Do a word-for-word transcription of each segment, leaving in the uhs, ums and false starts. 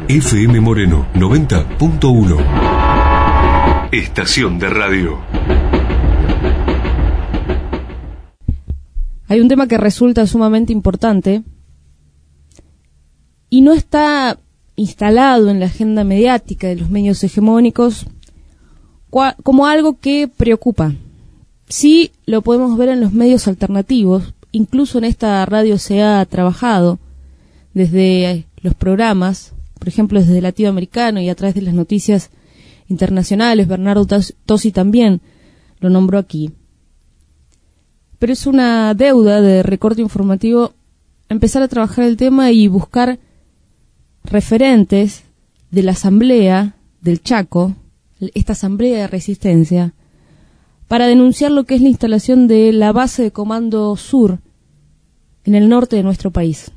F M Moreno noventa punto uno. Estación de radio. Hay un tema que resulta sumamente importante y no está instalado en la agenda mediática de los medios hegemónicos como algo que preocupa. Sí lo podemos ver en los medios alternativos, incluso en esta radio se ha trabajado desde los programas, por ejemplo desde Latinoamericano y a través de las noticias internacionales. Bernardo Tosi también lo nombró aquí. Pero es una deuda de Recorte Informativo empezar a trabajar el tema y buscar referentes de la Asamblea del Chaco, esta Asamblea de Resistencia, para denunciar lo que es la instalación de la base de Comando Sur en el norte de nuestro país.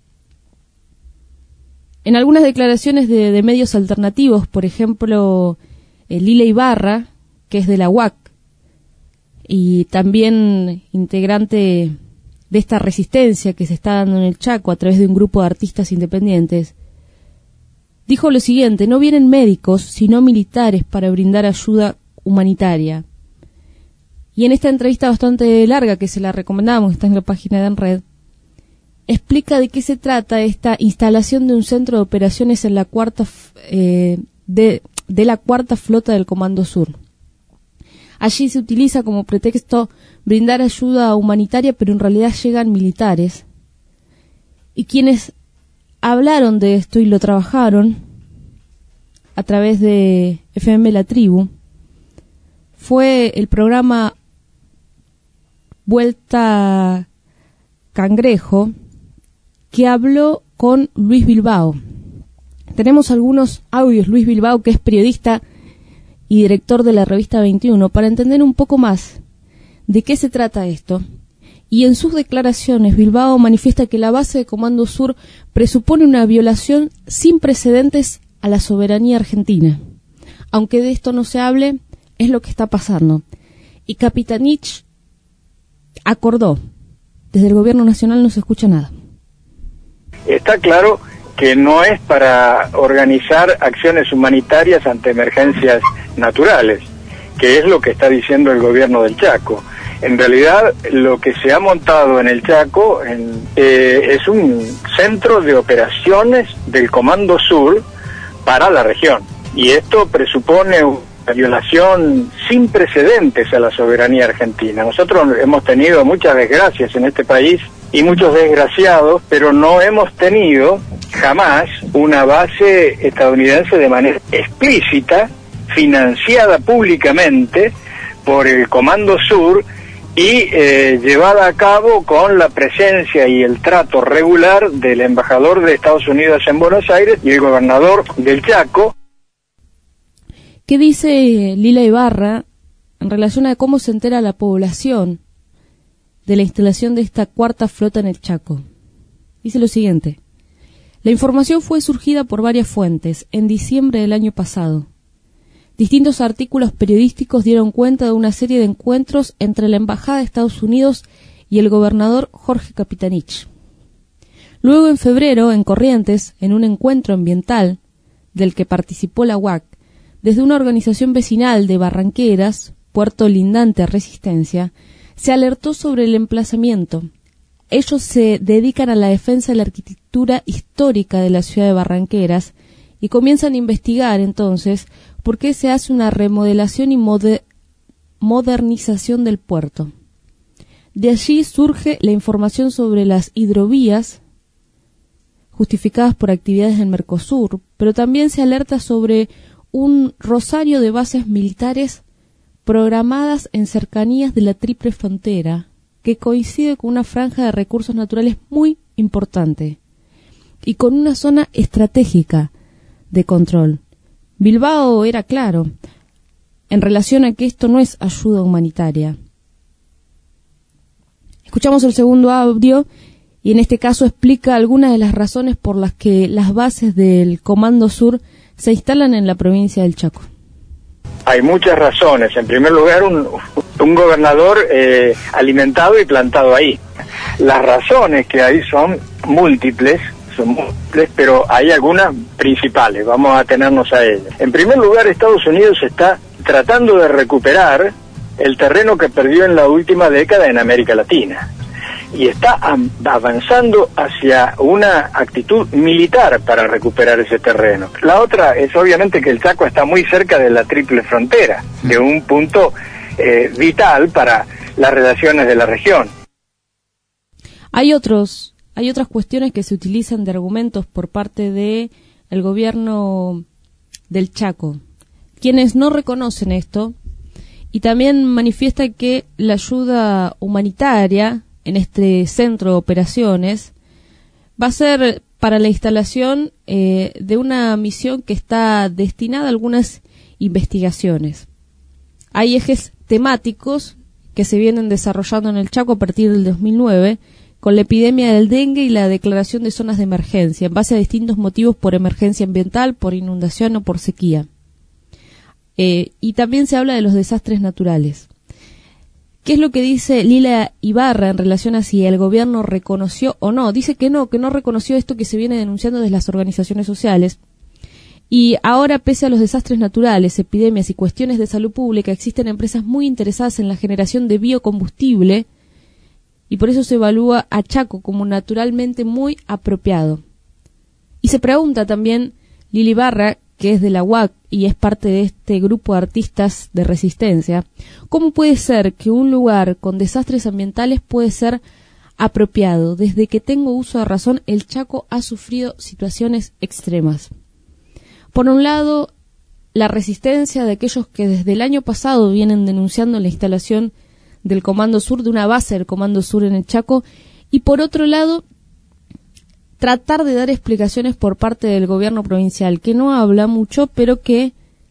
En algunas declaraciones de, de medios alternativos, por ejemplo, eh, Lila Ibarra, que es de la U A C, y también integrante de esta resistencia que se está dando en el Chaco a través de un grupo de artistas independientes, dijo lo siguiente: no vienen médicos, sino militares para brindar ayuda humanitaria. Y en esta entrevista bastante larga, que se la recomendamos, está en la página de Enred, explica de qué se trata esta instalación de un centro de operaciones en la cuarta eh, de, de la cuarta flota del Comando Sur. Allí se utiliza como pretexto brindar ayuda humanitaria, pero en realidad llegan militares. Y quienes hablaron de esto y lo trabajaron a través de F M La Tribu fue el programa Vuelta Cangrejo, que habló con Luis Bilbao. Tenemos algunos audios. Luis Bilbao, que es periodista y director de la revista veintiuno, para entender un poco más de qué se trata esto. Y en sus declaraciones, Bilbao manifiesta que la base de Comando Sur presupone una violación sin precedentes a la soberanía argentina. Aunque de esto no se hable, es lo que está pasando. Y Capitanich acordó. Desde el gobierno nacional no se escucha nada. Está claro que no es para organizar acciones humanitarias ante emergencias naturales, que es lo que está diciendo el gobierno del Chaco. En realidad, lo que se ha montado en el Chaco en, eh, es un centro de operaciones del Comando Sur para la región. Y esto presupone una violación sin precedentes a la soberanía argentina. Nosotros hemos tenido muchas desgracias en este país y muchos desgraciados, pero no hemos tenido jamás una base estadounidense de manera explícita, financiada públicamente por el Comando Sur y eh, llevada a cabo con la presencia y el trato regular del embajador de Estados Unidos en Buenos Aires y el gobernador del Chaco. ¿Qué dice Lila Ibarra en relación a cómo se entera la población de la instalación de esta cuarta flota en el Chaco? Dice lo siguiente: la información fue surgida por varias fuentes en diciembre del año pasado. Distintos artículos periodísticos dieron cuenta de una serie de encuentros entre la Embajada de Estados Unidos y el gobernador Jorge Capitanich. Luego, en febrero, en Corrientes, en un encuentro ambiental del que participó la U A C, desde una organización vecinal de Barranqueras, puerto lindante a Resistencia, se alertó sobre el emplazamiento. Ellos se dedican a la defensa de la arquitectura histórica de la ciudad de Barranqueras y comienzan a investigar entonces por qué se hace una remodelación y moder- modernización del puerto. De allí surge la información sobre las hidrovías justificadas por actividades del Mercosur, pero también se alerta sobre un rosario de bases militares programadas en cercanías de la Triple Frontera, que coincide con una franja de recursos naturales muy importante y con una zona estratégica de control. Bilbao era claro en relación a que esto no es ayuda humanitaria. Escuchamos el segundo audio y en este caso explica algunas de las razones por las que las bases del Comando Sur se instalan en la provincia del Chaco. Hay muchas razones. En primer lugar, un, un gobernador eh, alimentado y plantado ahí. Las razones que hay son múltiples, son múltiples, pero hay algunas principales, vamos a atenernos a ellas. En primer lugar, Estados Unidos está tratando de recuperar el terreno que perdió en la última década en América Latina, y está avanzando hacia una actitud militar para recuperar ese terreno. La otra es obviamente que el Chaco está muy cerca de la triple frontera, de un punto eh, vital para las relaciones de la región. Hay otros, hay otras cuestiones que se utilizan de argumentos por parte de el gobierno del Chaco, quienes no reconocen esto, y también manifiesta que la ayuda humanitaria en este centro de operaciones va a ser para la instalación eh, de una misión que está destinada a algunas investigaciones. Hay ejes temáticos que se vienen desarrollando en el Chaco a partir del dos mil nueve, con la epidemia del dengue y la declaración de zonas de emergencia, en base a distintos motivos por emergencia ambiental, por inundación o por sequía. Eh, y también se habla de los desastres naturales. ¿Qué es lo que dice Lila Ibarra en relación a si el gobierno reconoció o no? Dice que no, que no reconoció esto que se viene denunciando desde las organizaciones sociales. Y ahora, pese a los desastres naturales, epidemias y cuestiones de salud pública, existen empresas muy interesadas en la generación de biocombustible, y por eso se evalúa a Chaco como naturalmente muy apropiado. Y se pregunta también Lila Ibarra, que es de la U A C y es parte de este grupo de artistas de resistencia, ¿cómo puede ser que un lugar con desastres ambientales puede ser apropiado? Desde que tengo uso de razón, el Chaco ha sufrido situaciones extremas. Por un lado, la resistencia de aquellos que desde el año pasado vienen denunciando la instalación del Comando Sur, de una base del Comando Sur en el Chaco, y por otro lado, tratar de dar explicaciones por parte del gobierno provincial, que no habla mucho, pero que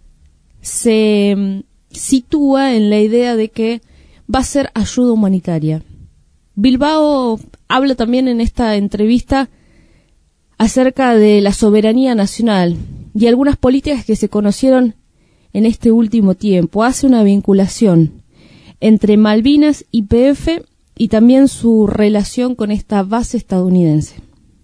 se sitúa en la idea de que va a ser ayuda humanitaria. Bilbao habla también en esta entrevista acerca de la soberanía nacional y algunas políticas que se conocieron en este último tiempo. Hace una vinculación entre Malvinas y Y P F y también su relación con esta base estadounidense.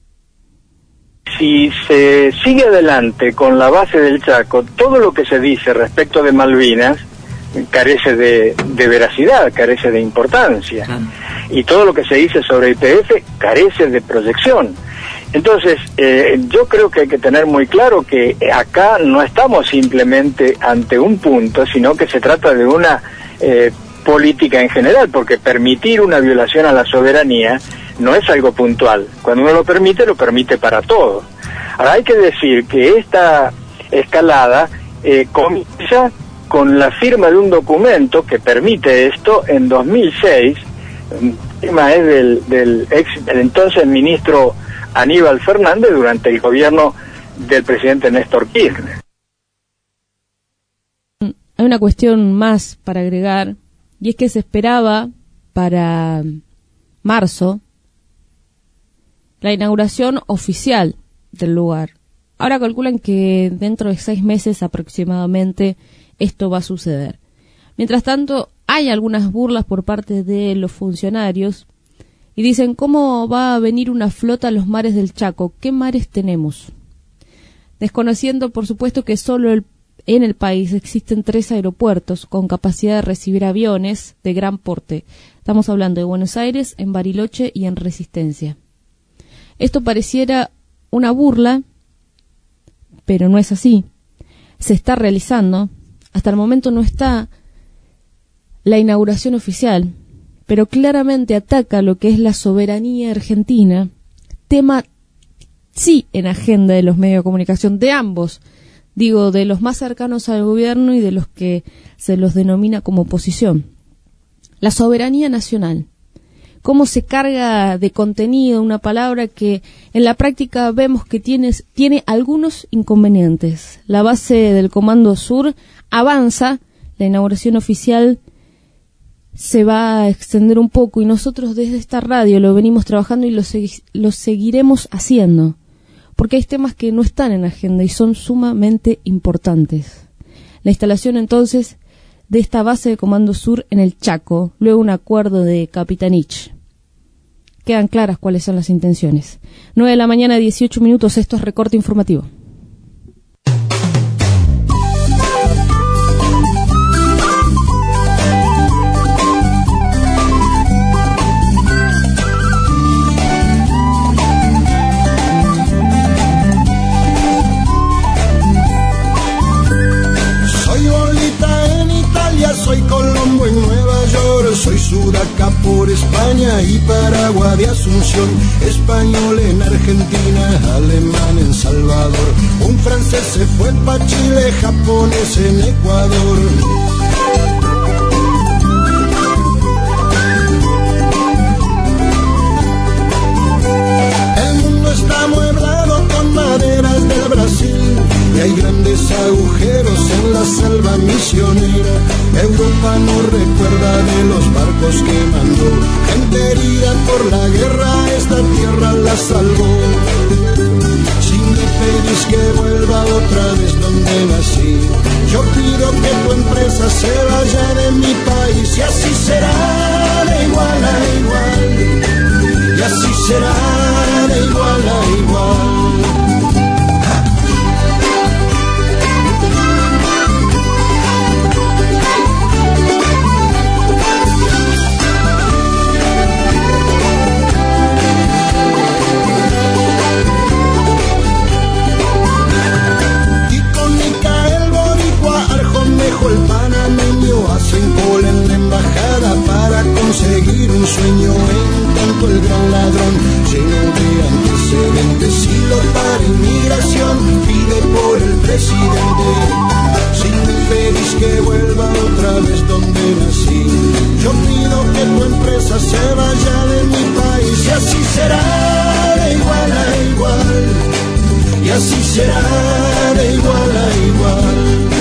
Si se sigue adelante con la base del Chaco, todo lo que se dice respecto de Malvinas carece de, de veracidad, carece de importancia. Claro. Y todo lo que se dice sobre Y P F carece de proyección. Entonces, eh, yo creo que hay que tener muy claro que acá no estamos simplemente ante un punto, sino que se trata de una eh, política en general, porque permitir una violación a la soberanía no es algo puntual. Cuando uno lo permite, lo permite para todo. Ahora, hay que decir que esta escalada eh, comienza con la firma de un documento que permite esto en dos mil seis. El tema es del, del ex, del entonces ministro Aníbal Fernández durante el gobierno del presidente Néstor Kirchner. Hay una cuestión más para agregar, y es que se esperaba para marzo la inauguración oficial del lugar. Ahora calculan que dentro de seis meses aproximadamente esto va a suceder. Mientras tanto, hay algunas burlas por parte de los funcionarios y dicen, ¿cómo va a venir una flota a los mares del Chaco? ¿Qué mares tenemos? Desconociendo, por supuesto, que solo el, en el país existen tres aeropuertos con capacidad de recibir aviones de gran porte. Estamos hablando de Buenos Aires, en Bariloche y en Resistencia. Esto pareciera una burla, pero no es así. Se está realizando. Hasta el momento no está la inauguración oficial, pero claramente ataca lo que es la soberanía argentina, tema sí en agenda de los medios de comunicación, de ambos, digo, de los más cercanos al gobierno y de los que se los denomina como oposición. La soberanía nacional. Cómo se carga de contenido una palabra que en la práctica vemos que tiene, tiene algunos inconvenientes. La base del Comando Sur avanza, la inauguración oficial se va a extender un poco y nosotros desde esta radio lo venimos trabajando y lo, segui- lo seguiremos haciendo, porque hay temas que no están en agenda y son sumamente importantes. La instalación entonces de esta base de Comando Sur en el Chaco, luego un acuerdo de Capitanich. quedan claras cuáles son las intenciones. nueve de la mañana, dieciocho minutos, esto es Recorte Informativo. Soy Colombo en Nueva York, soy Sudaca por España y Paraguay de Asunción, español en Argentina, alemán en Salvador, un francés se fue pa' Chile, japonés en Ecuador. El mundo está amueblado con maderas del Brasil y hay grandes agujeros en la selva misionera. Europa no recuerda de los barcos que mandó, gente herida por la guerra, esta tierra la salvó. Si me pedís que vuelva otra vez donde nací, yo pido que tu empresa se vaya de mi país, y así será de igual a igual, y así será de igual a igual. El panameño hacen cola en la embajada para conseguir un sueño, en tanto el gran ladrón lleno de antecedentes y lo para inmigración pide por el presidente. Si me pedís que vuelva otra vez donde nací, yo pido que tu empresa se vaya de mi país, y así será de igual a igual, y así será de igual a igual.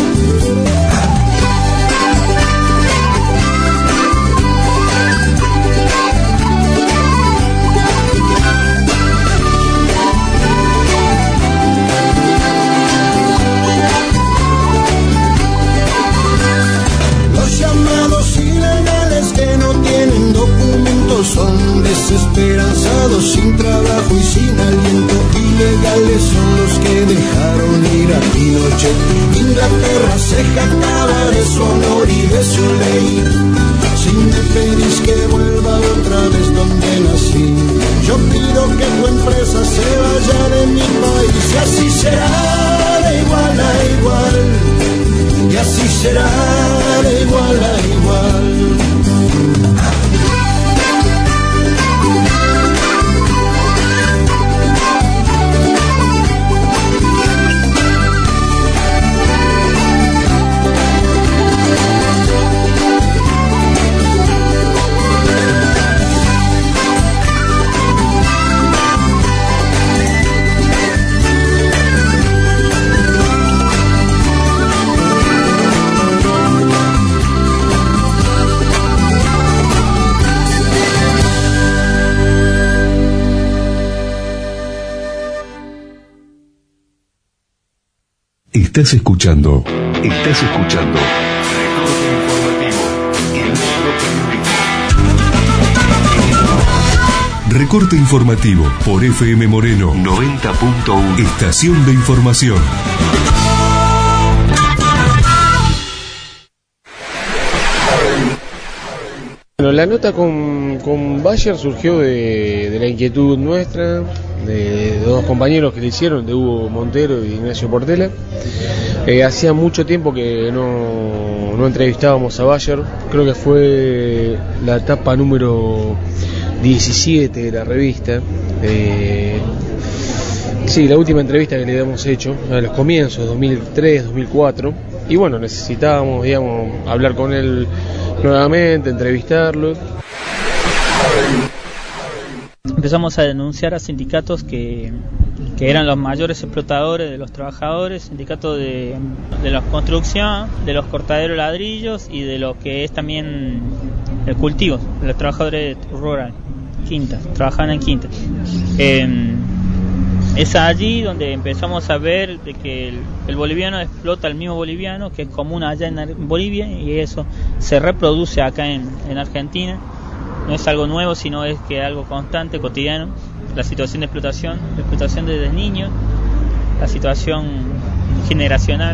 Que no tienen documentos son desesperanzados, sin trabajo y sin aliento. Ilegales son los que dejaron ir a Pinochet. Inglaterra se jactaba de su honor y de su ley. Si me pedís que vuelva otra vez donde nací, yo pido que tu empresa se vaya de mi país, y así será de igual a igual, y así será de igual a igual. Estás escuchando. Estás escuchando. Recorte informativo. El microperiodismo. Recorte informativo por F M Moreno noventa punto uno. Estación de información. Bueno, la nota con, con Bayer surgió de, de la inquietud nuestra, de, de dos compañeros que le hicieron, de Hugo Montero y Ignacio Portela. Eh, hacía mucho tiempo que no, no entrevistábamos a Bayer, creo que fue la etapa número diecisiete de la revista. Eh, sí, la última entrevista que le habíamos hecho, a los comienzos, dos mil tres, dos mil cuatro, y bueno, necesitábamos, digamos, hablar con él nuevamente, entrevistarlo. Empezamos a denunciar a sindicatos que, que eran los mayores explotadores de los trabajadores, sindicatos de, de la construcción, de los cortaderos de ladrillos y de lo que es también el cultivo, de los trabajadores rurales, quintas, trabajaban en quintas. Eh, es allí donde empezamos a ver de que el, el boliviano explota al mismo boliviano, que es común allá en Bolivia, y eso se reproduce acá en, en Argentina. no es algo nuevo, sino es que algo constante, cotidiano, la situación de explotación, la explotación desde niños, la situación generacional.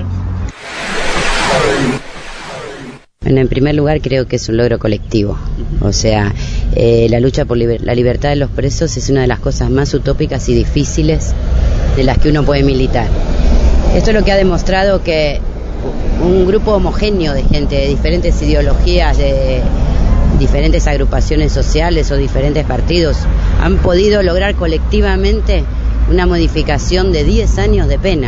Bueno, en primer lugar creo que es un logro colectivo, o sea, eh, la lucha por liber- la libertad de los presos es una de las cosas más utópicas y difíciles de las que uno puede militar. Esto es lo que ha demostrado que un grupo homogéneo de gente de diferentes ideologías, de diferentes agrupaciones sociales o diferentes partidos han podido lograr colectivamente una modificación de diez años de pena.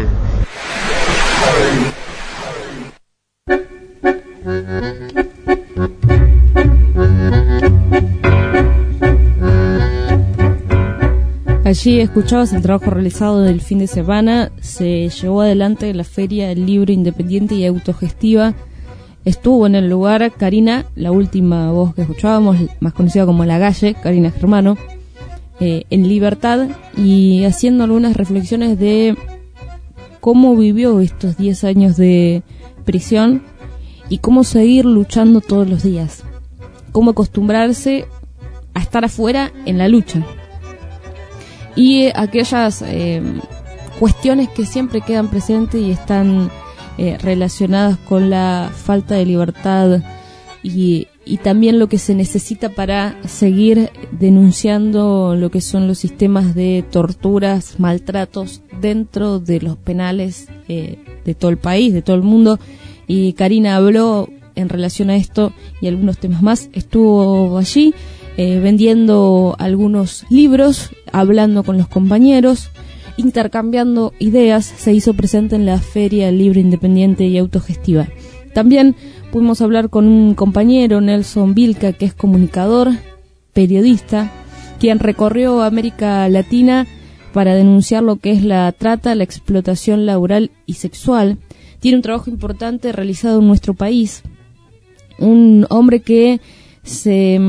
Allí escuchabas el trabajo realizado del fin de semana. Se llevó adelante la Feria del Libro Independiente y Autogestiva. Estuvo en el lugar Karina, la última voz que escuchábamos, más conocida como La Galle, Karina Germano, eh, en libertad, y haciendo algunas reflexiones de cómo vivió estos diez años de prisión y cómo seguir luchando todos los días, cómo acostumbrarse a estar afuera en la lucha. Y eh, aquellas eh, cuestiones que siempre quedan presentes y están eh, relacionadas con la falta de libertad y, y también lo que se necesita para seguir denunciando lo que son los sistemas de torturas, maltratos dentro de los penales eh, de todo el país, de todo el mundo. Y Karina habló en relación a esto y algunos temas más. Estuvo allí Eh, vendiendo algunos libros, hablando con los compañeros, intercambiando ideas. Se hizo presente en la Feria del Libro Independiente y Autogestiva. También pudimos hablar con un compañero, Nelson Vilca, que es comunicador, periodista, quien recorrió América Latina para denunciar lo que es la trata, la explotación laboral y sexual. Tiene un trabajo importante realizado en nuestro país. Un hombre que se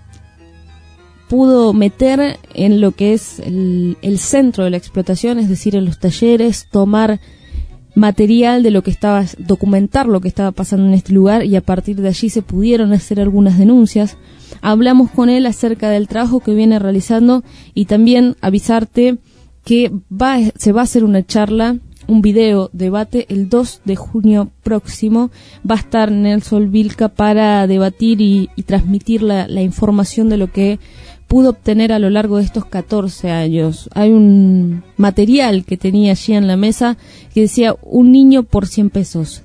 pudo meter en lo que es el, el centro de la explotación, es decir, en los talleres, tomar material de lo que estaba, documentar lo que estaba pasando en este lugar, y a partir de allí se pudieron hacer algunas denuncias. Hablamos con él acerca del trabajo que viene realizando y también avisarte que va, se va a hacer una charla, un video debate el dos de junio próximo. Va a estar Nelson Vilca para debatir y, y transmitir la, la información de lo que pudo obtener a lo largo de estos catorce años. Hay un material que tenía allí en la mesa que decía un niño por cien pesos.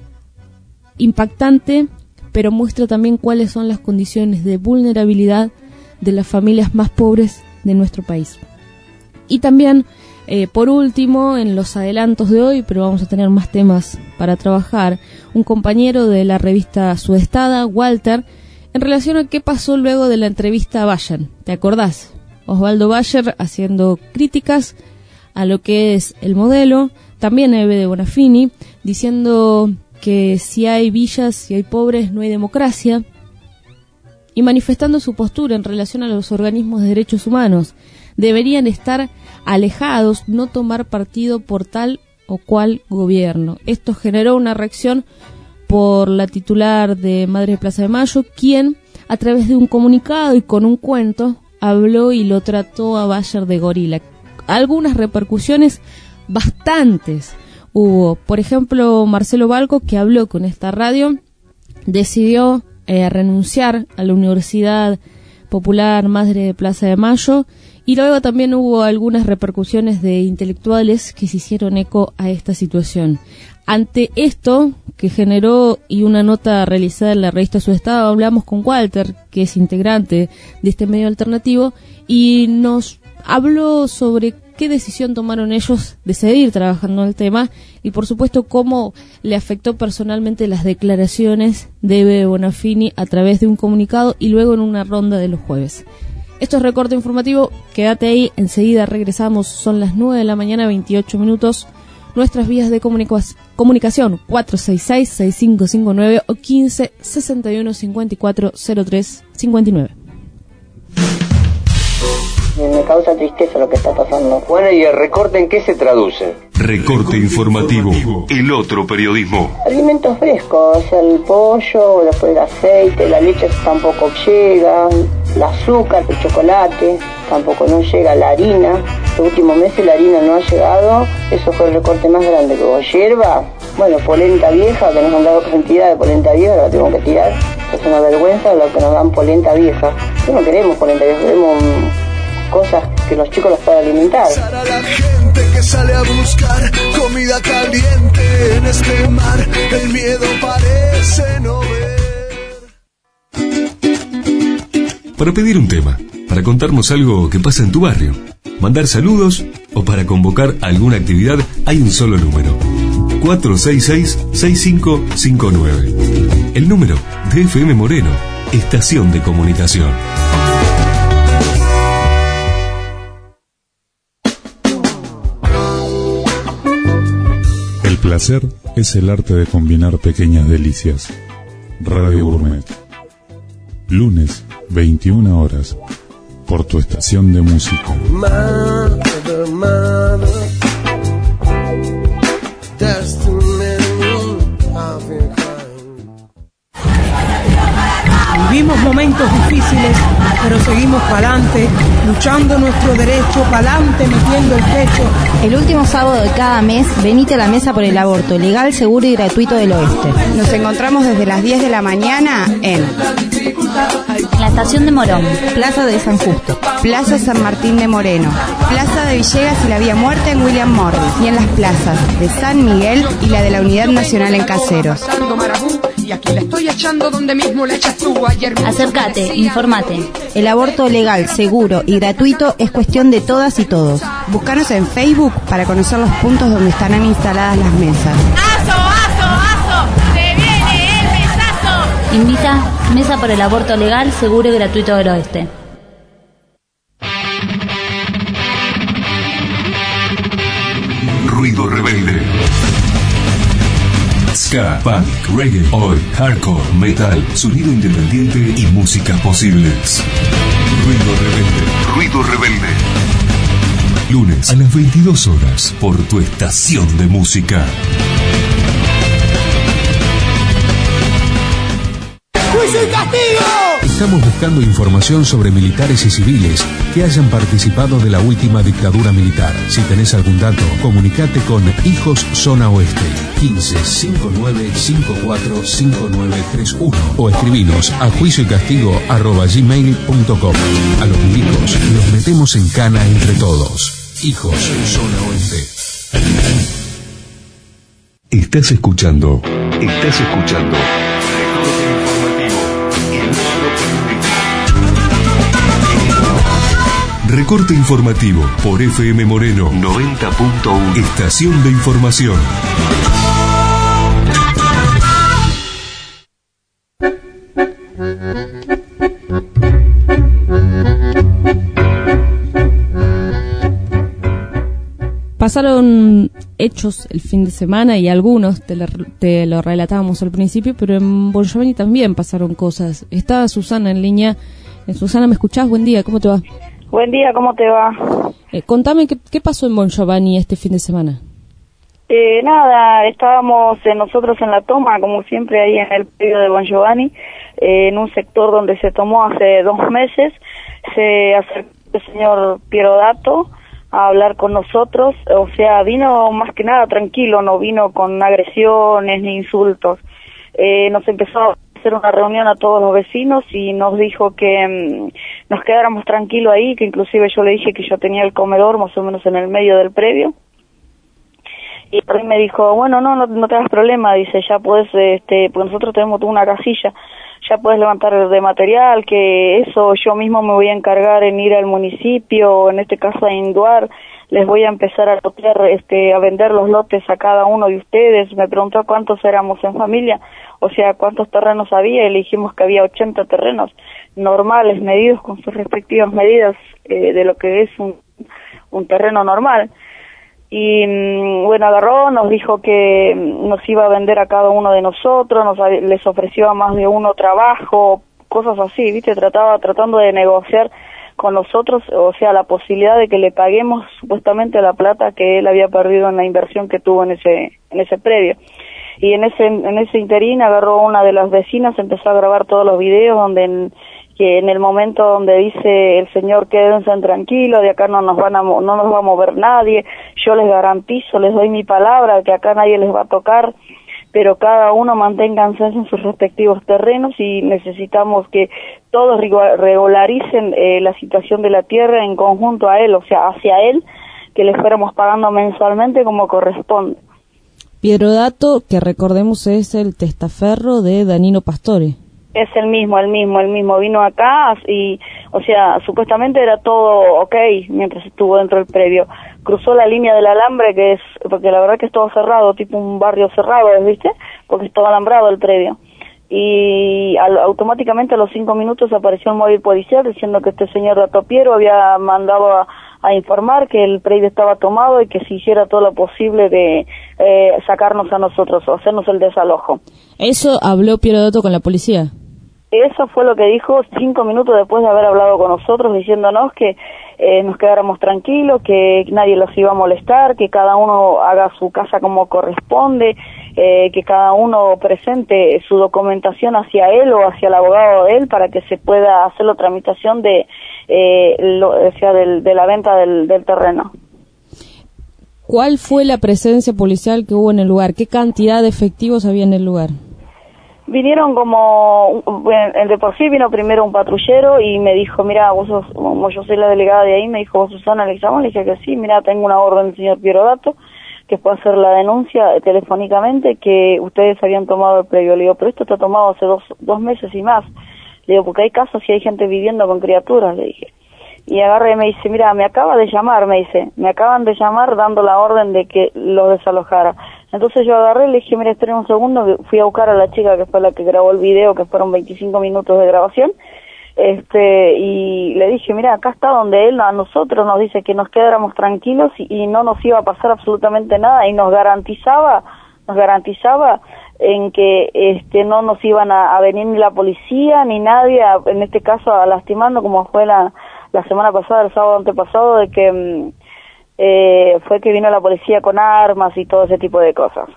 Impactante, pero muestra también cuáles son las condiciones de vulnerabilidad de las familias más pobres de nuestro país. Y también, eh, por último, en los adelantos de hoy, pero vamos a tener más temas para trabajar, un compañero de la revista Sudestada, Walter, en relación a qué pasó luego de la entrevista a Bayer. ¿Te acordás? Osvaldo Bayer haciendo críticas a lo que es el modelo, también Eve de Bonafini, diciendo que si hay villas, si hay pobres, no hay democracia, y manifestando su postura en relación a los organismos de derechos humanos. Deberían estar alejados, no tomar partido por tal o cual gobierno. Esto generó una reacción por la titular de Madres de Plaza de Mayo, quien a través de un comunicado y con un cuento habló y lo trató a Bayer de gorila. Algunas repercusiones, bastantes hubo. Por ejemplo, Marcelo Balco, que habló con esta radio, decidió eh, renunciar a la Universidad Popular Madre de Plaza de Mayo, y luego también hubo algunas repercusiones de intelectuales que se hicieron eco a esta situación. Ante esto que generó y una nota realizada en la revista Sudestada, hablamos con Walter, que es integrante de este medio alternativo, y nos habló sobre qué decisión tomaron ellos de seguir trabajando en el tema y, por supuesto, cómo le afectó personalmente las declaraciones de Eve Bonafini a través de un comunicado y luego en una ronda de los jueves. Esto es Recorte Informativo, quédate ahí, enseguida regresamos, son las nueve de la mañana, veintiocho minutos. Nuestras vías de comunica- comunicación cuatro seis seis, seis cinco cinco nueve o quince, sesenta y uno, cincuenta y cuatro, cero tres, cincuenta y nueve. Me causa tristeza lo que está pasando. Bueno, ¿y el recorte en qué se traduce? Recorte informativo, el otro periodismo. Alimentos frescos, el pollo, después el aceite, la leche tampoco llega, el azúcar, el chocolate, tampoco no llega, la harina. Los últimos meses la harina no ha llegado, eso fue el recorte más grande que hubo. Hierba, bueno, polenta vieja, que nos han dado cantidad de polenta vieja, la tengo que tirar. Es una vergüenza lo que nos dan polenta vieja. No, no queremos polenta vieja, queremos cosas que los chicos los puedan alimentar. Para la gente que sale a buscar comida caliente en este mar, el miedo parece no ver. Para pedir un tema, para contarnos algo que pasa en tu barrio, mandar saludos o para convocar alguna actividad, hay un solo número: cuatro seis seis, seis cinco cinco nueve. El número de F M Moreno, Estación de Comunicación. El placer es el arte de combinar pequeñas delicias. Radio Gourmet. Lunes, veintiuna horas, por tu estación de música. Mother, mother, there's too many of your kind. Vivimos momentos difíciles, pero seguimos pa'lante, luchando nuestro derecho, pa'lante, metiendo el pecho. El último sábado de cada mes, venite a la mesa por el aborto, legal, seguro y gratuito del oeste. Nos encontramos desde las diez de la mañana en la estación de Morón, Plaza de San Justo, Plaza San Martín de Moreno, Plaza de Villegas y la Vía Muerta en William Morris, y en las plazas de San Miguel y la de la Unidad Nacional en Caseros. Y aquí la estoy echando donde mismo la echas tú ayer. Acércate, informate. El aborto legal, seguro y gratuito es cuestión de todas y todos. Búscanos en Facebook para conocer los puntos donde estarán instaladas las mesas. ¡Aso, aso, aso! ¡Se viene el mesazo! Invita Mesa por el Aborto Legal, Seguro y Gratuito del Oeste. Ruido rebelde. Ska, punk, reggae, oi, hardcore, metal, sonido independiente y músicas posibles. Ruido rebelde. Ruido rebelde. Lunes a las veintidós horas por tu estación de música. ¡Juicio y castigo! Estamos buscando información sobre militares y civiles que hayan participado de la última dictadura militar. Si tenés algún dato, comunicate con Hijos Zona Oeste quince, cincuenta y nueve, cincuenta y cuatro, cincuenta y nueve treinta y uno o escribinos a juicio y castigo arroba gmail punto com. A los milicos los metemos en cana entre todos. Hijos Zona Oeste. Estás escuchando. Estás escuchando. Recorte informativo por F M Moreno noventa punto uno. Estación de información. Pasaron hechos el fin de semana y algunos te lo, te lo relatábamos al principio, pero en Bon Giovanni también pasaron cosas. Está Susana en línea. Eh, Susana, ¿me escuchás? Buen día, ¿cómo te va? Buen día, ¿cómo te va? Eh, contame, ¿qué, ¿qué pasó en Bon Giovanni este fin de semana? Eh, nada, estábamos eh, nosotros en la toma, como siempre, ahí en el predio de Bon Giovanni, eh, en un sector donde se tomó hace dos meses. Se acercó el señor Piero Dato a hablar con nosotros, o sea, vino más que nada tranquilo, no vino con agresiones ni insultos. Eh, nos empezó a hacer una reunión a todos los vecinos y nos dijo que mmm, nos quedáramos tranquilos ahí, que inclusive yo le dije que yo tenía el comedor más o menos en el medio del predio. Y por ahí me dijo, bueno, no, no, no te hagas problema, dice, ya puedes, este, pues nosotros tenemos toda una casilla, ya puedes levantar de material, que eso yo mismo me voy a encargar en ir al municipio, en este caso a Induar, les voy a empezar a lotear, este, a vender los lotes a cada uno de ustedes. Me preguntó cuántos éramos en familia, o sea, cuántos terrenos había, y le dijimos que había ochenta terrenos normales, medidos con sus respectivas medidas eh, de lo que es un, un terreno normal. Y bueno, agarró, nos dijo que nos iba a vender a cada uno de nosotros, nos les ofreció a más de uno trabajo, cosas así, viste, trataba tratando de negociar con nosotros, o sea, la posibilidad de que le paguemos supuestamente la plata que él había perdido en la inversión que tuvo en ese en ese predio. Y en ese en ese interín agarró una de las vecinas, empezó a grabar todos los videos donde en, que en el momento donde dice el señor quédense tranquilos, de acá no nos van a no nos va a mover nadie, yo les garantizo, les doy mi palabra que acá nadie les va a tocar, pero cada uno manténganse en sus respectivos terrenos y necesitamos que todos regularicen eh, la situación de la tierra en conjunto a él, o sea, hacia él, que le fuéramos pagando mensualmente como corresponde. Pierodato, que recordemos es el testaferro de Danilo Pastore. Es el mismo, el mismo, el mismo. Vino acá y, o sea, supuestamente era todo ok mientras estuvo dentro del predio. Cruzó la línea del alambre, que es, porque la verdad que es todo cerrado, tipo un barrio cerrado, ¿viste? Porque es todo alambrado el predio. Y al, automáticamente a los cinco minutos apareció un móvil policial diciendo que este señor Dato Piero había mandado a, a informar que el predio estaba tomado y que se hiciera todo lo posible de eh, sacarnos a nosotros o hacernos el desalojo. ¿Eso habló Pierodato con la policía? Eso fue lo que dijo cinco minutos después de haber hablado con nosotros, diciéndonos que eh, nos quedáramos tranquilos, que nadie los iba a molestar, que cada uno haga su casa como corresponde, eh, que cada uno presente su documentación hacia él o hacia el abogado de él para que se pueda hacer la tramitación de, eh, lo, o sea, del, de la venta del, del terreno. ¿Cuál fue la presencia policial que hubo en el lugar? ¿Qué cantidad de efectivos había en el lugar? Vinieron como, bueno, el de por sí vino primero un patrullero y me dijo, mira, vos sos, como yo soy la delegada de ahí, me dijo, ¿vos Susana Alexander? Le dije que sí, mira, tengo una orden del señor Pierodato, que puede hacer la denuncia telefónicamente, que ustedes habían tomado el predio. Le digo, pero esto está tomado hace dos, dos meses y más. Le digo, porque hay casos y hay gente viviendo con criaturas, le dije. Y agarré y me dice, mira, me acaba de llamar, me dice, me acaban de llamar dando la orden de que lo desalojara. Entonces yo agarré y le dije, mira, esperen un segundo, fui a buscar a la chica que fue la que grabó el video, que fueron veinticinco minutos de grabación, este y le dije, mira, acá está donde él a nosotros nos dice que nos quedáramos tranquilos y, y no nos iba a pasar absolutamente nada, y nos garantizaba, nos garantizaba en que este no nos iban a, a venir ni la policía ni nadie, a, en este caso a lastimando, como fue la, la semana pasada, el sábado antepasado, de que... Mmm, Eh, fue que vino la policía con armas y todo ese tipo de cosas.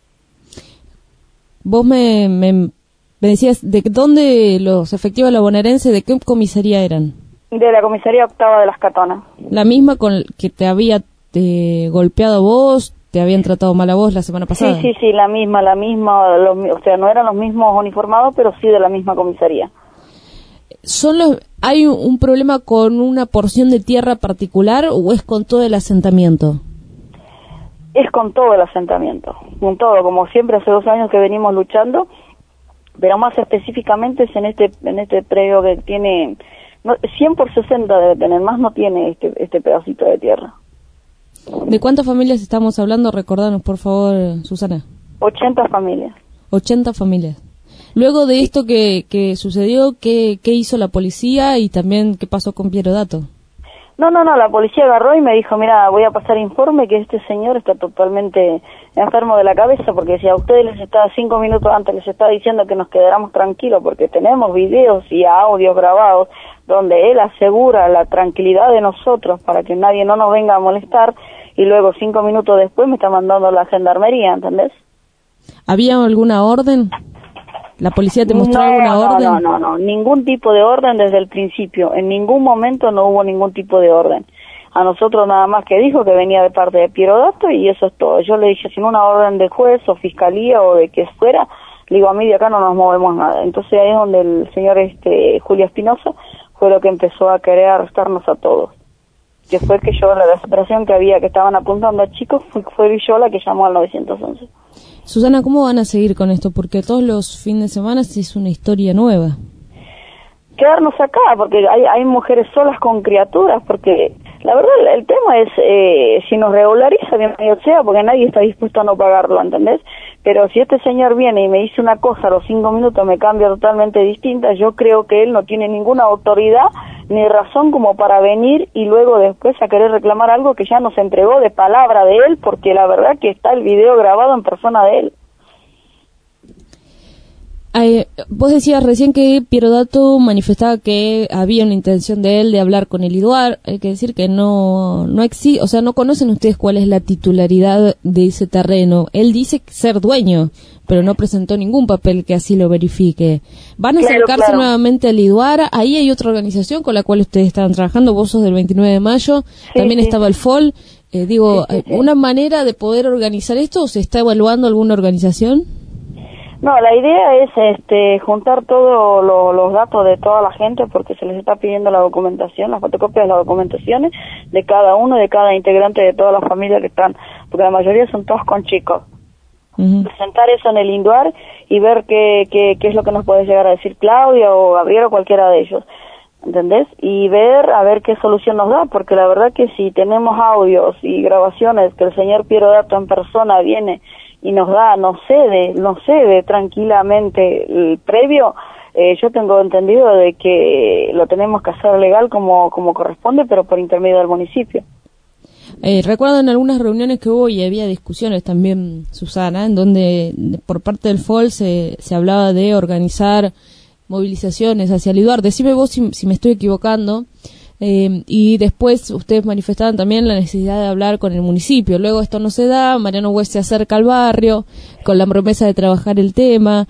Vos me, me, me decías, ¿de dónde los efectivos de la bonaerense, de qué comisaría eran? De la comisaría octava de Las Catonas. ¿La misma con que te había te, golpeado vos, te habían tratado mal a vos la semana pasada? Sí, sí, sí, la misma, la misma, los, o sea, no eran los mismos uniformados, pero sí de la misma comisaría. ¿Son los, ¿Hay un problema con una porción de tierra particular o es con todo el asentamiento? Es con todo el asentamiento, con todo, como siempre hace dos años que venimos luchando, pero más específicamente es en este en este predio que tiene no, cien por sesenta debe tener, más no tiene este este pedacito de tierra. ¿De cuántas familias estamos hablando? Recordanos, por favor, Susana. ochenta familias. ochenta familias. Luego de esto que, que sucedió, ¿qué, ¿qué hizo la policía y también qué pasó con Pierodato? No, no, no, la policía agarró y me dijo, mira, voy a pasar informe que este señor está totalmente enfermo de la cabeza, porque si a ustedes les está cinco minutos antes les está diciendo que nos quedáramos tranquilos porque tenemos videos y audios grabados donde él asegura la tranquilidad de nosotros para que nadie no nos venga a molestar, y luego cinco minutos después me está mandando la gendarmería, ¿entendés? ¿Había alguna orden? ¿La policía te mostró no, alguna no, orden? No, no, no, ningún tipo de orden desde el principio. En ningún momento no hubo ningún tipo de orden. A nosotros nada más que dijo que venía de parte de Pierodato y eso es todo. Yo le dije, sin una orden de juez o fiscalía o de que fuera, le digo, a mí de acá no nos movemos nada. Entonces ahí es donde el señor este Julio Espinosa fue lo que empezó a querer arrestarnos a todos. Que fue que yo, la desesperación que había, que estaban apuntando a chicos, fue, fue yo la que llamó al nueve once. Susana, ¿cómo van a seguir con esto? Porque todos los fines de semana es una historia nueva. Quedarnos acá, porque hay, hay mujeres solas con criaturas, porque la verdad el tema es, eh, si nos regulariza, bienvenido sea, porque nadie está dispuesto a no pagarlo, ¿entendés? Pero si este señor viene y me dice una cosa, a los cinco minutos me cambia totalmente distinta, yo creo que él no tiene ninguna autoridad ni razón como para venir y luego después a querer reclamar algo que ya nos entregó de palabra de él, porque la verdad que está el video grabado en persona de él. Eh, vos decías recién que Piero Dato manifestaba que había una intención de él de hablar con el IDUAR. Hay que decir que no no existe, o sea, no conocen ustedes cuál es la titularidad de ese terreno. Él dice ser dueño, pero no presentó ningún papel que así lo verifique. ¿Van a Claro, acercarse claro. nuevamente al IDUAR? Ahí hay otra organización con la cual ustedes estaban trabajando. Vos sos del veintinueve de mayo, Sí, también sí. estaba el F O L. Eh, digo, Sí, sí, sí. ¿una manera de poder organizar esto o se está evaluando alguna organización? No, la idea es este, juntar todos lo, los datos de toda la gente porque se les está pidiendo la documentación, las fotocopias de las documentaciones de cada uno, de cada integrante de todas las familias que están, porque la mayoría son todos con chicos. Uh-huh. Presentar eso en el INDUAR y ver qué, qué, qué es lo que nos puede llegar a decir Claudia o Gabriel o cualquiera de ellos, ¿entendés? Y ver a ver qué solución nos da, porque la verdad que si tenemos audios y grabaciones que el señor Piero Dato en persona viene y nos da, nos cede, nos cede tranquilamente el previo, eh, yo tengo entendido de que lo tenemos que hacer legal como, como corresponde, pero por intermedio del municipio. Eh, recuerdo en algunas reuniones que hubo y había discusiones también, Susana, en donde de- por parte del F O L se, se hablaba de organizar movilizaciones hacia el IDUAR. Decime vos si, si me estoy equivocando. Eh, y después ustedes manifestaban también la necesidad de hablar con el municipio. Luego esto no se da, Mariano West se acerca al barrio con la promesa de trabajar el tema.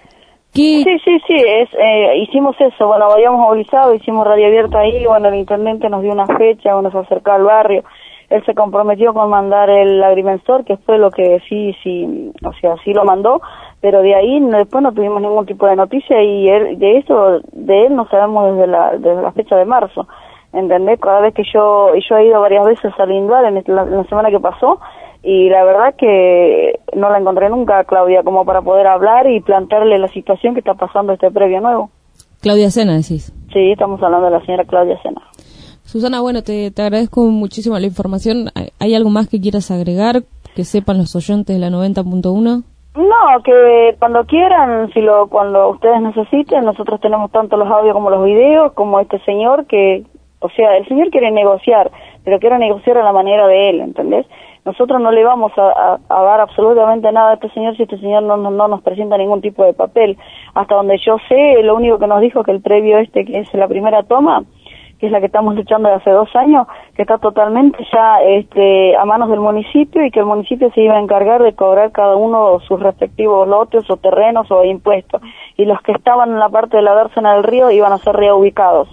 ¿Qué? Sí, sí, sí, es, eh, hicimos eso, bueno, habíamos movilizado, hicimos radio abierta ahí, bueno, el intendente nos dio una fecha, bueno, se acercó al barrio, él se comprometió con mandar el agrimensor, que fue lo que sí, sí, o sea, sí lo mandó, pero de ahí no- después no tuvimos ningún tipo de noticia y él, de eso, de él no sabemos desde la, desde la fecha de marzo, ¿entendés? Cada vez que yo, y yo he ido varias veces al INDUAR en la, en la semana que pasó, y la verdad que no la encontré nunca a Claudia como para poder hablar y plantearle la situación que está pasando este previo nuevo. Claudia Sena, decís. Sí, estamos hablando de la señora Claudia Sena. Susana, bueno, te, te agradezco muchísimo la información. ¿Hay- ¿Hay algo más que quieras agregar? Que sepan los oyentes de la noventa punto uno. No, que cuando quieran, si lo cuando ustedes necesiten, nosotros tenemos tanto los audios como los videos, como este señor que, o sea, el señor quiere negociar, pero quiere negociar a la manera de él, ¿entendés? Nosotros no le vamos a, a, a dar absolutamente nada a este señor si este señor no, no, no nos presenta ningún tipo de papel. Hasta donde yo sé, lo único que nos dijo que el previo este, que es la primera toma, que es la que estamos luchando de hace dos años, que está totalmente ya este, a manos del municipio y que el municipio se iba a encargar de cobrar cada uno sus respectivos lotes o terrenos o impuestos. Y los que estaban en la parte de la dársena del río iban a ser reubicados.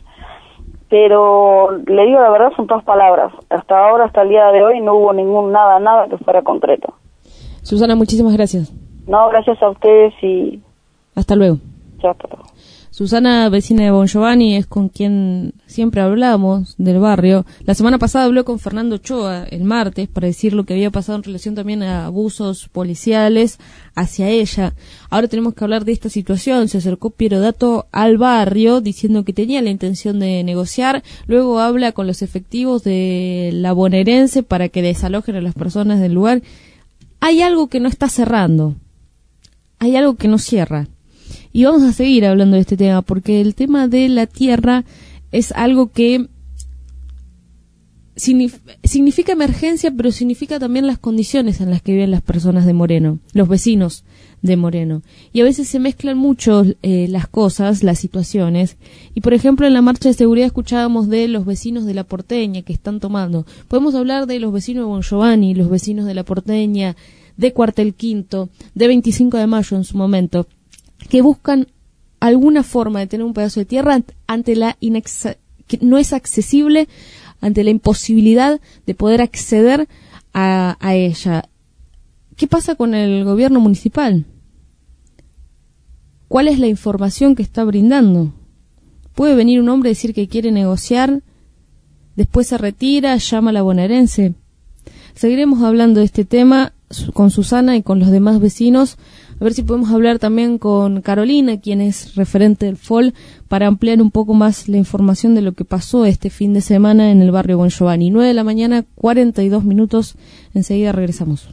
Pero le digo la verdad, son todas palabras. Hasta ahora, hasta el día de hoy, no hubo ningún nada, nada que fuera concreto. Susana, muchísimas gracias. No, gracias a ustedes y Hasta luego. ya hasta luego. Susana, vecina de Bon Giovanni, es con quien siempre hablamos del barrio. La semana pasada habló con Fernando Ochoa el martes para decir lo que había pasado en relación también a abusos policiales hacia ella. Ahora tenemos que hablar de esta situación. Se acercó Piero Dato al barrio diciendo que tenía la intención de negociar. Luego habla con los efectivos de la bonaerense para que desalojen a las personas del lugar. Hay algo que no está cerrando. Hay algo que no cierra. Y vamos a seguir hablando de este tema, porque el tema de la tierra es algo que signif- significa emergencia, pero significa también las condiciones en las que viven las personas de Moreno, los vecinos de Moreno. Y a veces se mezclan mucho eh, las cosas, las situaciones. Y por ejemplo, en la marcha de seguridad escuchábamos de los vecinos de La Porteña que están tomando. Podemos hablar de los vecinos de Bon Giovanni, los vecinos de La Porteña, de Cuartel Quinto, de veinticinco de mayo en su momento, que buscan alguna forma de tener un pedazo de tierra ante la inex- que no es accesible, ante la imposibilidad de poder acceder a, a ella. ¿Qué pasa con el gobierno municipal? ¿Cuál es la información que está brindando? Puede venir un hombre a decir que quiere negociar, después se retira, llama a la bonaerense. Seguiremos hablando de este tema con Susana y con los demás vecinos, a ver si podemos hablar también con Carolina, quien es referente del F O L, para ampliar un poco más la información de lo que pasó este fin de semana en el barrio Bon Giovanni. nueve de la mañana, cuarenta y dos minutos, enseguida regresamos.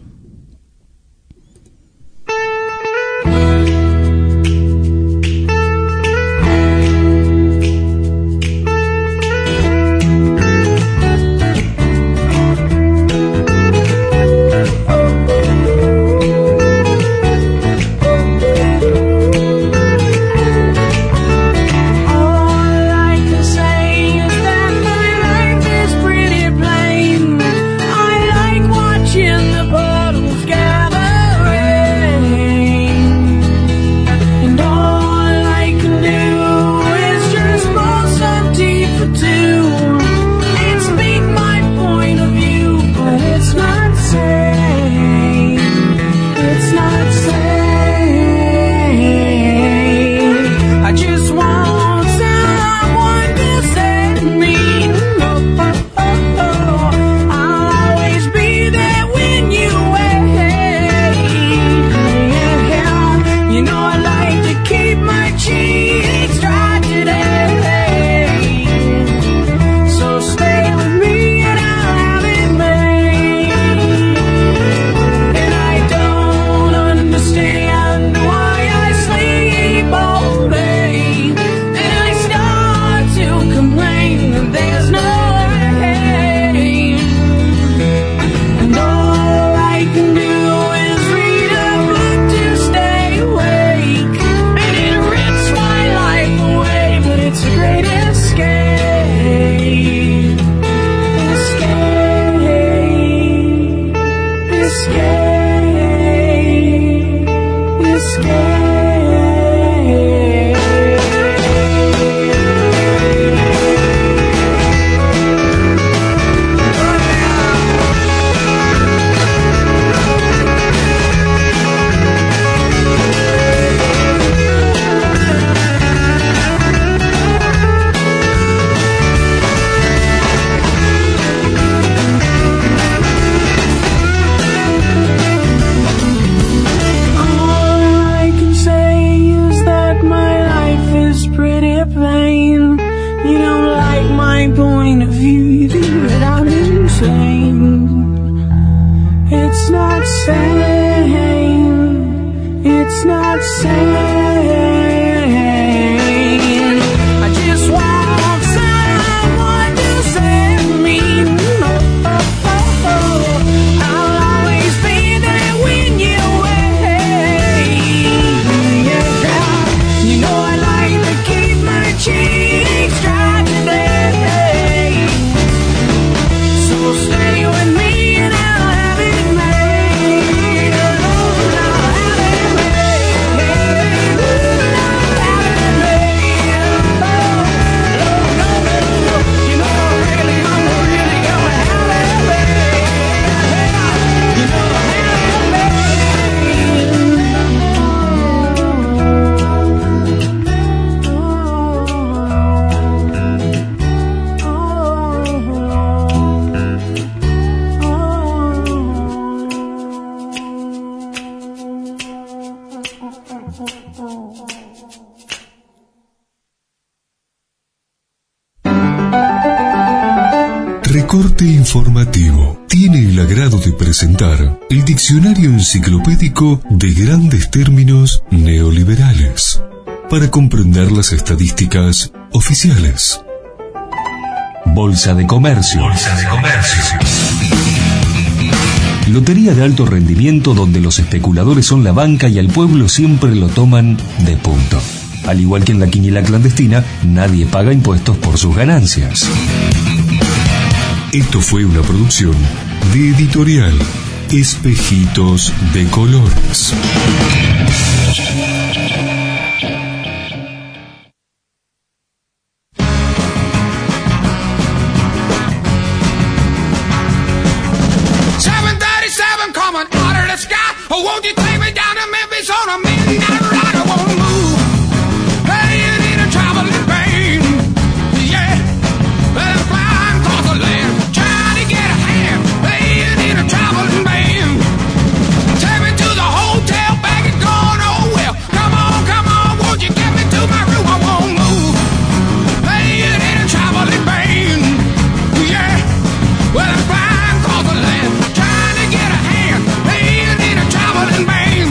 it's not sane. I just want someone to save me. Oh, oh, oh, oh. I'll always be there when you're away. Yeah, you know I like to keep my cheeks dry today. So stay with me and I'll have it made. I'll have it made. I'll have it made. Oh, no, no, no. You know I really, I'm really gonna have it made. You know I have it Recorte informativo. Tiene el agrado de presentar el diccionario enciclopédico de grandes términos neoliberales para comprender las estadísticas oficiales. Bolsa de comercio. Bolsa de comercio. Lotería de alto rendimiento donde los especuladores son la banca y al pueblo siempre lo toman de punto. Al igual que en la quiniela clandestina, nadie paga impuestos por sus ganancias. Esto fue una producción de Editorial Espejitos de Colores. seven thirty-seven coming out of the sky. Oh, won't you take me down to Memphis on a midnight ride? I won't move. Hey, it ain't a traveling pain. Yeah, but I'm flying across the land, trying to get a hand. Hey, it ain't a traveling pain. Take me to the hotel, bag is gone. Oh well, come on, come on, won't you get me to my room? I won't move. Hey, it ain't a traveling pain. Yeah, well I'm flying across the land, trying to get a hand. Hey, it ain't a traveling pain.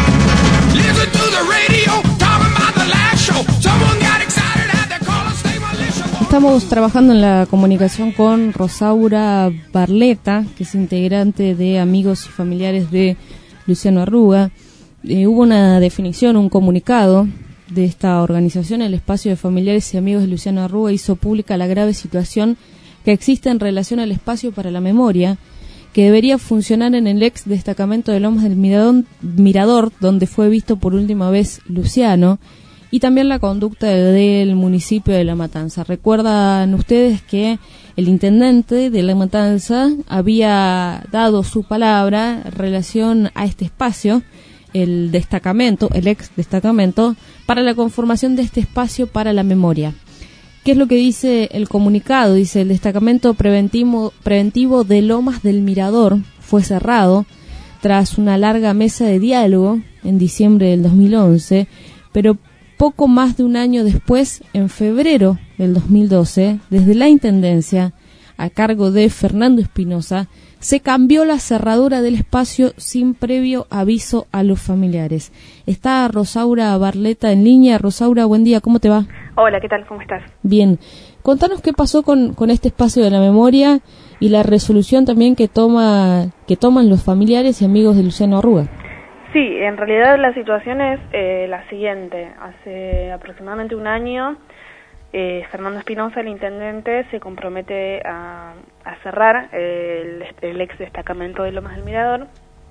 Listen to the radio, talking about the last show. Someone got excited, had to call a state militia. Estamos trabajando en la comunicación con Rosaura Barleta, que es integrante de Amigos y Familiares de Luciano Arruga. Eh, hubo una definición, un comunicado de esta organización. El Espacio de Familiares y Amigos de Luciano Arruga hizo pública la grave situación que existe en relación al espacio para la memoria, que debería funcionar en el ex destacamento de Lomas del Mirador, Mirador, donde fue visto por última vez Luciano, y también la conducta del municipio de La Matanza. Recuerdan ustedes que el intendente de La Matanza había dado su palabra en relación a este espacio, el destacamento, el ex destacamento, para la conformación de este espacio para la memoria. ¿Qué es lo que dice el comunicado? Dice: el destacamento preventivo, preventivo de Lomas del Mirador fue cerrado tras una larga mesa de diálogo en diciembre del dos mil once, pero poco más de un año después, en febrero del dos mil doce, desde la Intendencia, a cargo de Fernando Espinosa, se cambió la cerradura del espacio sin previo aviso a los familiares. Está Rosaura Barleta en línea. Rosaura, buen día, ¿cómo te va? Hola, ¿qué tal? ¿Cómo estás? Bien. Contanos qué pasó con, con este espacio de la memoria y la resolución también que toma que toman los familiares y amigos de Luciano Arruga. Sí, en realidad la situación es eh, la siguiente. Hace aproximadamente un año, eh, Fernando Espinosa, el intendente, se compromete a, a cerrar el, el ex destacamento de Lomas del Mirador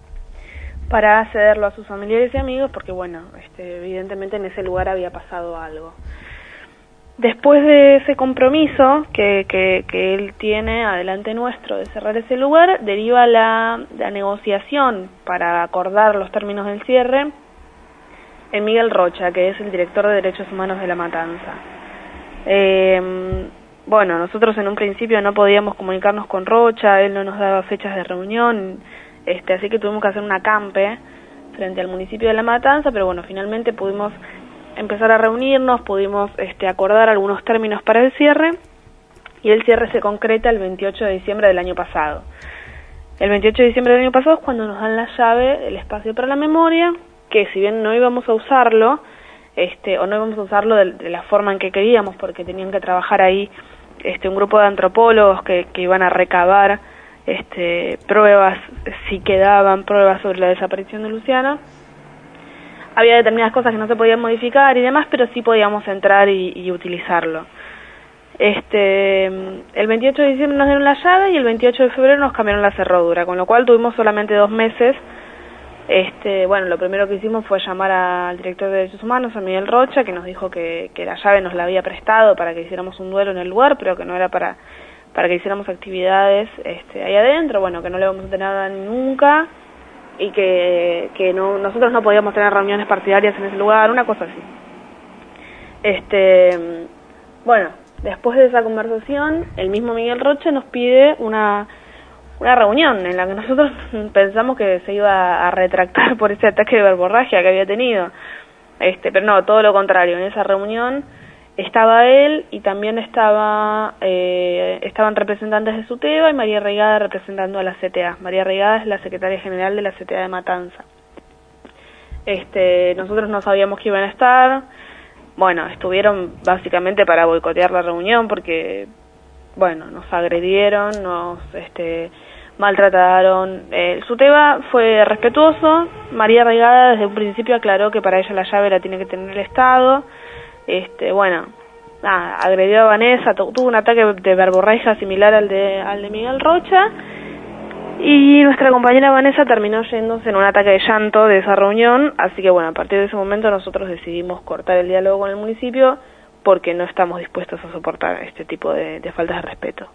para cederlo a sus familiares y amigos, porque bueno, este, evidentemente en ese lugar había pasado algo. Después de ese compromiso que, que, que él tiene adelante nuestro de cerrar ese lugar, deriva la, la negociación para acordar los términos del cierre en Miguel Rocha, que es el director de Derechos Humanos de La Matanza. Eh, bueno, nosotros en un principio no podíamos comunicarnos con Rocha, él no nos daba fechas de reunión, este, así que tuvimos que hacer un acampe frente al municipio de La Matanza, pero bueno, finalmente pudimos empezar a reunirnos, pudimos este, acordar algunos términos para el cierre, y el cierre se concreta el veintiocho de diciembre del año pasado. El veintiocho de diciembre del año pasado es cuando nos dan la llave del espacio para la memoria, que si bien no íbamos a usarlo, este, o no íbamos a usarlo de, de la forma en que queríamos, porque tenían que trabajar ahí este, un grupo de antropólogos que, que iban a recabar este, pruebas, si quedaban pruebas sobre la desaparición de Luciana. Había determinadas cosas que no se podían modificar y demás, pero sí podíamos entrar y, y utilizarlo. Este, el veintiocho de diciembre nos dieron la llave y el veintiocho de febrero nos cambiaron la cerradura, con lo cual tuvimos solamente dos meses. Este, bueno, lo primero que hicimos fue llamar al director de Derechos Humanos, a Miguel Rocha, que nos dijo que, que la llave nos la había prestado para que hiciéramos un duelo en el lugar, pero que no era para, para que hiciéramos actividades este, ahí adentro, bueno, que no le vamos a tener nada nunca y que, que no, nosotros no podíamos tener reuniones partidarias en ese lugar, una cosa así. Este, bueno, después de esa conversación, el mismo Miguel Rocha nos pide una, una reunión en la que nosotros pensamos que se iba a retractar por ese ataque de verborragia que había tenido. Este, pero no, todo lo contrario. En esa reunión estaba él y también estaba eh, estaban representantes de SUTEBA y María Reigada representando a la C T A. María Reigada es la secretaria general de la C T A de Matanza. Este, nosotros no sabíamos que iban a estar. Bueno, estuvieron básicamente para boicotear la reunión porque, bueno, nos agredieron, nos este, maltrataron. El SUTEBA fue respetuoso. María Reigada desde un principio aclaró que para ella la llave la tiene que tener el Estado. Este, bueno, nada, agredió a Vanessa, tuvo un ataque de verborragia similar al de, al de Miguel Rocha. Y nuestra compañera Vanessa terminó yéndose en un ataque de llanto de esa reunión, así que bueno, a partir de ese momento nosotros decidimos cortar el diálogo con el municipio porque no estamos dispuestos a soportar este tipo de, de faltas de respeto.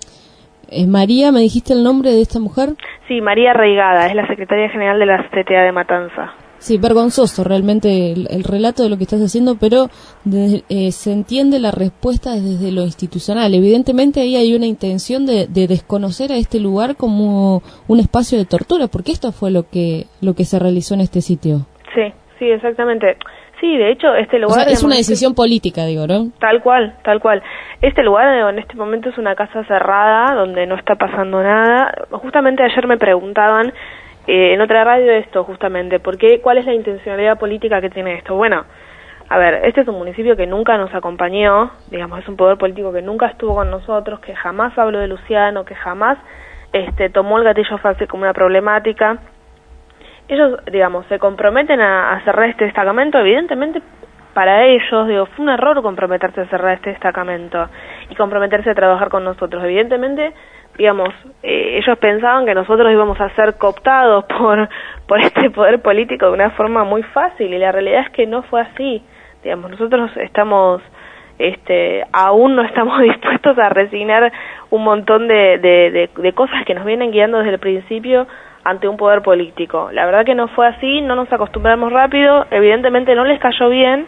Eh, María, ¿me dijiste el nombre de esta mujer? Sí, María Reigada, es la secretaria general de la C T A de Matanza. Sí, vergonzoso realmente el, el relato de lo que estás haciendo, pero de, eh, se entiende la respuesta desde lo institucional. Evidentemente ahí hay una intención de, de desconocer a este lugar como un espacio de tortura, porque esto fue lo que lo que se realizó en este sitio. Sí, sí, exactamente. Sí, de hecho, este lugar... O sea, es una decisión política, digo, ¿no? Tal cual, tal cual. Este lugar en este momento es una casa cerrada donde no está pasando nada. Justamente ayer me preguntaban Eh, en otra radio esto, justamente, porque ¿cuál es la intencionalidad política que tiene esto? Bueno, a ver, este es un municipio que nunca nos acompañó, digamos, es un poder político que nunca estuvo con nosotros, que jamás habló de Luciano, que jamás este, tomó el gatillo fácil como una problemática. Ellos, digamos, se comprometen a, a cerrar este destacamento, evidentemente para ellos, digo, fue un error comprometerse a cerrar este destacamento y comprometerse a trabajar con nosotros, evidentemente. Digamos, eh, ellos pensaban que nosotros íbamos a ser cooptados por por este poder político de una forma muy fácil y la realidad es que no fue así. Digamos, nosotros estamos, este, aún no estamos dispuestos a resignar un montón de, de, de, de cosas que nos vienen guiando desde el principio ante un poder político. La verdad que no fue así, no nos acostumbramos rápido, evidentemente no les cayó bien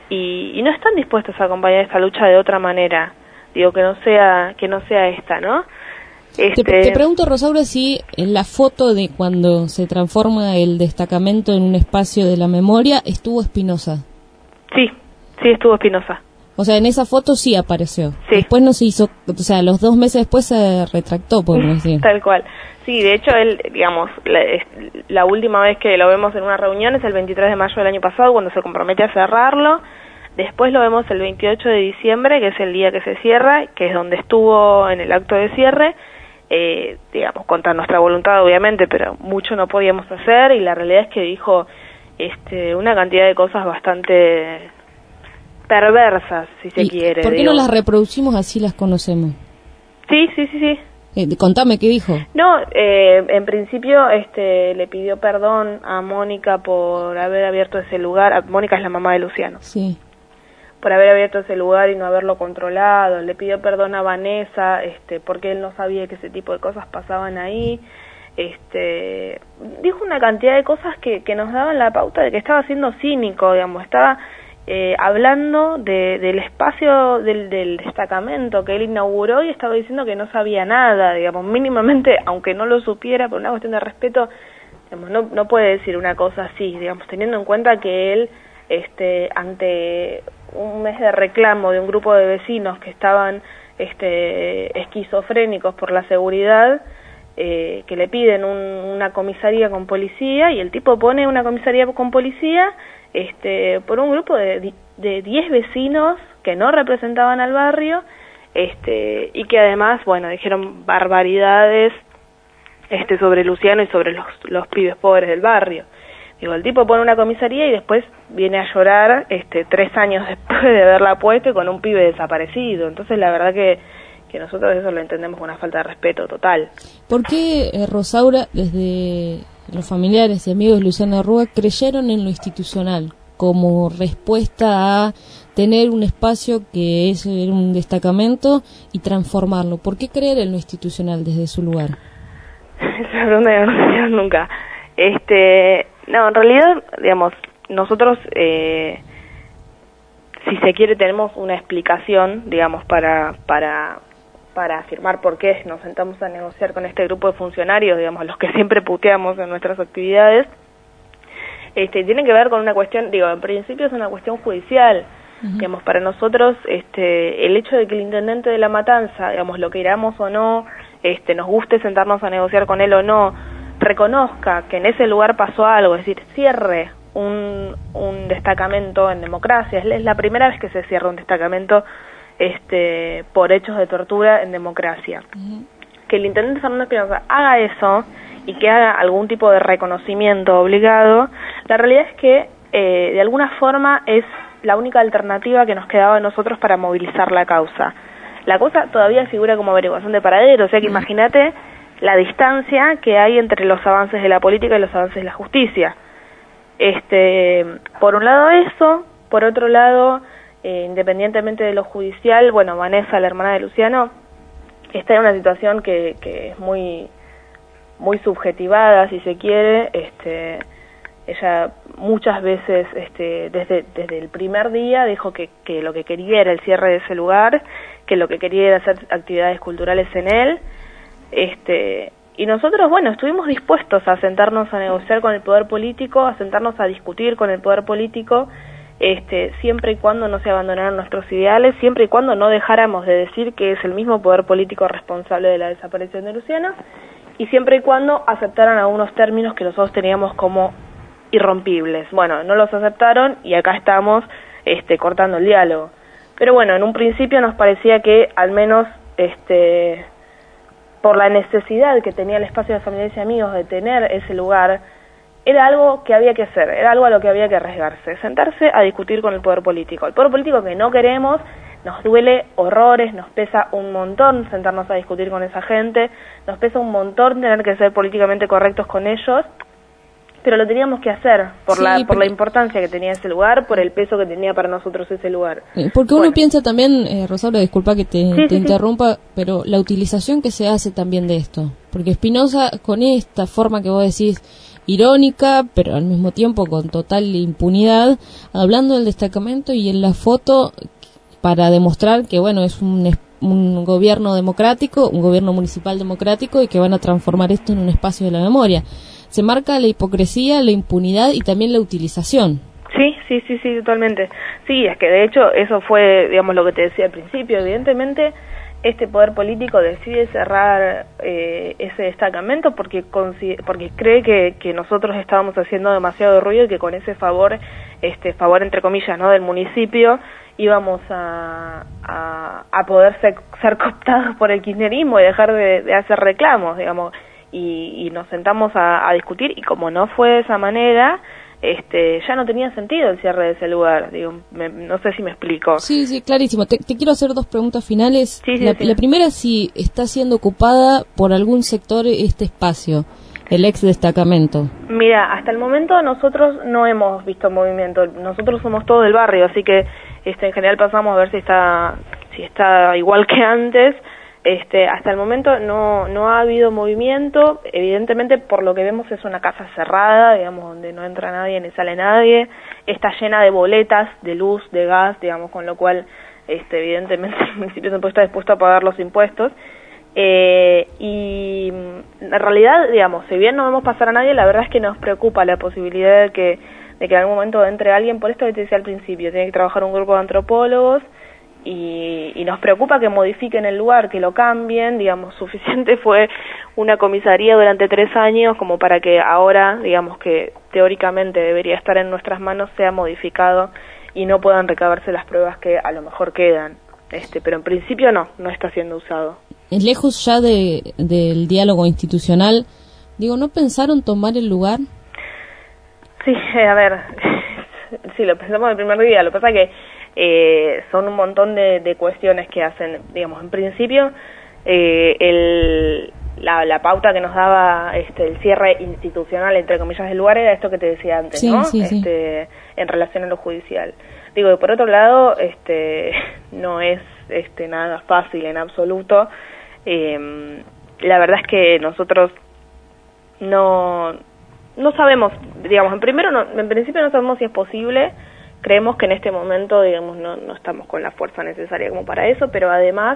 y, y no están dispuestos a acompañar esta lucha de otra manera. Digo, que no sea que no sea esta, ¿no? Este... Te, te pregunto, Rosaura, si en la foto de cuando se transforma el destacamento en un espacio de la memoria estuvo Espinosa. Sí, sí estuvo Espinosa. O sea, en esa foto sí apareció. Sí. Después no se hizo, o sea, los dos meses después se retractó, podemos decir. Tal cual. Sí, de hecho, él, digamos, la, la última vez que lo vemos en una reunión es el veintitrés de mayo del año pasado, cuando se compromete a cerrarlo. Después lo vemos el veintiocho de diciembre, que es el día que se cierra, que es donde estuvo en el acto de cierre. Eh, digamos, contra nuestra voluntad obviamente, pero mucho no podíamos hacer y la realidad es que dijo este, una cantidad de cosas bastante perversas, si se quiere. ¿Por qué digo. no las reproducimos así las conocemos? Sí, sí, sí, sí. Eh, contame, ¿qué dijo? No, eh, en principio este, le pidió perdón a Mónica por haber abierto ese lugar. Mónica es la mamá de Luciano. Sí. Por haber abierto ese lugar y no haberlo controlado. Le pidió perdón a Vanessa, este, porque él no sabía que ese tipo de cosas pasaban ahí. Este, dijo una cantidad de cosas que, que nos daban la pauta de que estaba siendo cínico, digamos, estaba eh, hablando de, del espacio del, del destacamento que él inauguró y estaba diciendo que no sabía nada, digamos, mínimamente, aunque no lo supiera, por una cuestión de respeto, digamos, no, no puede decir una cosa así, digamos, teniendo en cuenta que él, este, ante un mes de reclamo de un grupo de vecinos que estaban este, esquizofrénicos por la seguridad, eh, que le piden un, una comisaría con policía, y el tipo pone una comisaría con policía este, por un grupo de de diez vecinos que no representaban al barrio, este, y que además, bueno, dijeron barbaridades este, sobre Luciano y sobre los, los pibes pobres del barrio. Digo, el tipo pone una comisaría y después viene a llorar este, tres años después de haberla puesto y con un pibe desaparecido. Entonces la verdad que, que nosotros eso lo entendemos como una falta de respeto total. ¿Por qué, eh, Rosaura, desde los familiares y amigos de Luciano Rúa creyeron en lo institucional como respuesta a tener un espacio que es un destacamento y transformarlo? ¿Por qué creer en lo institucional desde su lugar? Es una pregunta que no me hicieron nunca. Este, no, en realidad, digamos, nosotros, eh, si se quiere, tenemos una explicación, digamos, para para para afirmar por qué nos sentamos a negociar con este grupo de funcionarios, digamos, los que siempre puteamos en nuestras actividades. Este, tiene que ver con una cuestión, digo, en principio es una cuestión judicial. Uh-huh. Digamos, para nosotros, este, el hecho de que el intendente de La Matanza, digamos, lo queramos o no, este, nos guste sentarnos a negociar con él o no, reconozca que en ese lugar pasó algo, es decir, cierre un, un destacamento en democracia. Es, es la primera vez que se cierra un destacamento este, por hechos de tortura en democracia. Uh-huh. Que el intendente Fernando Espinosa haga eso y que haga algún tipo de reconocimiento obligado, la realidad es que eh, de alguna forma es la única alternativa que nos quedaba a nosotros para movilizar la causa. La cosa todavía figura como averiguación de paradero, o sea que imagínate la distancia que hay entre los avances de la política y los avances de la justicia. Este, por un lado eso, por otro lado, eh, independientemente de lo judicial, bueno, Vanessa, la hermana de Luciano, está en una situación que, que es muy muy subjetivada, si se quiere. Este, ella muchas veces, este, desde desde el primer día, dijo que, que lo que quería era el cierre de ese lugar, que lo que quería era hacer actividades culturales en él. Este, y nosotros, bueno, estuvimos dispuestos a sentarnos a negociar con el poder político, a sentarnos a discutir con el poder político, este, siempre y cuando no se abandonaran nuestros ideales, siempre y cuando no dejáramos de decir que es el mismo poder político responsable de la desaparición de Luciano, y siempre y cuando aceptaran algunos términos que nosotros teníamos como irrompibles. Bueno, no los aceptaron y acá estamos este, cortando el diálogo. Pero bueno, en un principio nos parecía que al menos este, por la necesidad que tenía el espacio de familiares y amigos de tener ese lugar, era algo que había que hacer, era algo a lo que había que arriesgarse, sentarse a discutir con el poder político. El poder político que no queremos, nos duele horrores, nos pesa un montón sentarnos a discutir con esa gente, nos pesa un montón tener que ser políticamente correctos con ellos, pero lo teníamos que hacer por sí, la por la importancia que tenía ese lugar, por el peso que tenía para nosotros ese lugar. Porque uno bueno. piensa también, eh, Rosario, disculpa que te, sí, te sí, interrumpa, sí. pero la utilización que se hace también de esto, porque Espinosa con esta forma que vos decís, irónica, pero al mismo tiempo con total impunidad, hablando del destacamento y en la foto para demostrar que, bueno, es un, un gobierno democrático, un gobierno municipal democrático y que van a transformar esto en un espacio de la memoria. Se marca la hipocresía, la impunidad y también la utilización. Sí, sí, sí, sí, totalmente. Sí, es que de hecho eso fue, digamos, lo que te decía al principio. Evidentemente, este poder político decide cerrar eh, ese destacamento porque porque cree que, que nosotros estábamos haciendo demasiado ruido y que con ese favor, este favor entre comillas, ¿no?, del municipio, íbamos a, a, a poder ser, ser cooptados por el kirchnerismo y dejar de, de hacer reclamos, digamos, y, y nos sentamos a, a discutir, y como no fue de esa manera, este ya no tenía sentido el cierre de ese lugar. Digo, me, no sé si me explico. Sí, sí, clarísimo. Te, te quiero hacer dos preguntas finales. Sí, sí, la, sí. la primera, si está siendo ocupada por algún sector este espacio, el ex destacamento. Mira, hasta el momento nosotros no hemos visto movimiento. Nosotros somos todos del barrio, así que este en general pasamos a ver si está si está igual que antes. Este, hasta el momento no no ha habido movimiento. Evidentemente, por lo que vemos, es una casa cerrada, digamos, donde no entra nadie ni sale nadie. Está llena de boletas de luz, de gas, digamos, con lo cual este evidentemente el municipio no está dispuesto a pagar los impuestos. Eh, y en realidad, digamos, si bien no vemos pasar a nadie, la verdad es que nos preocupa la posibilidad de que de que en algún momento entre alguien. Por esto que te decía al principio, tiene que trabajar un grupo de antropólogos y, y nos preocupa que modifiquen el lugar, que lo cambien, digamos, suficiente fue una comisaría durante tres años como para que ahora, digamos, que teóricamente debería estar en nuestras manos, sea modificado y no puedan recabarse las pruebas que a lo mejor quedan, este, pero en principio no, no está siendo usado. Lejos ya de, del diálogo institucional, digo, ¿no pensaron tomar el lugar? Sí, a ver, sí, lo pensamos el primer día, lo que pasa es que eh, son un montón de, de cuestiones que hacen, digamos, en principio, eh, el, la, la pauta que nos daba este, el cierre institucional, entre comillas, del lugar era esto que te decía antes, sí, ¿no? Sí, este, sí. En relación a lo judicial. Digo, y por otro lado, este, no es este, nada fácil en absoluto. Eh, la verdad es que nosotros no no sabemos, digamos, en primero no, en principio no sabemos si es posible, creemos que en este momento, digamos, no, no estamos con la fuerza necesaria como para eso, pero además...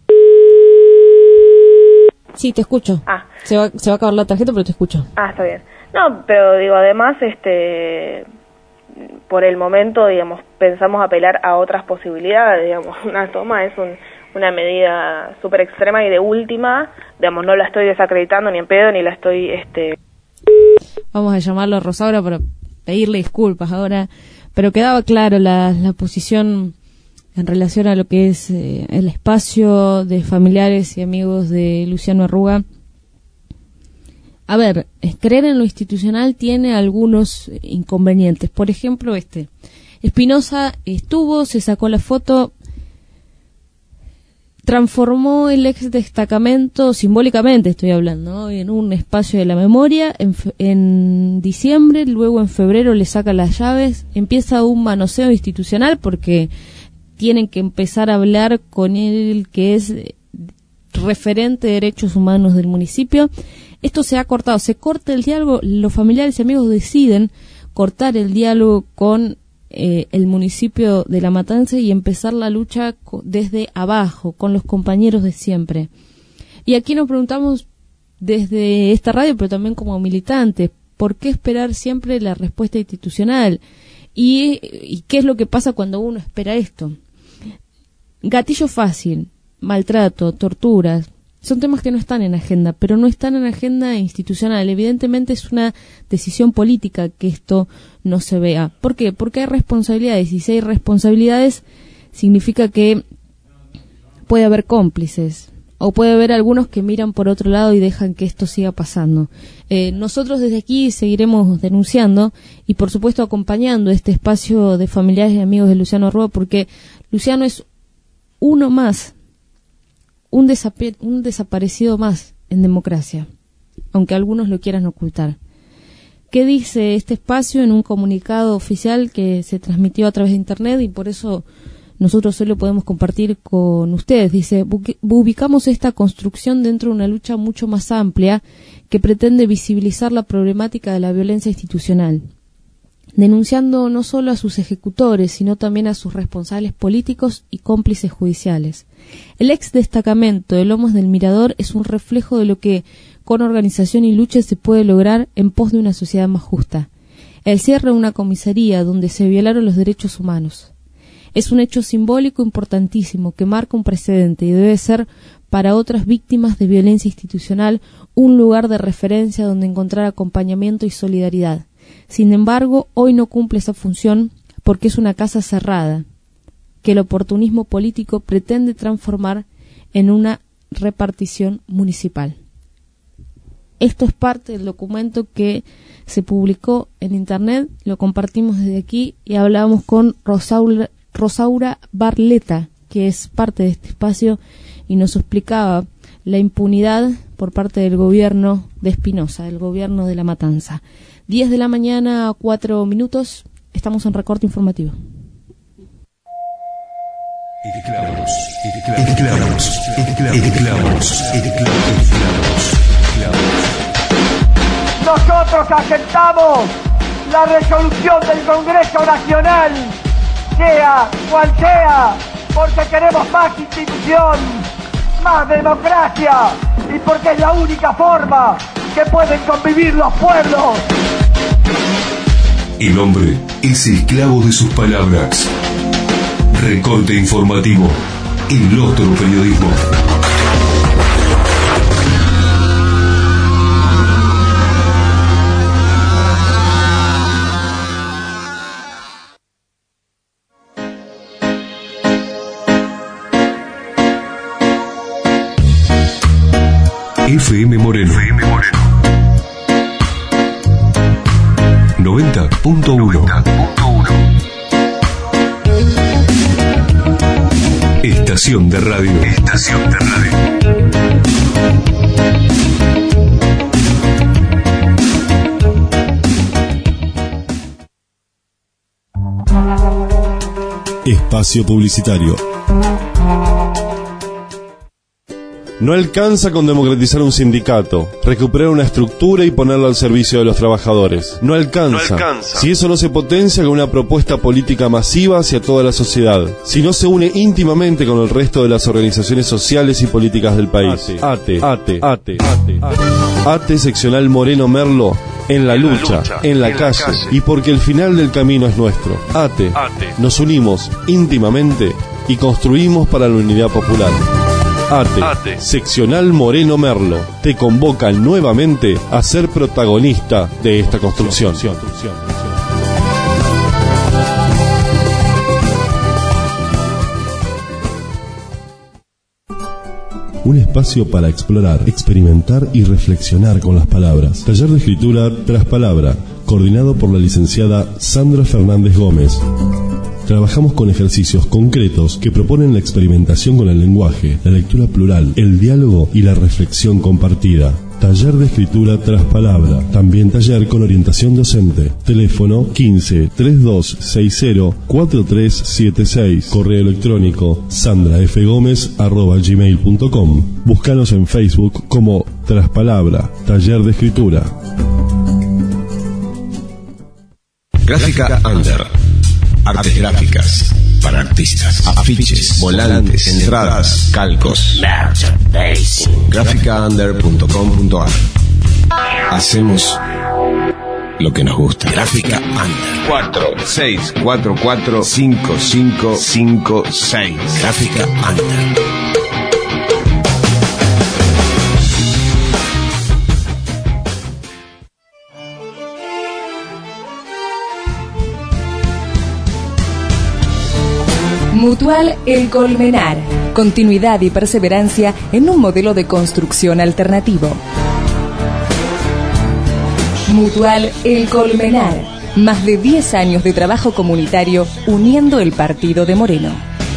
Sí, te escucho. Ah. Se va, se va a acabar la tarjeta, pero te escucho. Ah, está bien. No, pero digo, además, este... por el momento, digamos, pensamos apelar a otras posibilidades, digamos, una toma es un, una medida súper extrema y de última, digamos, no la estoy desacreditando ni en pedo, ni la estoy, este... Vamos a llamarlo a Rosaura para pedirle disculpas ahora, pero quedaba claro la, la posición en relación a lo que es eh, el espacio de familiares y amigos de Luciano Arruga. A ver, creer en lo institucional tiene algunos inconvenientes. Por ejemplo, este. Espinosa estuvo, se sacó la foto, transformó el ex destacamento, simbólicamente estoy hablando, ¿no?, en un espacio de la memoria. En, en diciembre, luego en febrero le saca las llaves, empieza un manoseo institucional porque tienen que empezar a hablar con el que es referente de derechos humanos del municipio. Esto se ha cortado, se corta el diálogo, los familiares y amigos deciden cortar el diálogo con eh, el municipio de La Matanza y empezar la lucha co- desde abajo, con los compañeros de siempre. Y aquí nos preguntamos desde esta radio, pero también como militantes, ¿por qué esperar siempre la respuesta institucional? ¿Y, y qué es lo que pasa cuando uno espera esto? Gatillo fácil, maltrato, torturas, son temas que no están en agenda, pero no están en agenda institucional. Evidentemente es una decisión política que esto no se vea. ¿Por qué? Porque hay responsabilidades, y si hay responsabilidades significa que puede haber cómplices, o puede haber algunos que miran por otro lado y dejan que esto siga pasando. Eh, nosotros desde aquí seguiremos denunciando y por supuesto acompañando este espacio de familiares y amigos de Luciano Arruga, porque Luciano es uno más, un, desap- un desaparecido más en democracia, aunque algunos lo quieran ocultar. ¿Qué dice este espacio en un comunicado oficial que se transmitió a través de internet y por eso nosotros hoy lo podemos compartir con ustedes? Dice: ubicamos esta construcción dentro de una lucha mucho más amplia que pretende visibilizar la problemática de la violencia institucional, denunciando no solo a sus ejecutores, sino también a sus responsables políticos y cómplices judiciales. El ex destacamento de Lomas del Mirador es un reflejo de lo que con organización y lucha se puede lograr en pos de una sociedad más justa. El cierre de una comisaría donde se violaron los derechos humanos es un hecho simbólico importantísimo que marca un precedente y debe ser para otras víctimas de violencia institucional un lugar de referencia donde encontrar acompañamiento y solidaridad. Sin embargo, hoy no cumple esa función porque es una casa cerrada, que el oportunismo político pretende transformar en una repartición municipal. Esto es parte del documento que se publicó en internet, lo compartimos desde aquí y hablábamos con Rosaura, Rosaura Barleta, que es parte de este espacio, y nos explicaba la impunidad por parte del gobierno de Espinosa, del gobierno de La Matanza. diez de la mañana, cuatro minutos, estamos en recorte informativo. Esclavos, esclavos, esclavos, esclavos, esclavos. Nosotros aceptamos la resolución del Congreso Nacional, sea cual sea, porque queremos más institución, más democracia y porque es la única forma que pueden convivir los pueblos. El hombre es esclavo de sus palabras. Recorte informativo. El otro periodismo. F M Moreno. F M Moreno. noventa punto uno. Estación de radio. Estación de radio. Espacio publicitario. No alcanza con democratizar un sindicato, recuperar una estructura y ponerlo al servicio de los trabajadores. No alcanza. No alcanza. Si eso no se potencia con una propuesta política masiva hacia toda la sociedad. Si no se une íntimamente con el resto de las organizaciones sociales y políticas del país. ATE, ATE, ATE, ATE, ATE. ATE seccional Moreno Merlo, en la lucha, en la calle, y porque el final del camino es nuestro. ATE, nos unimos íntimamente y construimos para la unidad popular. ATE, ATE, seccional Moreno Merlo, te convoca nuevamente a ser protagonista de esta construcción. Un espacio para explorar, experimentar y reflexionar con las palabras. Taller de escritura tras palabra, coordinado por la licenciada Sandra Fernández Gómez. Trabajamos con ejercicios concretos que proponen la experimentación con el lenguaje, la lectura plural, el diálogo y la reflexión compartida. Taller de escritura tras palabra. También taller con orientación docente. Teléfono quince, treinta y dos sesenta, cuarenta y tres setenta y seis. Correo electrónico sandrafgomez arroba gmail punto com. Búscanos en Facebook como Traspalabra, Taller de Escritura. Gráfica Under. Artes gráficas para artistas, afiches, volantes, entradas, calcos. gráfica under punto com punto a r. Hacemos lo que nos gusta. Gráfica Under. cuatro seis cuatro cuatro cinco cinco cinco seis. Gráfica Under. Mutual El Colmenar. Continuidad y perseverancia en un modelo de construcción alternativo. Mutual El Colmenar. Más de diez años de trabajo comunitario uniendo el partido de Moreno.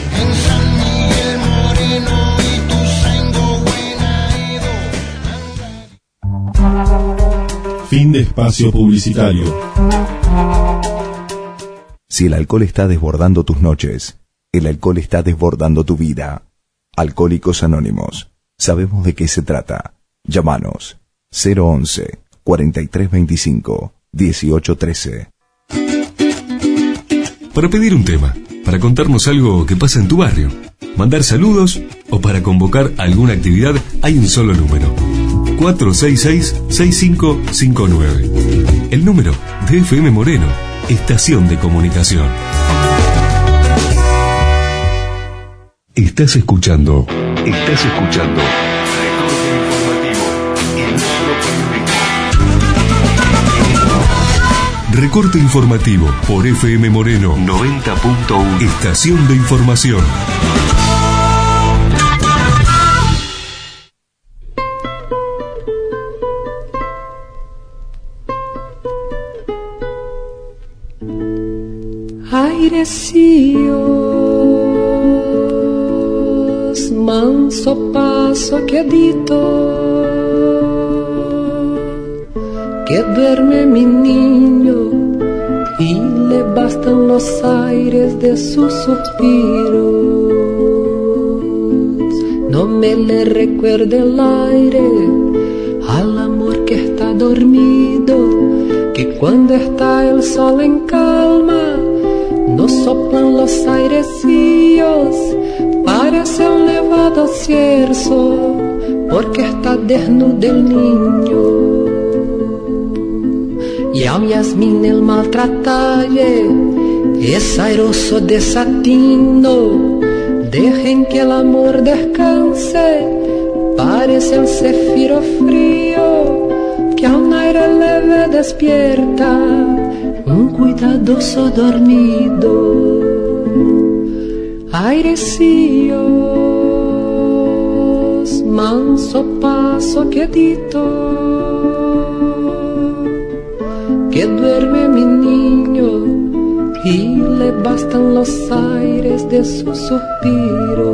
Fin de espacio publicitario. Si el alcohol está desbordando tus noches, el alcohol está desbordando tu vida. Alcohólicos Anónimos. Sabemos de qué se trata. Llámanos cero once, cuarenta y tres veinticinco, dieciocho trece. Para pedir un tema, para contarnos algo que pasa en tu barrio, mandar saludos o para convocar alguna actividad, hay un solo número. cuatro seis seis, seis cinco cinco nueve. El número de F M Moreno, Estación de Comunicación. Estás escuchando. Estás escuchando. Recorte informativo. El otro periodismo. Recorte informativo por F M Moreno noventa punto uno. Estación de Información. Airecios, manso paso quedito, que duerme mi niño y le bastan los aires de sus suspiros. No me le recuerde el aire al amor que está dormido, que cuando está el sol en calma nos soplan los airecillos, parece un nevado cierzo, porque está desnudo el niño. Y al Yasmín el maltratalle, es airoso desatino. Dejen que el amor descanse, parece el céfiro frío que a un aire leve despierta un cuidadoso dormido. Airecillos, manso paso quedito, que duerme mi niño y le bastan los aires de sus suspiros.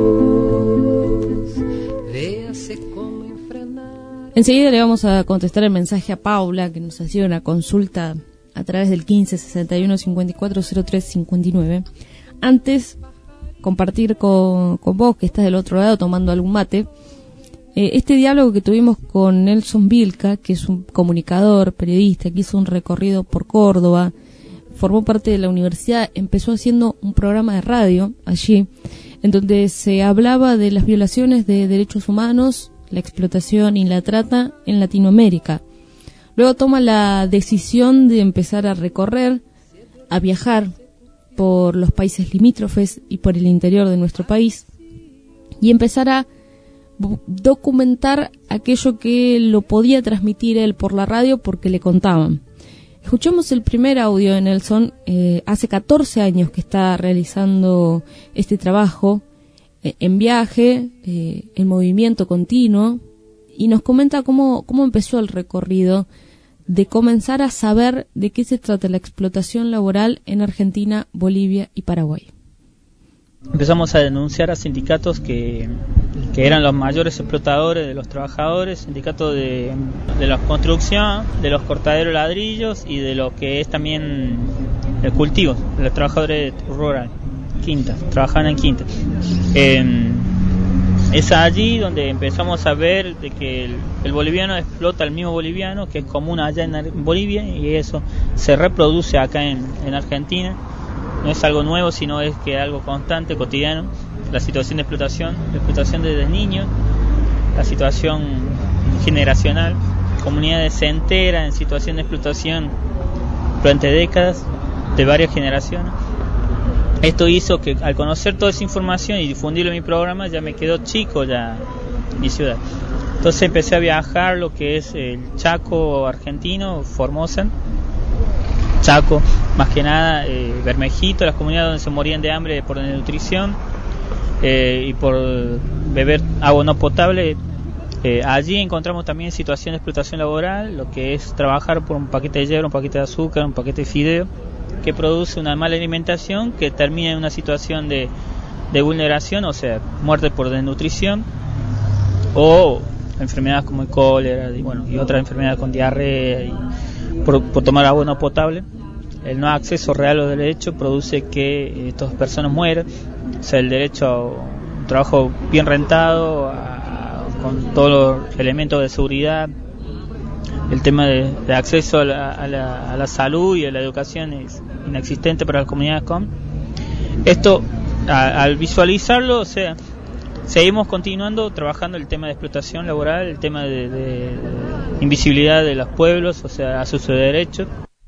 Véase cómo enfrenar. Enseguida le vamos a contestar el mensaje a Paula, que nos hacía una consulta a través del quince sesenta y uno cincuenta y cuatro cero tres cincuenta y nueve. Antes, compartir con, con vos, que estás del otro lado tomando algún mate, eh, este diálogo que tuvimos con Nelson Vilca, que es un comunicador, periodista, que hizo un recorrido por Córdoba, formó parte de la universidad, empezó haciendo un programa de radio allí, en donde se hablaba de las violaciones de derechos humanos, la explotación y la trata en Latinoamérica. Luego toma la decisión de empezar a recorrer, a viajar por los países limítrofes y por el interior de nuestro país y empezar a documentar aquello que lo podía transmitir él por la radio porque le contaban. Escuchamos el primer audio de Nelson, eh, hace catorce años que está realizando este trabajo, eh, en viaje, eh, en movimiento continuo, y nos comenta cómo, cómo empezó el recorrido de comenzar a saber de qué se trata la explotación laboral en Argentina, Bolivia y Paraguay. Empezamos a denunciar a sindicatos que, que eran los mayores explotadores de los trabajadores, sindicatos de, de la construcción, de los cortaderos ladrillos y de lo que es también el cultivo, de los trabajadores rurales, quintas, trabajaban en quintas. Eh, es allí donde empezamos a ver de que el, el boliviano explota al mismo boliviano, que es común allá en Bolivia, y eso se reproduce acá en, en Argentina. No es algo nuevo, sino es que algo constante, cotidiano. La situación de explotación, la explotación desde niños, la situación generacional, comunidades enteras en situación de explotación durante décadas, de varias generaciones. Esto hizo que al conocer toda esa información y difundirlo en mi programa, ya me quedó chico ya mi ciudad. Entonces empecé a viajar lo que es el Chaco argentino, Formosa, Chaco, más que nada, eh, Bermejito, las comunidades donde se morían de hambre por desnutrición eh, y por beber agua no potable. Eh, allí encontramos también situación de explotación laboral, lo que es trabajar por un paquete de hierro, un paquete de azúcar, un paquete de fideo, que produce una mala alimentación que termina en una situación de, de vulneración, o sea, muerte por desnutrición o enfermedades como el cólera y, bueno, y otras enfermedades con diarrea y por, por tomar agua no potable. El no acceso real o derecho produce que estas personas mueran, o sea, el derecho a un trabajo bien rentado, a, con todos los elementos de seguridad, el tema de, de acceso a la, a, la, a la salud y a la educación es inexistente para las comunidades com. Esto, a, al visualizarlo, o sea, seguimos continuando trabajando el tema de explotación laboral, el tema de, de, de invisibilidad de los pueblos, o sea, a sus derechos.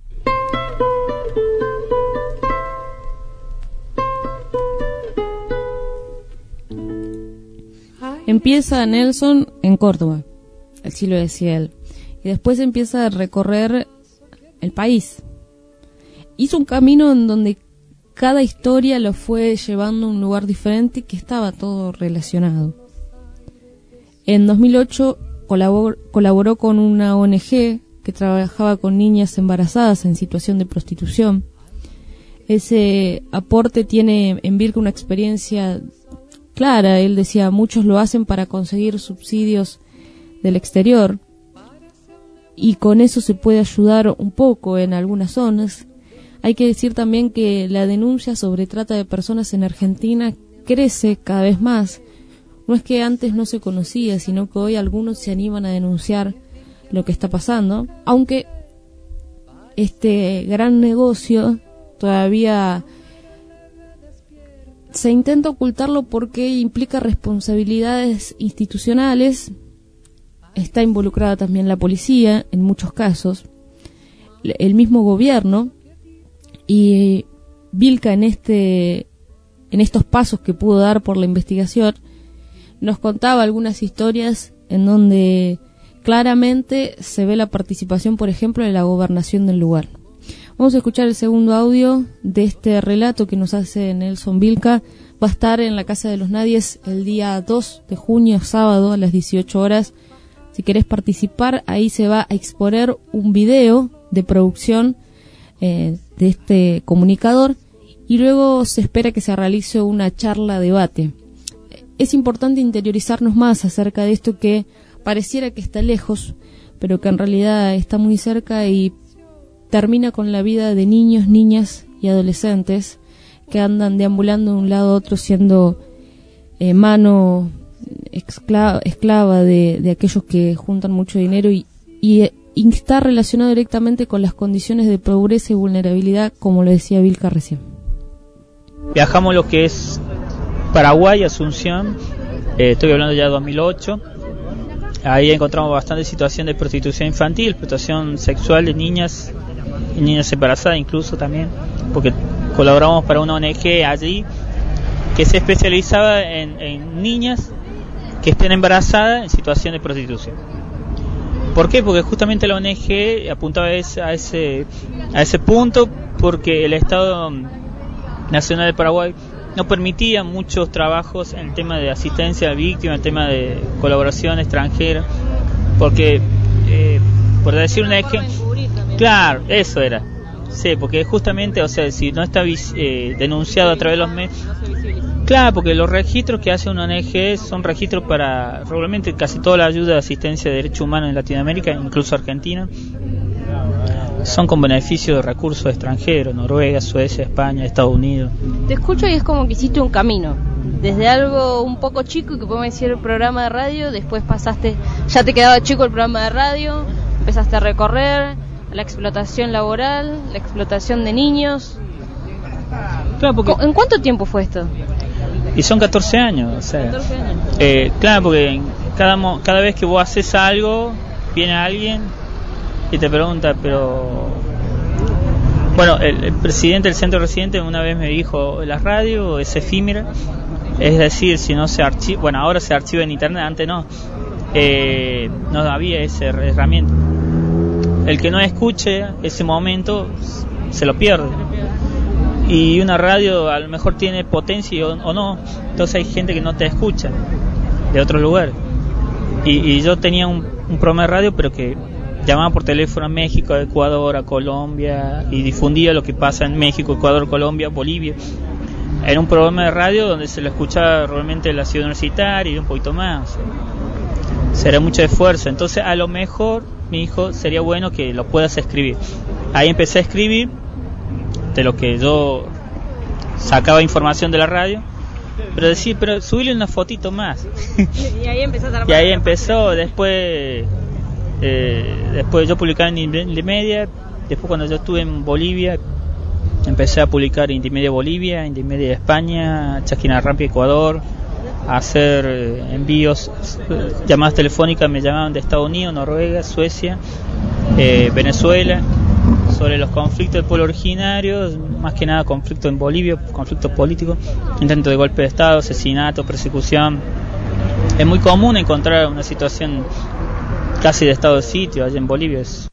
Empieza Nelson en Córdoba, así lo decía él, y después empieza a recorrer el país. Hizo un camino en donde cada historia lo fue llevando a un lugar diferente, que estaba todo relacionado. En dos mil ocho colaboró, colaboró con una O N G que trabajaba con niñas embarazadas en situación de prostitución. Ese aporte tiene en Vilca una experiencia clara. Él decía, muchos lo hacen para conseguir subsidios del exterior y con eso se puede ayudar un poco en algunas zonas. Hay que decir también que la denuncia sobre trata de personas en Argentina crece cada vez más. No es que antes no se conocía, sino que hoy algunos se animan a denunciar lo que está pasando, aunque este gran negocio todavía se intenta ocultarlo porque implica responsabilidades institucionales. Está involucrada también la policía en muchos casos, el mismo gobierno, y Vilca en este en estos pasos que pudo dar por la investigación nos contaba algunas historias en donde claramente se ve la participación, por ejemplo, de la gobernación del lugar. Vamos a escuchar el segundo audio de este relato que nos hace Nelson Vilca. Va a estar en la Casa de los Nadies el día dos de junio, sábado, a las dieciocho horas. Si querés participar, ahí se va a exponer un video de producción eh, de este comunicador y luego se espera que se realice una charla debate. Es importante interiorizarnos más acerca de esto que pareciera que está lejos, pero que en realidad está muy cerca y termina con la vida de niños, niñas y adolescentes que andan deambulando de un lado a otro siendo eh, mano esclava, esclava de, de aquellos que juntan mucho dinero y, y, y está relacionado directamente con las condiciones de pobreza y vulnerabilidad, como lo decía Vilca recién. Viajamos lo que es Paraguay, Asunción, eh, estoy hablando ya de dos mil ocho. Ahí encontramos bastante situación de prostitución infantil, explotación sexual de niñas y niñas embarazadas incluso también, porque colaboramos para una O N G allí que se especializaba en, en niñas que estén embarazadas en situación de prostitución. ¿Por qué? Porque justamente la O N G apuntaba a ese, a ese, a ese punto, porque el Estado Nacional de Paraguay no permitía muchos trabajos en el tema de asistencia a víctimas, en el tema de colaboración extranjera, porque, eh, por decir una ejemplo, claro, eso era, sí, porque justamente, o sea, si no está eh, denunciado a través de los medios, claro, porque los registros que hace una O N G son registros para, regularmente casi toda la ayuda de asistencia de derechos humanos en Latinoamérica, incluso Argentina, son con beneficio de recursos extranjeros, Noruega, Suecia, España, Estados Unidos. Te escucho y es como que hiciste un camino, desde algo un poco chico que podemos decir el programa de radio, después pasaste, ya te quedaba chico el programa de radio, empezaste a recorrer la explotación laboral, la explotación de niños. Claro, porque... ¿En cuánto tiempo fue esto? Y son catorce años, o sea, catorce años. Eh, claro, porque cada, mo- cada vez que vos haces algo, viene alguien y te pregunta, pero... Bueno, el, el presidente del centro residente una vez me dijo, la radio es efímera, es decir, si no se archiva, bueno, ahora se archiva en internet, antes no, eh, no había esa herramienta. El que no escuche ese momento se lo pierde. Y una radio a lo mejor tiene potencia o, o no, entonces hay gente que no te escucha de otros lugares. Y, y yo tenía un, un programa de radio, pero que llamaba por teléfono a México, a Ecuador, a Colombia, y difundía lo que pasa en México, Ecuador, Colombia, Bolivia. Era un programa de radio donde se lo escuchaba realmente en la ciudad universitaria y un poquito más. O sea, será mucho esfuerzo. Entonces, a lo mejor, mi hijo, sería bueno que lo puedas escribir. Ahí empecé a escribir de lo que yo sacaba información de la radio, pero decir, pero subirle una fotito más. Y ahí empezó a Y ahí empezó, después eh, después yo publicaba en Indymedia, después cuando yo estuve en Bolivia empecé a publicar Indymedia Bolivia, Indymedia España, Chasquina Rampi Ecuador, a hacer eh, envíos, eh, llamadas telefónicas, me llamaban de Estados Unidos, Noruega, Suecia, eh, Venezuela, sobre los conflictos del pueblo originario, más que nada conflictos en Bolivia, conflictos políticos, intento de golpe de Estado, asesinato, persecución. Es muy común encontrar una situación casi de estado de sitio allá en Bolivia. Es...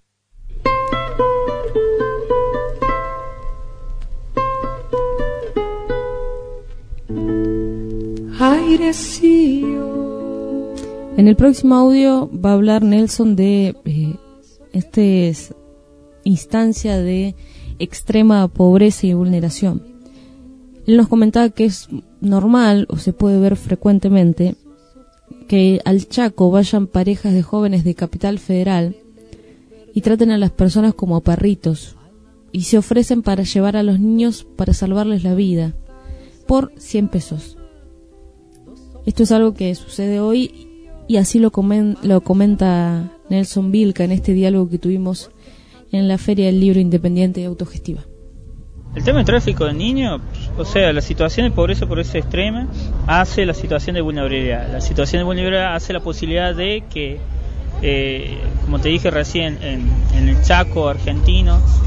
En el próximo audio va a hablar Nelson de eh, este instancia de extrema pobreza y vulneración. Él nos comentaba que es normal o se puede ver frecuentemente que al Chaco vayan parejas de jóvenes de Capital Federal y traten a las personas como a perritos y se ofrecen para llevar a los niños para salvarles la vida por cien pesos. Esto es algo que sucede hoy y así lo, comen, lo comenta Nelson Vilca en este diálogo que tuvimos en la Feria del Libro Independiente y Autogestiva. El tema del tráfico de niños, o sea, la situación de pobreza pobreza extrema hace la situación de vulnerabilidad. La situación de vulnerabilidad hace la posibilidad de que, eh, como te dije recién, en, en el Chaco argentino,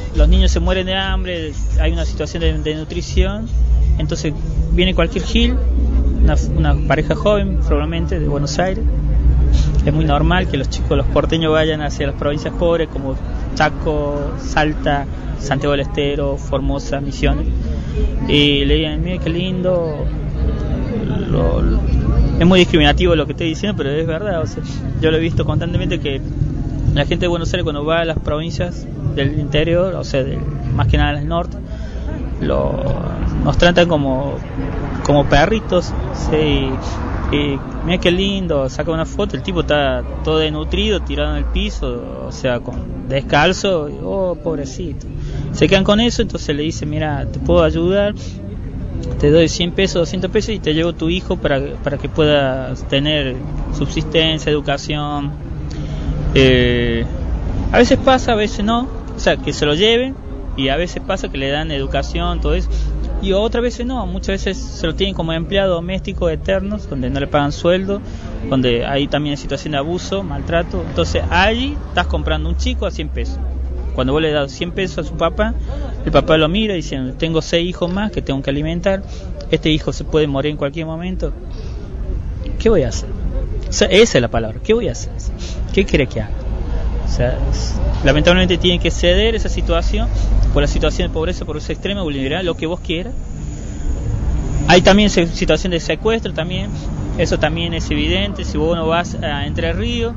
los niños se mueren de hambre, hay una situación de, de nutrición, entonces viene cualquier gil, una, una pareja joven probablemente de Buenos Aires. Es muy normal que los chicos, los porteños, vayan hacia las provincias pobres como Chaco, Salta, Santiago del Estero, Formosa, Misiones, y le digan, mire qué lindo. Lo, lo, es muy discriminativo lo que estoy diciendo, pero es verdad. O sea, yo lo he visto constantemente que la gente de Buenos Aires, cuando va a las provincias del interior, o sea, del, más que nada del norte, lo, nos tratan como, como perritos, ¿sí? Y mira qué lindo, saca una foto, el tipo está todo desnutrido, tirado en el piso, o sea, con descalzo, y, oh, pobrecito. Se quedan con eso, entonces le dicen, mira, te puedo ayudar, te doy cien pesos, doscientos pesos y te llevo tu hijo para, para que puedas tener subsistencia, educación. Eh, a veces pasa, a veces no, o sea, que se lo lleven, y a veces pasa que le dan educación, todo eso. Y otras veces no, muchas veces se lo tienen como empleado doméstico eternos, donde no le pagan sueldo, donde hay también situación de abuso, maltrato. Entonces allí estás comprando un chico a cien pesos. Cuando vos le das cien pesos a su papá, el papá lo mira diciendo, tengo seis hijos más que tengo que alimentar, este hijo se puede morir en cualquier momento. ¿Qué voy a hacer? O sea, esa es la palabra, ¿qué voy a hacer? ¿Qué quiere que haga? O sea, lamentablemente tiene que ceder esa situación por la situación de pobreza, pobreza extrema, vulnerabilidad, lo que vos quieras. Hay también situación de secuestro también, eso también es evidente. Si vos no vas a Entre Ríos,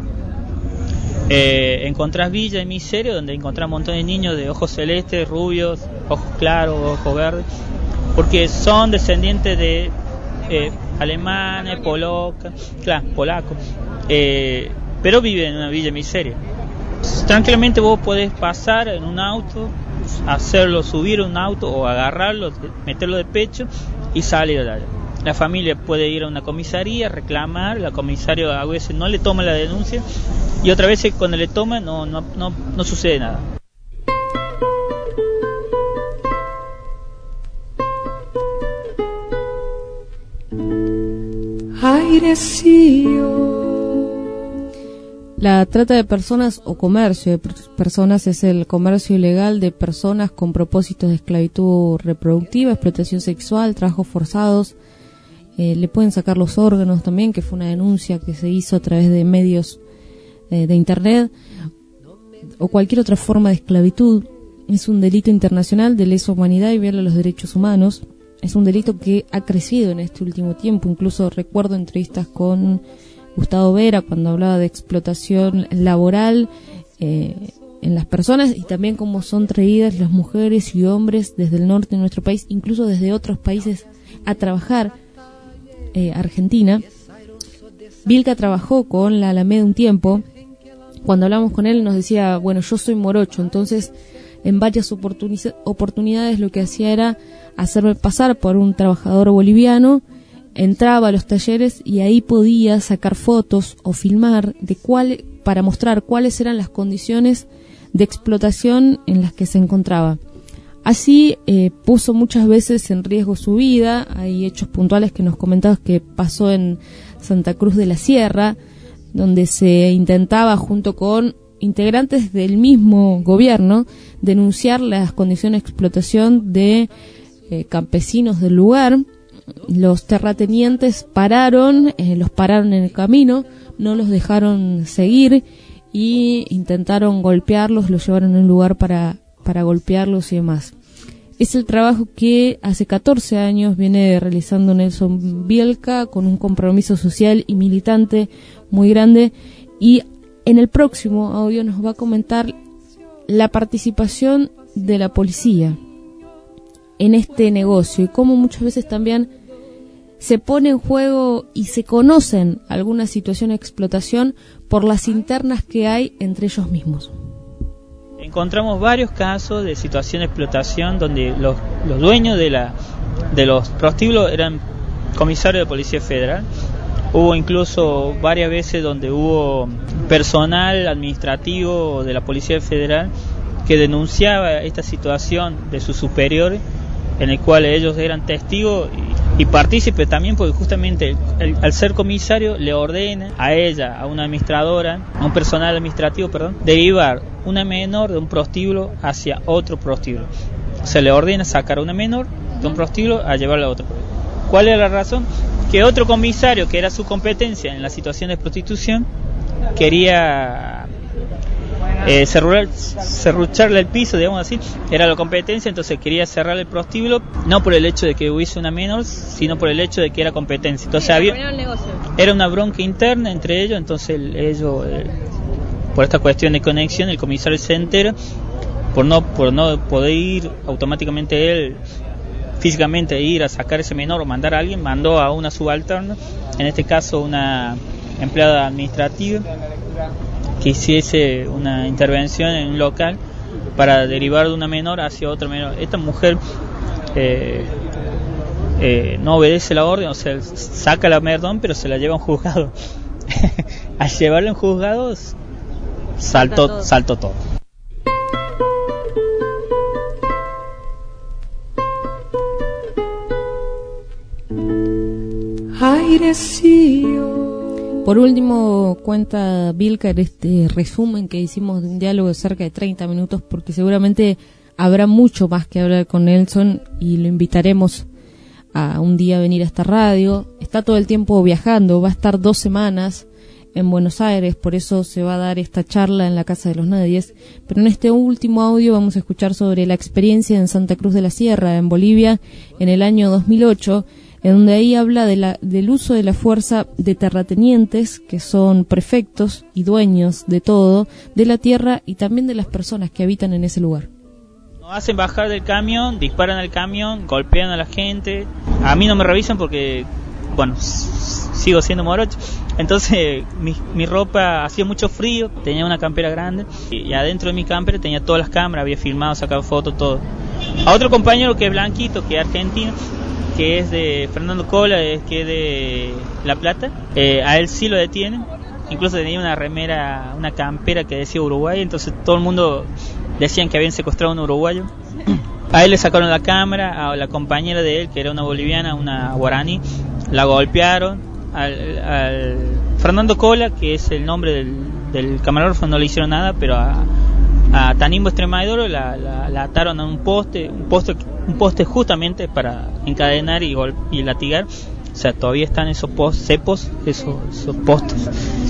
eh, encontrás Villa de Miseria, donde encontrás un montón de niños de ojos celestes, rubios, ojos claros, ojos verdes, porque son descendientes de eh, alemanes, polacos, claro, polacos, eh, pero viven en una Villa de Miseria. Tranquilamente vos podés pasar en un auto, hacerlo subir a un auto o agarrarlo, meterlo de pecho y salir de allá. La familia puede ir a una comisaría, reclamar, la comisaria a veces no le toma la denuncia y otras veces cuando le toma no, no, no, no sucede nada. Airecillo. La trata de personas o comercio de personas es el comercio ilegal de personas con propósitos de esclavitud reproductiva, explotación sexual, trabajos forzados. Eh, le pueden sacar los órganos también, que fue una denuncia que se hizo a través de medios eh, de internet, o cualquier otra forma de esclavitud. Es un delito internacional de lesa humanidad y viola los derechos humanos. Es un delito que ha crecido en este último tiempo. Incluso recuerdo entrevistas con Gustavo Vera cuando hablaba de explotación laboral eh, en las personas, y también cómo son traídas las mujeres y hombres desde el norte de nuestro país, incluso desde otros países, a trabajar. eh, Argentina. Vilca trabajó con la Alameda un tiempo. Cuando hablamos con él nos decía, bueno, yo soy morocho, entonces en varias oportuni- oportunidades lo que hacía era hacerme pasar por un trabajador boliviano. Entraba a los talleres y ahí podía sacar fotos o filmar de cuál, para mostrar cuáles eran las condiciones de explotación en las que se encontraba. Así eh, puso muchas veces en riesgo su vida. Hay hechos puntuales que nos comentabas que pasó en Santa Cruz de la Sierra, donde se intentaba, junto con integrantes del mismo gobierno, denunciar las condiciones de explotación de eh, campesinos del lugar. Los terratenientes pararon, eh, los pararon en el camino, no los dejaron seguir y intentaron golpearlos, los llevaron a un lugar para, para golpearlos y demás. Es el trabajo que hace catorce años viene realizando Nelson Vilca con un compromiso social y militante muy grande, y en el próximo audio nos va a comentar la participación de la policía en este negocio y cómo muchas veces también se pone en juego y se conocen algunas situaciones de explotación por las internas que hay entre ellos mismos. Encontramos varios casos de situación de explotación donde los, los dueños de la de los prostíbulos eran comisarios de Policía Federal. Hubo incluso varias veces donde hubo personal administrativo de la Policía Federal que denunciaba esta situación de sus superiores, en el cual ellos eran testigos y partícipe también porque justamente el, al ser comisario le ordena a ella, a una administradora, a un personal administrativo, perdón, derivar una menor de un prostíbulo hacia otro prostíbulo. Se le ordena sacar a una menor de un prostíbulo a llevarla a otro. ¿Cuál es la razón? Que otro comisario, que era su competencia en la situación de prostitución, quería eh, cerrar, cerrucharle el piso, digamos así, era la competencia, entonces quería cerrar el prostíbulo, no por el hecho de que hubiese una menor, sino por el hecho de que era competencia. Entonces había, era una bronca interna entre ellos, entonces ellos, eh, por esta cuestión de conexión, el comisario se entera, por no, por no poder ir automáticamente él, físicamente ir a sacar ese menor o mandar a alguien, mandó a una subalterna, en este caso una empleada administrativa, que hiciese una intervención en un local para derivar de una menor hacia otra menor. Esta mujer eh, eh, no obedece la orden, o sea, saca la menor, pero se la lleva a un juzgado. Al llevarla a un juzgado, saltó, saltó todo. Airecillo. Por último, cuenta Vilca en este resumen que hicimos de un diálogo de cerca de treinta minutos, porque seguramente habrá mucho más que hablar con Nelson y lo invitaremos a un día a venir a esta radio. Está todo el tiempo viajando, va a estar dos semanas en Buenos Aires, por eso se va a dar esta charla en la Casa de los Nadies. Pero en este último audio vamos a escuchar sobre la experiencia en Santa Cruz de la Sierra, en Bolivia, en el año dos mil ocho, en donde ahí habla de la, del uso de la fuerza de terratenientes, que son prefectos y dueños de todo, de la tierra y también de las personas que habitan en ese lugar. Nos hacen bajar del camión, disparan al camión, golpean a la gente. A mí no me revisan porque, bueno, sigo siendo morocho. Entonces mi, mi ropa, hacía mucho frío, tenía una campera grande y adentro de mi campera tenía todas las cámaras, había filmado, sacado fotos, todo. A otro compañero que es blanquito, que es argentino, que es de Fernando Cola, es que es de La Plata, eh, a él sí lo detienen, incluso tenía una remera, una campera que decía Uruguay, entonces todo el mundo decían que habían secuestrado a un uruguayo. A él le sacaron la cámara, a la compañera de él, que era una boliviana, una guaraní, la golpearon. Al, al Fernando Cola, que es el nombre del, del camarógrafo, no le hicieron nada, pero a, a Tanimbo Extremadoro la, la, la ataron a un poste, un poste, un poste justamente para encadenar y, gol, y latigar. O sea, todavía están esos post, cepos, esos, esos postes.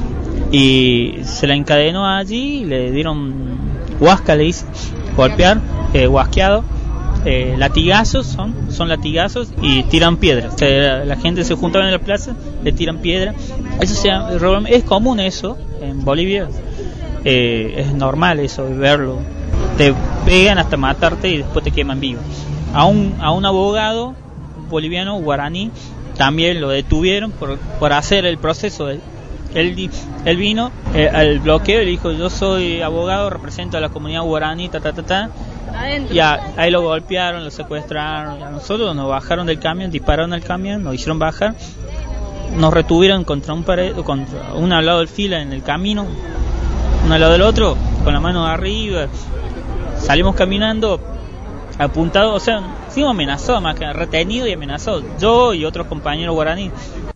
Y se la encadenó allí, le dieron huasca, le hice, golpear, eh, huasqueado. Eh, latigazos son, son latigazos y tiran piedras. O sea, la gente se juntaba en la plaza, le tiran piedra. Eso sea, es común eso en Bolivia, eh, es normal eso verlo. Te pegan hasta matarte y después te queman vivo. A un, a un abogado boliviano guaraní también lo detuvieron por, por hacer el proceso. Él, él vino eh, al bloqueo y le dijo: yo soy abogado, represento a la comunidad guaraní, ta ta ta ta. Y a, ahí lo golpearon, lo secuestraron. A nosotros nos bajaron del camión, dispararon al camión, nos hicieron bajar, nos retuvieron contra un pared, contra uno al lado del fila en el camino, uno al lado del otro, con la mano arriba. Salimos caminando apuntados, o sea, fuimos amenazados, más que retenidos y amenazados, yo y otros compañeros guaraníes.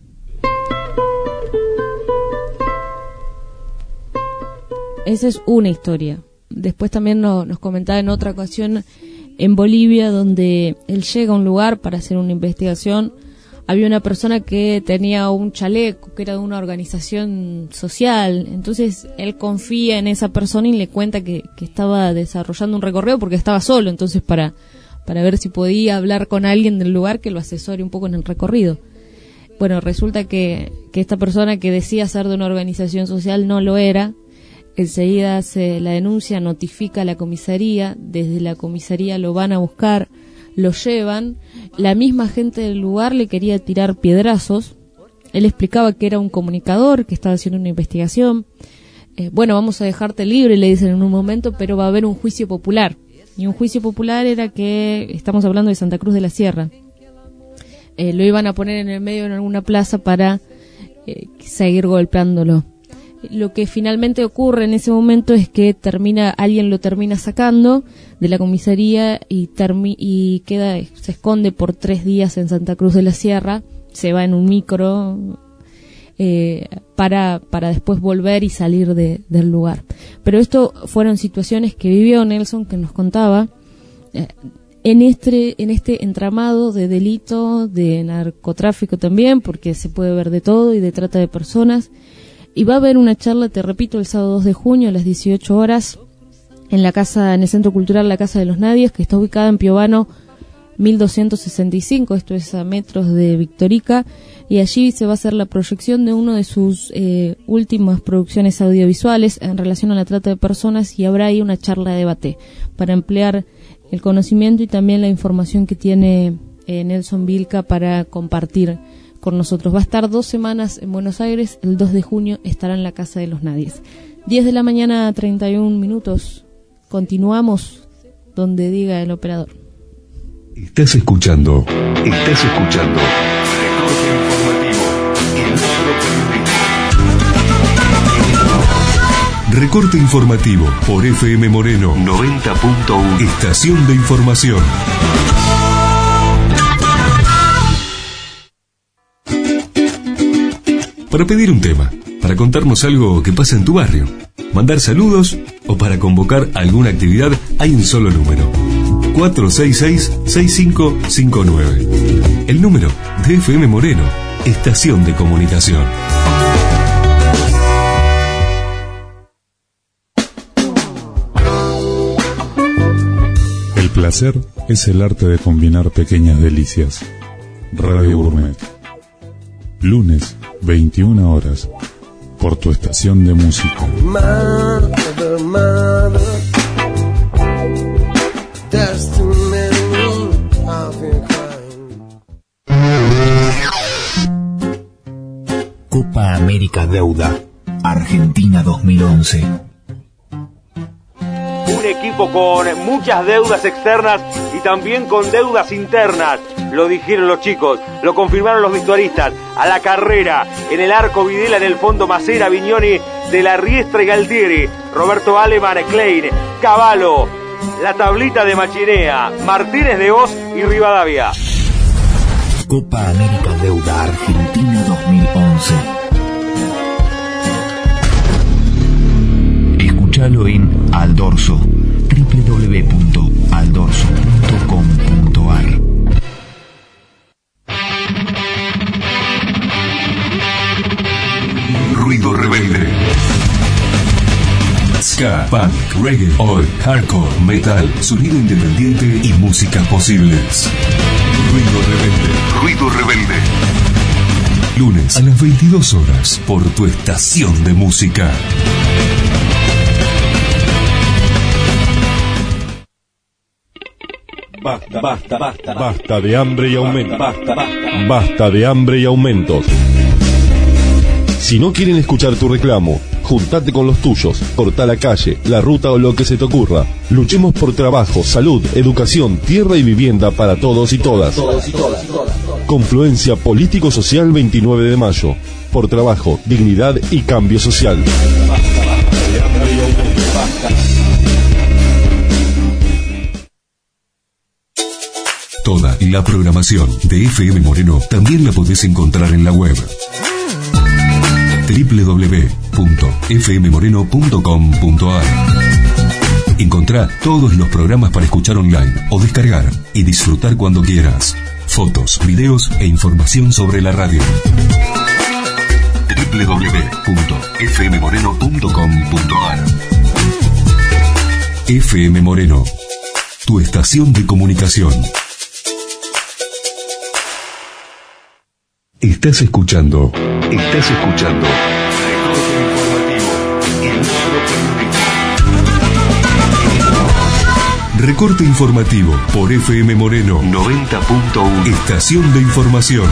Esa es una historia. Después también no, nos comentaba en otra ocasión en Bolivia, donde él llega a un lugar para hacer una investigación. Había una persona que tenía un chaleco, que era de una organización social. Entonces él confía en esa persona y le cuenta que, que estaba desarrollando un recorrido porque estaba solo. Entonces para, para ver si podía hablar con alguien del lugar que lo asesore un poco en el recorrido. Bueno, resulta que, que esta persona que decía ser de una organización social no lo era. Enseguida hace la denuncia, notifica a la comisaría, desde la comisaría lo van a buscar, lo llevan. La misma gente del lugar le quería tirar piedrazos. Él explicaba que era un comunicador, que estaba haciendo una investigación. Eh, bueno, vamos a dejarte libre, le dicen en un momento, pero va a haber un juicio popular. Y un juicio popular era que, estamos hablando de Santa Cruz de la Sierra, eh, lo iban a poner en el medio en alguna plaza para eh, seguir golpeándolo. Lo que finalmente ocurre en ese momento es que termina, alguien lo termina sacando de la comisaría y, termi y queda, se esconde por tres días en Santa Cruz de la Sierra, se va en un micro eh, para, para después volver y salir de, del lugar. Pero esto fueron situaciones que vivió Nelson, que nos contaba, eh, en este, en este entramado de delito, de narcotráfico también, porque se puede ver de todo, y de trata de personas. Y va a haber una charla, te repito, el sábado dos de junio a las dieciocho horas en la casa, en el Centro Cultural La Casa de los Nadies, que está ubicada en Piovano mil doscientos sesenta y cinco, esto es a metros de Victorica, y allí se va a hacer la proyección de una de sus eh, últimas producciones audiovisuales en relación a la trata de personas, y habrá ahí una charla de debate para emplear el conocimiento y también la información que tiene eh, Nelson Vilca para compartir con nosotros. Va a estar dos semanas en Buenos Aires, el dos de junio estará en la Casa de los Nadies. diez de la mañana, treinta y un minutos. Continuamos donde diga el operador. Estás escuchando, estás escuchando Recorte Informativo, el otro periodismo. Recorte Informativo por F M Moreno noventa punto uno, estación de información. Para pedir un tema, para contarnos algo que pasa en tu barrio, mandar saludos o para convocar alguna actividad, hay un solo número: cuatro seis seis, seis cinco cinco nueve. El número de F M Moreno, estación de comunicación. El placer es el arte de combinar pequeñas delicias. Radio Gourmet. Lunes, veintiuna horas, por tu estación de música. Mother, mother, there's too many of you crying. Copa América Deuda, Argentina dos mil once. Un equipo con muchas deudas externas y también con deudas internas. Lo dijeron los chicos, lo confirmaron los vestuaristas. A la carrera, en el arco Videla, en el fondo Macera, Viñoni, De la Riestra y Galtieri, Roberto Aleman, Klein, Cavallo, la tablita de Machinea, Martínez de Oz y Rivadavia. Copa América Deuda Argentina dos mil once. Escúchalo en Aldorso, doble u doble u doble u punto aldorso punto com punto a r. Ruido rebelde. Ska, punk, reggae, oi, hardcore, metal, sonido independiente y músicas posibles. Ruido rebelde. Ruido rebelde. Lunes a las veintidós horas por tu estación de música. Basta, basta, basta, basta de hambre y aumentos. Basta, basta, basta de hambre y aumentos. Si no quieren escuchar tu reclamo, juntate con los tuyos, cortá la calle, la ruta o lo que se te ocurra. Luchemos por trabajo, salud, educación, tierra y vivienda para todos y todas. Confluencia Político-Social veintinueve de mayo. Por trabajo, dignidad y cambio social. Toda la programación de F M Moreno también la podés encontrar en la web doble u doble u doble u punto f m moreno punto com punto a r. Encontrá todos los programas para escuchar online o descargar y disfrutar cuando quieras. Fotos, videos e información sobre la radio. doble u doble u doble u punto f m moreno punto com punto a r. F M Moreno, tu estación de comunicación. Estás escuchando, estás escuchando Recorte Informativo, el otro periodismo. Recorte Informativo por F M Moreno noventa punto uno, estación de información.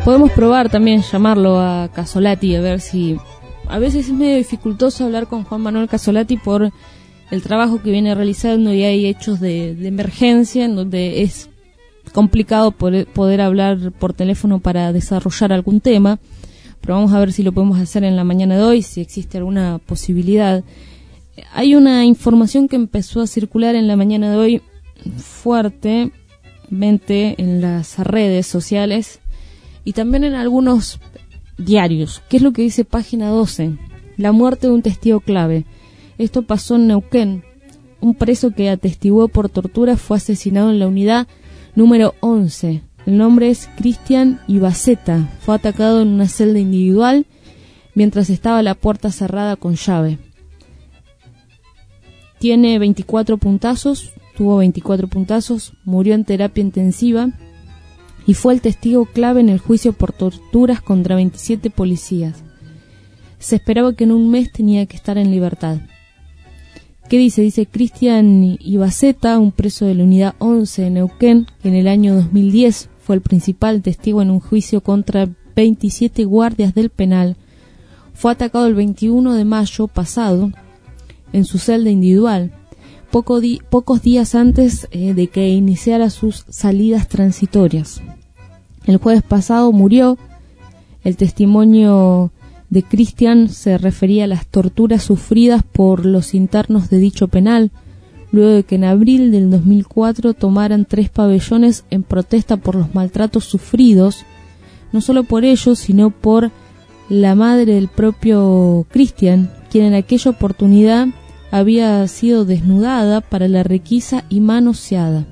Podemos probar también llamarlo a Casolati, a ver si... A veces es medio dificultoso hablar con Juan Manuel Casolati por el trabajo que viene realizando y hay hechos de, de emergencia en donde es complicado poder, poder hablar por teléfono para desarrollar algún tema, pero vamos a ver si lo podemos hacer en la mañana de hoy, si existe alguna posibilidad. Hay una información que empezó a circular en la mañana de hoy fuertemente en las redes sociales y también en algunos diarios. ¿Qué es lo que dice Página doce? La muerte de un testigo clave. Esto pasó en Neuquén. Un preso que atestiguó por tortura fue asesinado en la unidad número once. El nombre es Cristian Ibaceta. Fue atacado en una celda individual mientras estaba la puerta cerrada con llave. Tiene veinticuatro puntazos, tuvo veinticuatro puntazos, murió en terapia intensiva y fue el testigo clave en el juicio por torturas contra veintisiete policías. Se esperaba que en un mes tenía que estar en libertad. ¿Qué dice? Dice Cristian Ibaceta, un preso de la unidad once de Neuquén, que en el año dos mil diez fue el principal testigo en un juicio contra veintisiete guardias del penal. Fue atacado el veintiuno de mayo pasado en su celda individual, poco di- pocos días antes eh, de que iniciara sus salidas transitorias. El jueves pasado murió. El testimonio de Cristian se refería a las torturas sufridas por los internos de dicho penal, luego de que en abril del dos mil cuatro tomaran tres pabellones en protesta por los maltratos sufridos, no solo por ellos, sino por la madre del propio Cristian, quien en aquella oportunidad había sido desnudada para la requisa y manoseada.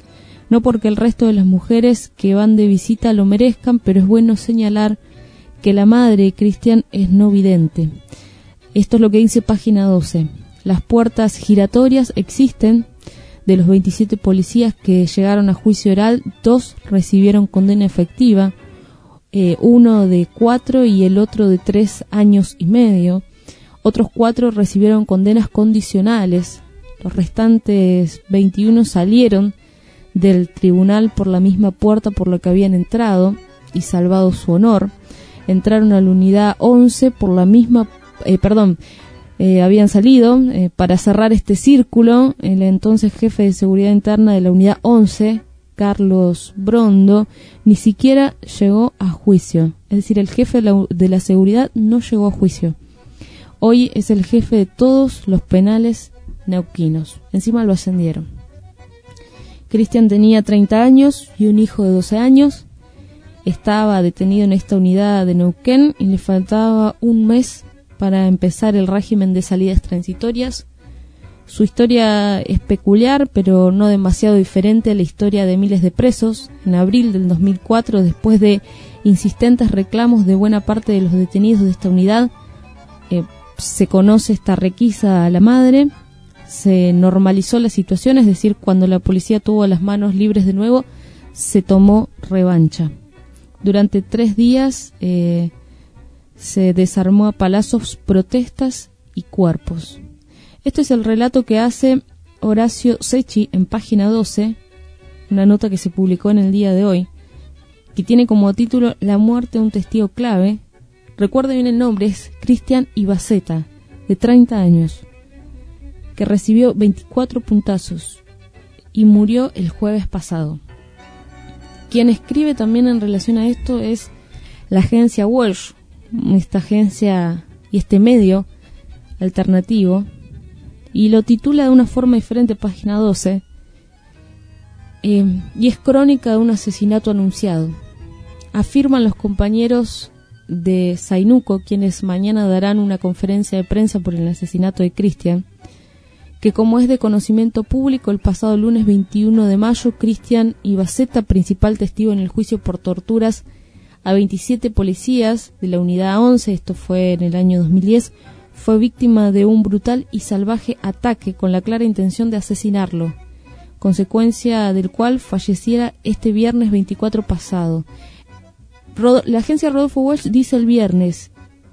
No porque el resto de las mujeres que van de visita lo merezcan, pero es bueno señalar que la madre de Cristian es no vidente. Esto es lo que dice Página doce. Las puertas giratorias existen. De los veintisiete policías que llegaron a juicio oral, dos recibieron condena efectiva, eh, uno de cuatro y el otro de tres años y medio. Otros cuatro recibieron condenas condicionales. Los restantes veintiuno salieron del tribunal por la misma puerta por la que habían entrado y salvado su honor. Entraron a la unidad once por la misma, eh, perdón, eh, habían salido eh, para cerrar este círculo. El entonces jefe de seguridad interna de la unidad once, Carlos Brondo, ni siquiera llegó a juicio. Es decir, el jefe de la, de la seguridad no llegó a juicio. Hoy es el jefe de todos los penales neuquinos. Encima lo ascendieron. Cristian tenía treinta años y un hijo de doce años. Estaba detenido en esta unidad de Neuquén y le faltaba un mes para empezar el régimen de salidas transitorias. Su historia es peculiar, pero no demasiado diferente a la historia de miles de presos. En abril del dos mil cuatro, después de insistentes reclamos de buena parte de los detenidos de esta unidad, eh, se conoce esta requisa a la madre. Se normalizó la situación, es decir, cuando la policía tuvo las manos libres de nuevo, se tomó revancha. Durante tres días eh, se desarmó a palazos protestas y cuerpos. Este es el relato que hace Horacio Secchi en Página doce, una nota que se publicó en el día de hoy, que tiene como título La muerte de un testigo clave. Recuerde bien el nombre, es Cristian Ibaceta, de treinta años, que recibió veinticuatro puntazos y murió el jueves pasado. Quien escribe también en relación a esto es la agencia Walsh, esta agencia y este medio alternativo, y lo titula de una forma diferente, Página doce, eh, y es crónica de un asesinato anunciado. Afirman los compañeros de Zainuco, quienes mañana darán una conferencia de prensa por el asesinato de Cristian, que como es de conocimiento público, el pasado lunes veintiuno de mayo, Cristian Ibaceta, principal testigo en el juicio por torturas a veintisiete policías de la unidad once, esto fue en el año dos mil diez, fue víctima de un brutal y salvaje ataque con la clara intención de asesinarlo, consecuencia del cual falleciera este viernes veinticuatro pasado. Rod- la agencia Rodolfo Walsh dice el viernes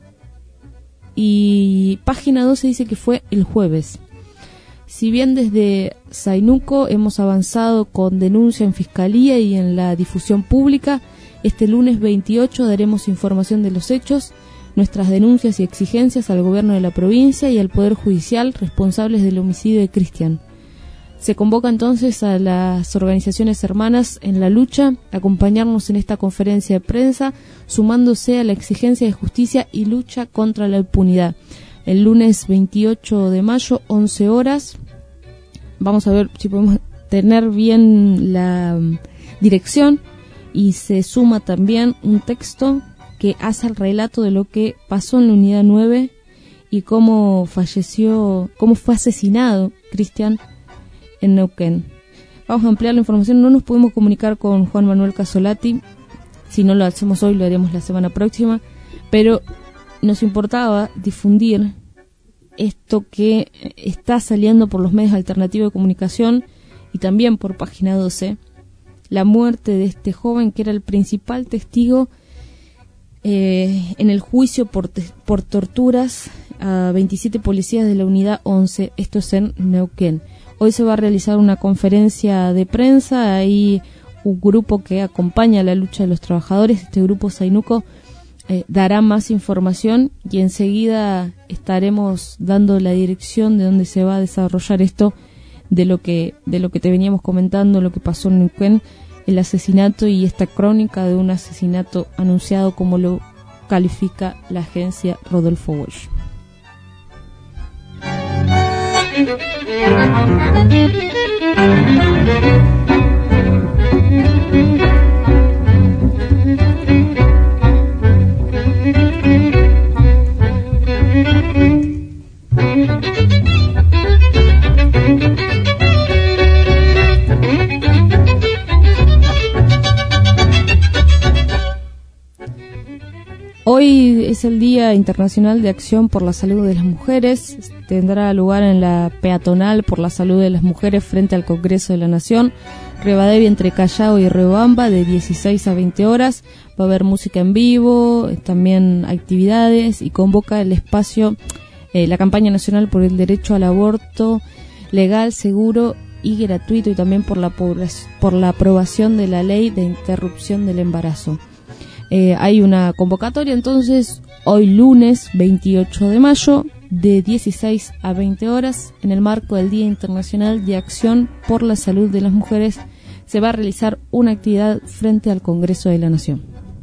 y Página doce dice que fue el jueves. Si bien desde Zainuco hemos avanzado con denuncia en Fiscalía y en la difusión pública, Este lunes veintiocho daremos información de los hechos, nuestras denuncias y exigencias al gobierno de la provincia y al Poder Judicial responsables del homicidio de Cristian. Se convoca entonces a las organizaciones hermanas en la lucha a acompañarnos en esta conferencia de prensa, sumándose a la exigencia de justicia y lucha contra la impunidad. El lunes veintiocho de mayo, once horas. Vamos a ver si podemos tener bien la dirección, y se suma también un texto que hace el relato de lo que pasó en la unidad nueve y cómo falleció, cómo fue asesinado Cristian en Neuquén. Vamos a ampliar la información. No nos podemos comunicar con Juan Manuel Casolati. Si no lo hacemos hoy, lo haremos la semana próxima. Pero nos importaba difundir esto que está saliendo por los medios alternativos de comunicación y también por Página doce. La muerte de este joven que era el principal testigo eh, en el juicio por, te- por torturas a veintisiete policías de la unidad once. Esto es en Neuquén. Hoy se va a realizar una conferencia de prensa. Hay un grupo que acompaña la lucha de los trabajadores. Este grupo Zainuco eh, dará más información y enseguida estaremos dando la dirección de donde se va a desarrollar esto, de lo que de lo que te veníamos comentando, lo que pasó en Neuquén, el asesinato y esta crónica de un asesinato anunciado, como lo califica la agencia Rodolfo Walsh. Hoy es el Día Internacional de Acción por la Salud de las Mujeres. Tendrá lugar en la peatonal por la salud de las mujeres frente al Congreso de la Nación, Rivadavia entre Callao y Riobamba, de dieciséis a veinte horas. Va a haber música en vivo, también actividades, y convoca el espacio, eh, la campaña nacional por el derecho al aborto legal, seguro y gratuito, y también por la, por la aprobación de la ley de interrupción del embarazo. Eh, hay una convocatoria entonces hoy lunes veintiocho de mayo de dieciséis a veinte horas en el marco del Día Internacional de Acción por la Salud de las Mujeres. Se va a realizar una actividad frente al Congreso de la Nación.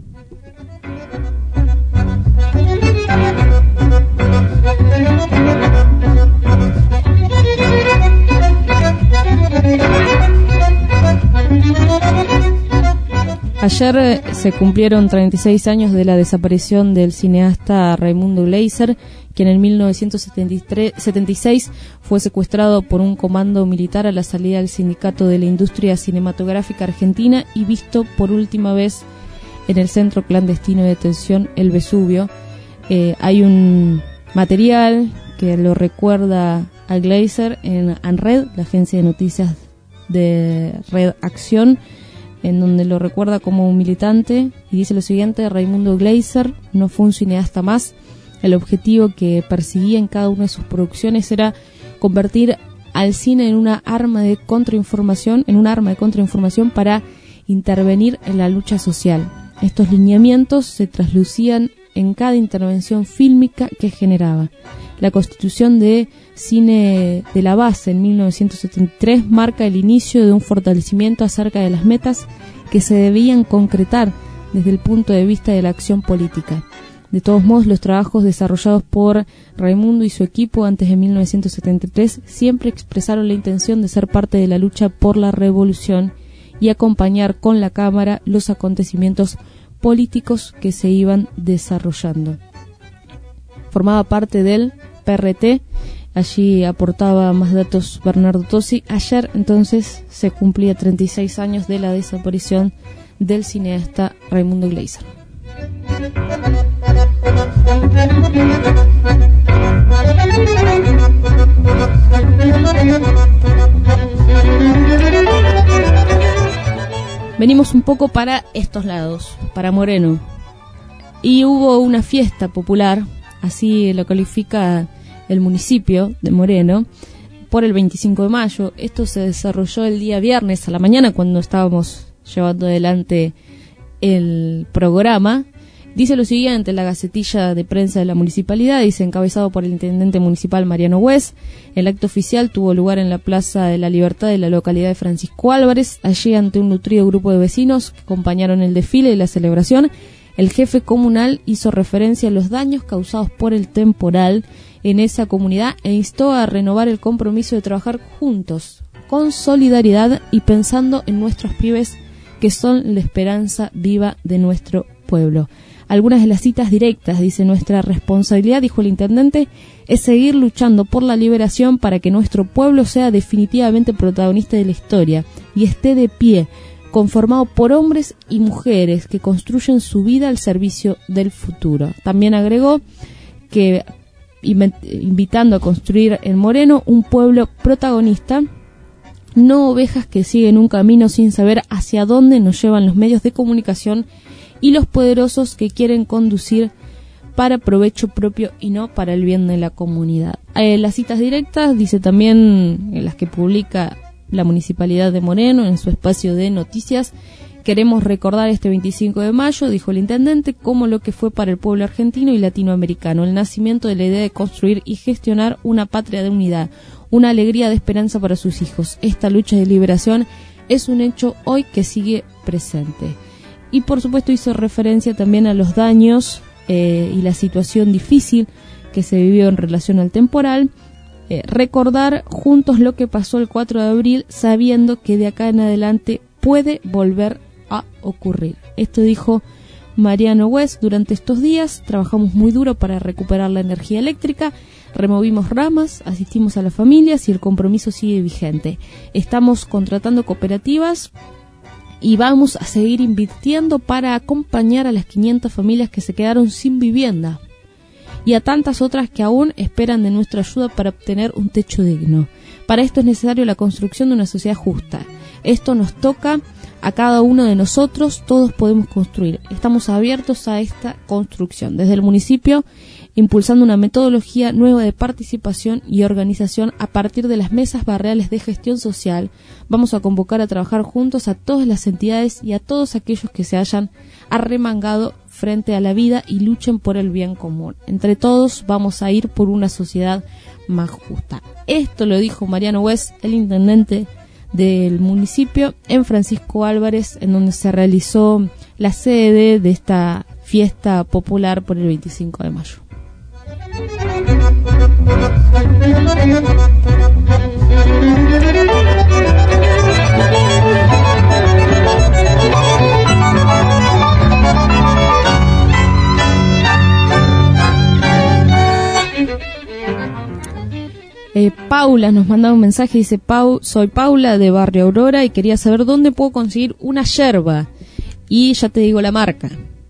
Ayer eh, se cumplieron treinta y seis años de la desaparición del cineasta Raimundo Gleiser, quien en mil novecientos setenta y seis fue secuestrado por un comando militar a la salida del Sindicato de la Industria Cinematográfica Argentina y visto por última vez en el centro clandestino de detención El Vesubio. Eh, hay un material que lo recuerda a Gleiser en ANRED, la agencia de noticias de Red Acción, en donde lo recuerda como un militante, y dice lo siguiente: Raimundo Gleiser no fue un cineasta más. El objetivo que perseguía en cada una de sus producciones era convertir al cine en una arma de contrainformación, en un arma de contrainformación para intervenir en la lucha social. Estos lineamientos se traslucían en cada intervención fílmica que generaba. La constitución de Cine de la Base en mil novecientos setenta y tres marca el inicio de un fortalecimiento acerca de las metas que se debían concretar desde el punto de vista de la acción política. De todos modos, los trabajos desarrollados por Raimundo y su equipo antes de mil novecientos setenta y tres siempre expresaron la intención de ser parte de la lucha por la revolución y acompañar con la cámara los acontecimientos políticos que se iban desarrollando. Formaba parte del P R T, allí aportaba más datos Bernardo Tosi. Ayer entonces se cumplía treinta y seis años de la desaparición del cineasta Raimundo Gleiser. Venimos un poco para estos lados, para Moreno, y hubo una fiesta popular, así lo califica el municipio de Moreno, por el veinticinco de mayo. Esto se desarrolló el día viernes a la mañana, cuando estábamos llevando adelante el programa. Dice lo siguiente, la gacetilla de prensa de la municipalidad, dice, encabezado por el intendente municipal Mariano Hues, el acto oficial tuvo lugar en la Plaza de la Libertad de la localidad de Francisco Álvarez. Allí, ante un nutrido grupo de vecinos que acompañaron el desfile y la celebración, el jefe comunal hizo referencia a los daños causados por el temporal en esa comunidad e instó a renovar el compromiso de trabajar juntos, con solidaridad y pensando en nuestros pibes que son la esperanza viva de nuestro pueblo. Algunas de las citas directas, dice, nuestra responsabilidad, dijo el intendente, es seguir luchando por la liberación para que nuestro pueblo sea definitivamente protagonista de la historia y esté de pie, conformado por hombres y mujeres que construyen su vida al servicio del futuro. También agregó que, invitando a construir en Moreno un pueblo protagonista, no ovejas que siguen un camino sin saber hacia dónde nos llevan los medios de comunicación y los poderosos que quieren conducir para provecho propio y no para el bien de la comunidad. Eh, las citas directas, dice también, en las que publica la Municipalidad de Moreno en su espacio de noticias, queremos recordar este veinticinco de mayo, dijo el intendente, como lo que fue para el pueblo argentino y latinoamericano, el nacimiento de la idea de construir y gestionar una patria de unidad, una alegría de esperanza para sus hijos. Esta lucha de liberación es un hecho hoy que sigue presente. Y por supuesto hizo referencia también a los daños eh, y la situación difícil que se vivió en relación al temporal. Eh, recordar juntos lo que pasó el cuatro de abril, sabiendo que de acá en adelante puede volver a ocurrir. Esto dijo Mariano Hues. Durante estos días trabajamos muy duro para recuperar la energía eléctrica, removimos ramas, asistimos a las familias y el compromiso sigue vigente. Estamos contratando cooperativas y vamos a seguir invirtiendo para acompañar a las quinientas familias que se quedaron sin vivienda y a tantas otras que aún esperan de nuestra ayuda para obtener un techo digno. Para esto es necesario la construcción de una sociedad justa. Esto nos toca a cada uno de nosotros, todos podemos construir. Estamos abiertos a esta construcción. Desde el municipio, impulsando una metodología nueva de participación y organización a partir de las mesas barriales de gestión social, vamos a convocar a trabajar juntos a todas las entidades y a todos aquellos que se hayan arremangado frente a la vida y luchen por el bien común. Entre todos vamos a ir por una sociedad más justa. Esto lo dijo Mariano Hues, el intendente del municipio, en Francisco Álvarez, en donde se realizó la sede de esta fiesta popular por el veinticinco de mayo. Eh, Paula nos manda un mensaje, dice: Pau, soy Paula de Barrio Aurora y quería saber dónde puedo conseguir una yerba. Y ya te digo la marca.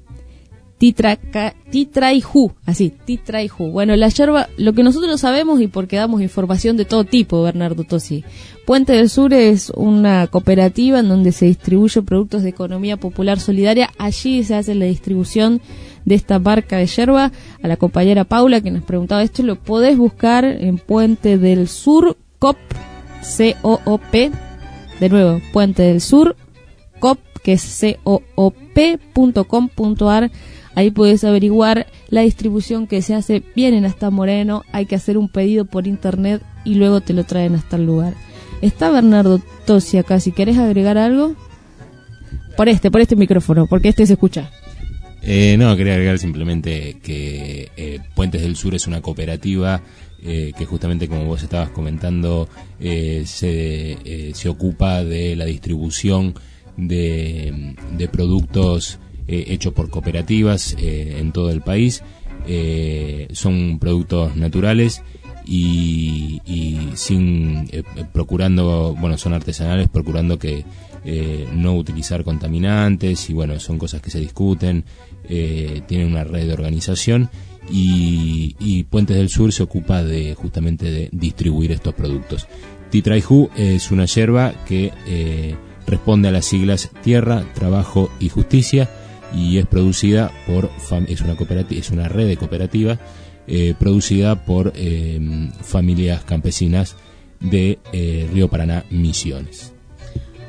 Titraiju, así, Titraiju. Bueno, la yerba, lo que nosotros sabemos y porque damos información de todo tipo, Bernardo Tosi. Puente del Sur es una cooperativa en donde se distribuye productos de economía popular solidaria. Allí se hace la distribución de esta marca de yerba. A la compañera Paula que nos preguntaba esto, lo podés buscar en Puente del Sur, C O P, C O O P, de nuevo, Puente del Sur, C O P, que es C O O P punto com punto a r. Ahí puedes averiguar la distribución que se hace. Vienen hasta Moreno, hay que hacer un pedido por internet y luego te lo traen hasta el lugar. Está Bernardo Tosi acá, si querés agregar algo. Por este, por este micrófono, porque este se escucha. Eh, no, quería agregar simplemente que eh, Puentes del Sur es una cooperativa eh, que justamente, como vos estabas comentando, eh, se, eh, se ocupa de la distribución de, de productos eh, hechos por cooperativas eh, en todo el país. Eh, son productos naturales y, y sin eh, procurando, bueno, son artesanales, procurando que eh, no utilizar contaminantes, y bueno, son cosas que se discuten. Eh, tienen una red de organización y, y Puentes del Sur se ocupa de justamente de distribuir estos productos. Titraiju es una yerba que eh, responde a las siglas Tierra, Trabajo y Justicia, y es producida por es una cooperativa, es una red de cooperativas eh, producida por eh, familias campesinas de eh, Río Paraná, Misiones.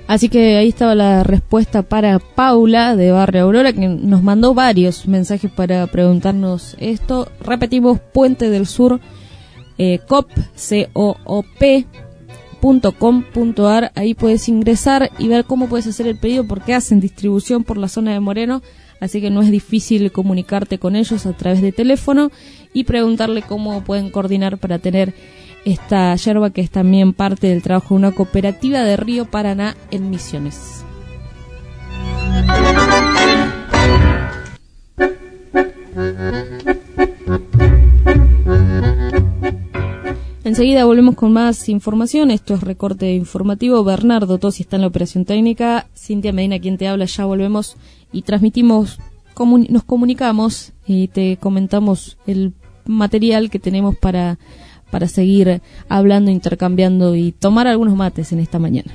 Así que ahí estaba la respuesta para Paula de Barrio Aurora, que nos mandó varios mensajes para preguntarnos esto. Repetimos, Puente del Sur, eh, coop, C O O P punto com punto a r. Ahí puedes ingresar y ver cómo puedes hacer el pedido, porque hacen distribución por la zona de Moreno, así que no es difícil comunicarte con ellos a través de teléfono y preguntarle cómo pueden coordinar para tener esta yerba, que es también parte del trabajo de una cooperativa de Río Paraná en Misiones. Enseguida volvemos con más información. Esto es Recorte Informativo. Bernardo Tosi está en la operación técnica. Cintia Medina, quien te habla. Ya volvemos y transmitimos, comun- nos comunicamos y te comentamos el material que tenemos para para seguir hablando, intercambiando y tomar algunos mates en esta mañana.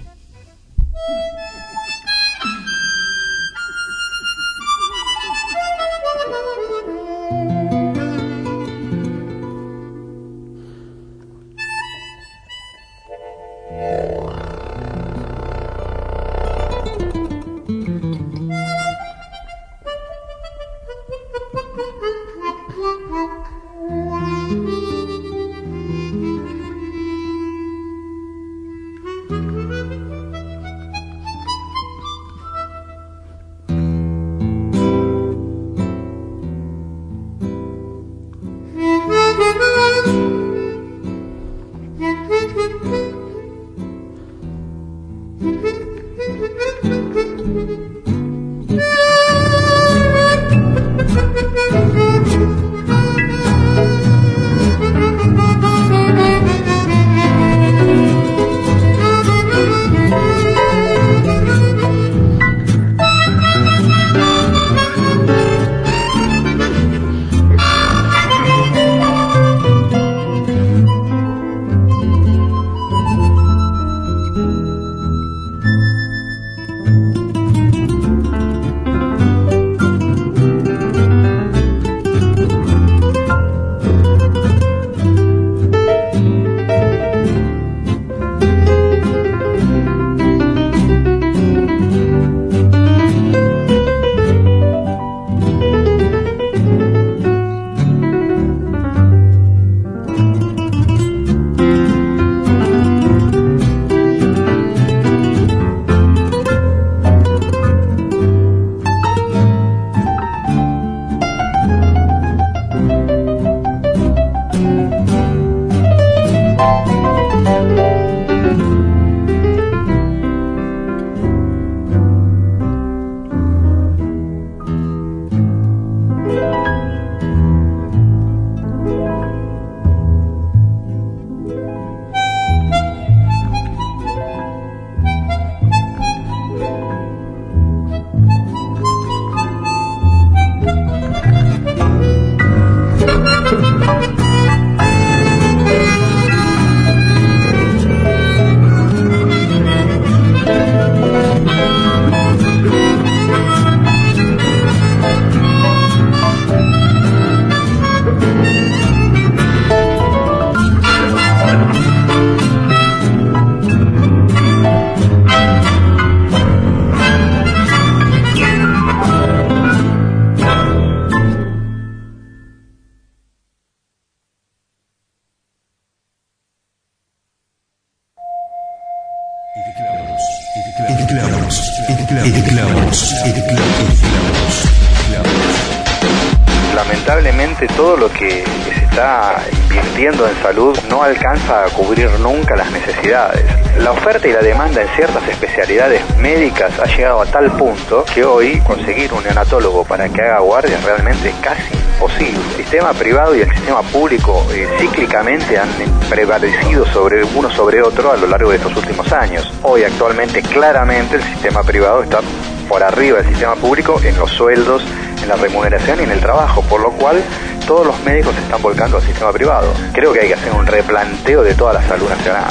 Lamentablemente todo lo que se está invirtiendo en salud no alcanza a cubrir nunca las necesidades. La oferta y la demanda en ciertas especialidades médicas ha llegado a tal punto que hoy conseguir un neonatólogo para que haga guardia es realmente casi imposible. El sistema privado y el sistema público eh, cíclicamente han prevalecido sobre uno sobre otro a lo largo de estos últimos años. Hoy actualmente claramente el sistema privado está por arriba del sistema público en los sueldos, en la remuneración y en el trabajo, por lo cual todos los médicos se están volcando al sistema privado. Creo que hay que hacer un replanteo de toda la salud nacional.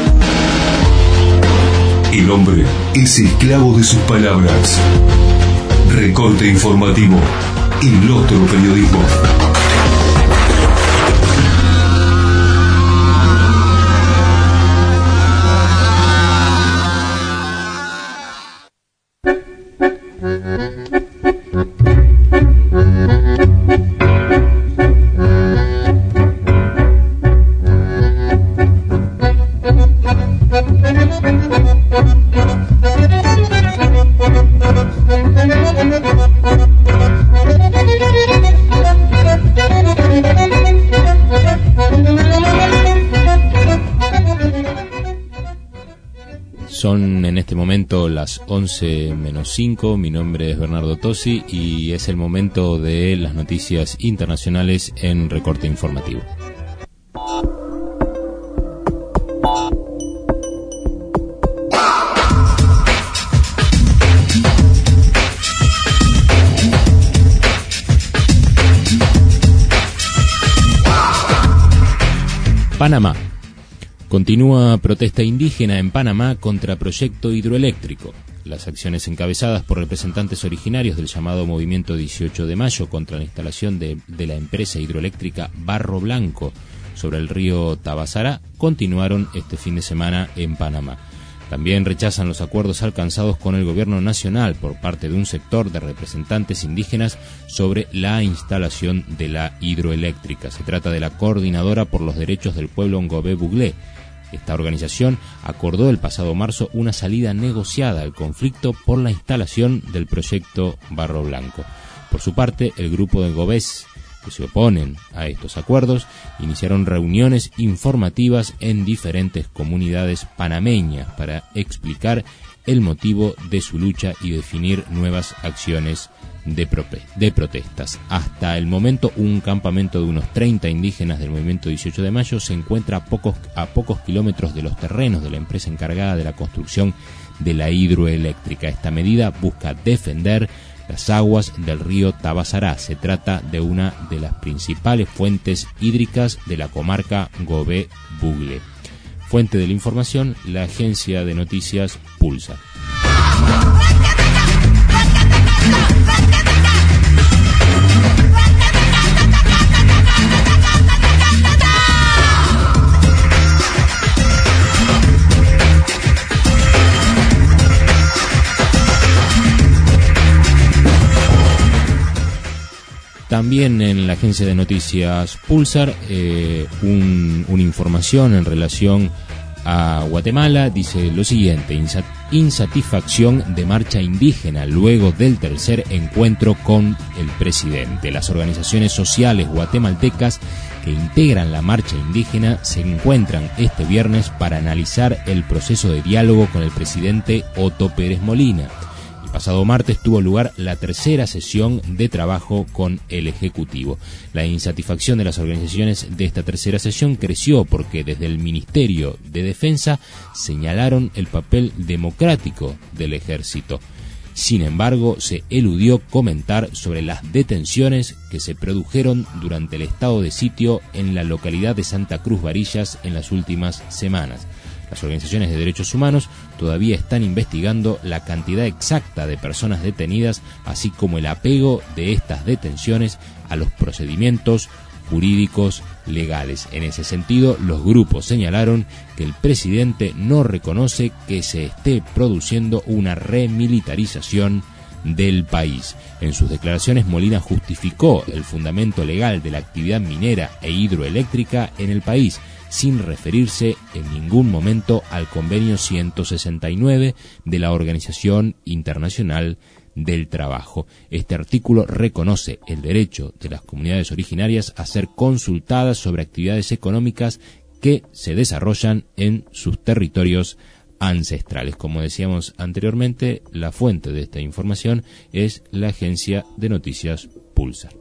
El hombre es esclavo de sus palabras. Recorte informativo. El otro periodismo. Son en este momento las once menos cinco, mi nombre es Bernardo Tosi y es el momento de las noticias internacionales en recorte informativo. Panamá. Continúa protesta indígena en Panamá contra proyecto hidroeléctrico. Las acciones encabezadas por representantes originarios del llamado Movimiento dieciocho de mayo contra la instalación de, de la empresa hidroeléctrica Barro Blanco sobre el río Tabasará continuaron este fin de semana en Panamá. También rechazan los acuerdos alcanzados con el gobierno nacional por parte de un sector de representantes indígenas sobre la instalación de la hidroeléctrica. Se trata de la Coordinadora por los Derechos del Pueblo Ngobé Buglé. Esta organización acordó el pasado marzo una salida negociada al conflicto por la instalación del proyecto Barro Blanco. Por su parte, el grupo de ngobés que se oponen a estos acuerdos iniciaron reuniones informativas en diferentes comunidades panameñas para explicar el motivo de su lucha y definir nuevas acciones de, prope- de protestas. Hasta el momento, un campamento de unos treinta indígenas del Movimiento dieciocho de mayo se encuentra a pocos, a pocos kilómetros de los terrenos de la empresa encargada de la construcción de la hidroeléctrica. Esta medida busca defender las aguas del río Tabasará. Se trata de una de las principales fuentes hídricas de la comarca Ngobé Buglé. Fuente de la información, la agencia de noticias Pulsar. También en la agencia de noticias Pulsar, eh, un, una información en relación a Guatemala dice lo siguiente: insat- insatisfacción de marcha indígena luego del tercer encuentro con el presidente. Las organizaciones sociales guatemaltecas que integran la marcha indígena se encuentran este viernes para analizar el proceso de diálogo con el presidente Otto Pérez Molina. El pasado martes tuvo lugar la tercera sesión de trabajo con el Ejecutivo. La insatisfacción de las organizaciones de esta tercera sesión creció porque desde el Ministerio de Defensa señalaron el papel democrático del Ejército. Sin embargo, se eludió comentar sobre las detenciones que se produjeron durante el estado de sitio en la localidad de Santa Cruz Varillas en las últimas semanas. Las organizaciones de derechos humanos todavía están investigando la cantidad exacta de personas detenidas, así como el apego de estas detenciones a los procedimientos jurídicos legales. En ese sentido, los grupos señalaron que el presidente no reconoce que se esté produciendo una remilitarización del país. En sus declaraciones, Molina justificó el fundamento legal de la actividad minera e hidroeléctrica en el país, sin referirse en ningún momento al convenio ciento sesenta y nueve de la Organización Internacional del Trabajo. Este artículo reconoce el derecho de las comunidades originarias a ser consultadas sobre actividades económicas que se desarrollan en sus territorios ancestrales. Como decíamos anteriormente, la fuente de esta información es la agencia de noticias Pulsar.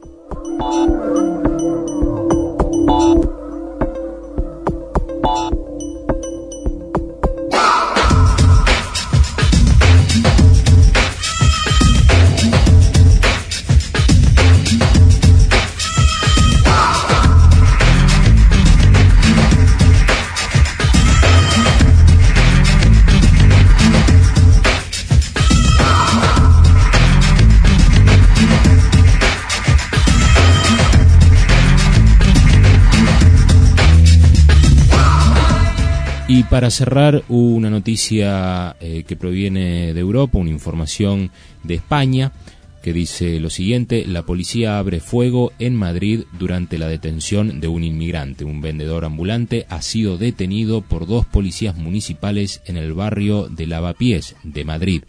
Y para cerrar, una noticia eh, que proviene de Europa, una información de España, que dice lo siguiente: la policía abre fuego en Madrid durante la detención de un inmigrante. Un vendedor ambulante ha sido detenido por dos policías municipales en el barrio de Lavapiés de Madrid.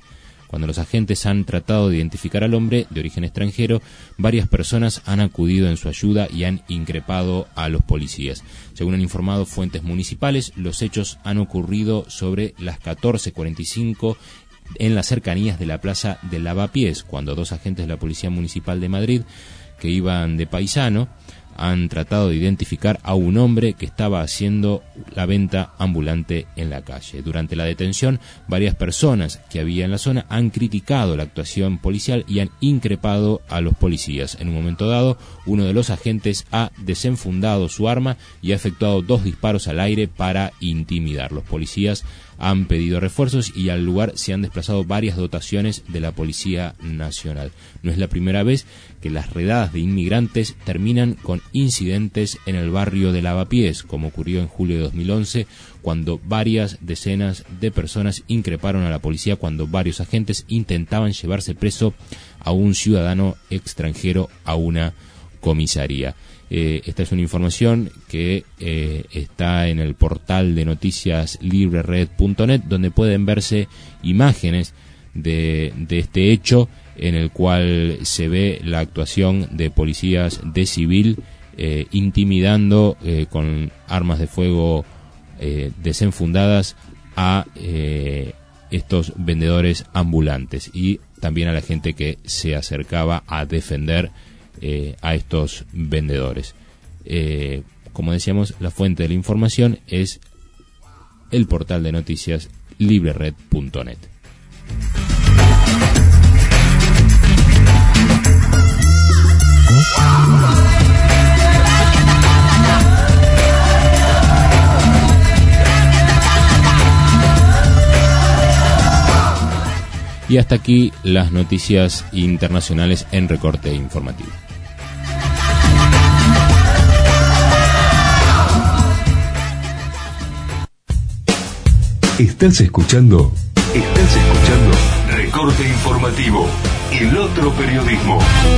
Cuando los agentes han tratado de identificar al hombre de origen extranjero, varias personas han acudido en su ayuda y han increpado a los policías. Según han informado fuentes municipales, los hechos han ocurrido sobre las catorce cuarenta y cinco en las cercanías de la plaza del Lavapiés, cuando dos agentes de la Policía Municipal de Madrid, que iban de paisano, han tratado de identificar a un hombre que estaba haciendo la venta ambulante en la calle. Durante la detención, varias personas que había en la zona han criticado la actuación policial y han increpado a los policías. En un momento dado, uno de los agentes ha desenfundado su arma y ha efectuado dos disparos al aire para intimidar. Los policías han pedido refuerzos y al lugar se han desplazado varias dotaciones de la Policía Nacional. No es la primera vez que las redadas de inmigrantes terminan con incidentes en el barrio de Lavapiés, como ocurrió en julio de dos mil once, cuando varias decenas de personas increparon a la policía cuando varios agentes intentaban llevarse preso a un ciudadano extranjero a una comisaría. Eh, esta es una información que eh, está en el portal de noticias librered punto net, donde pueden verse imágenes de, de este hecho, en el cual se ve la actuación de policías de civil eh, intimidando eh, con armas de fuego eh, desenfundadas a eh, estos vendedores ambulantes y también a la gente que se acercaba a defender Eh, a estos vendedores. Eh, como decíamos, la fuente de la información es el portal de noticias librered punto net. Y hasta aquí las noticias internacionales en recorte informativo. Estás escuchando, estás escuchando Recorte Informativo, el otro periodismo.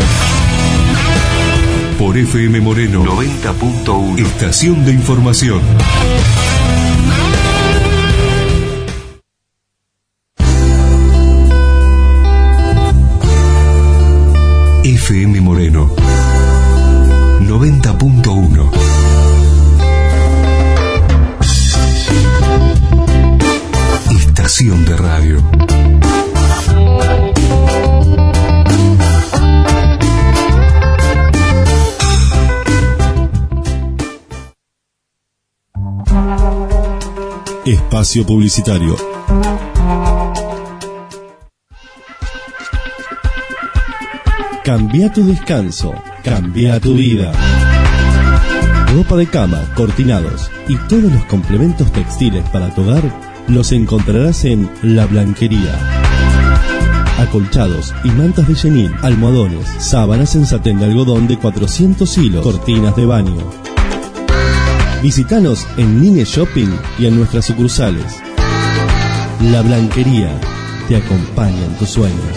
Por F M Moreno noventa punto uno, estación de información. F M Moreno noventa punto uno. Estación de radio. Espacio publicitario. Cambia tu descanso, cambia tu vida. Ropa de cama, cortinados y todos los complementos textiles para tu hogar los encontrarás en La Blanquería. Acolchados y mantas de chenil, almohadones, sábanas en satén de algodón de cuatrocientos hilos, cortinas de baño. Visítanos en Mine Shopping y en nuestras sucursales. La Blanquería te acompaña en tus sueños.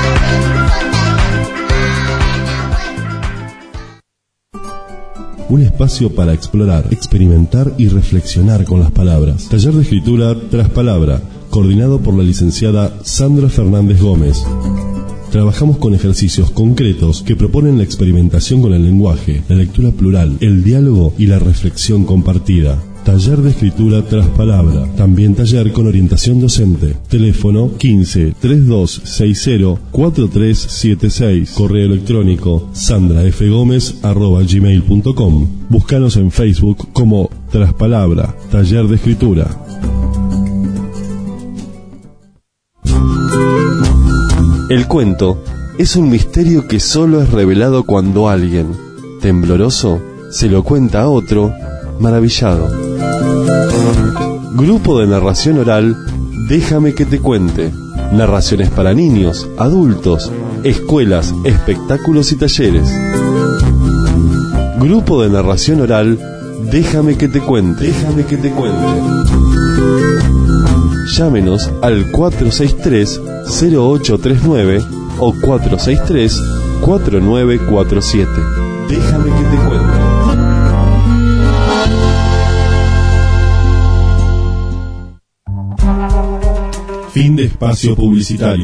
Un espacio para explorar, experimentar y reflexionar con las palabras. Taller de escritura tras palabra, coordinado por la licenciada Sandra Fernández Gómez. Trabajamos con ejercicios concretos que proponen la experimentación con el lenguaje, la lectura plural, el diálogo y la reflexión compartida. Taller de escritura tras palabra. También taller con orientación docente. Teléfono quince, treinta y dos sesenta, cuarenta y tres setenta y seis. Correo electrónico sandrafgomez arroba gmail punto com. Búscanos en Facebook como Traspalabra, Taller de Escritura. El cuento es un misterio que solo es revelado cuando alguien, tembloroso, se lo cuenta a otro, maravillado. Grupo de narración oral, Déjame que te cuente. Narraciones para niños, adultos, escuelas, espectáculos y talleres. Grupo de narración oral, Déjame que te cuente. Déjame que te cuente. Llámenos al cuatro seis tres, cero ocho tres nueve o cuatro seis tres, cuatro nueve cuatro siete. Déjame que te cuente. Fin de espacio publicitario.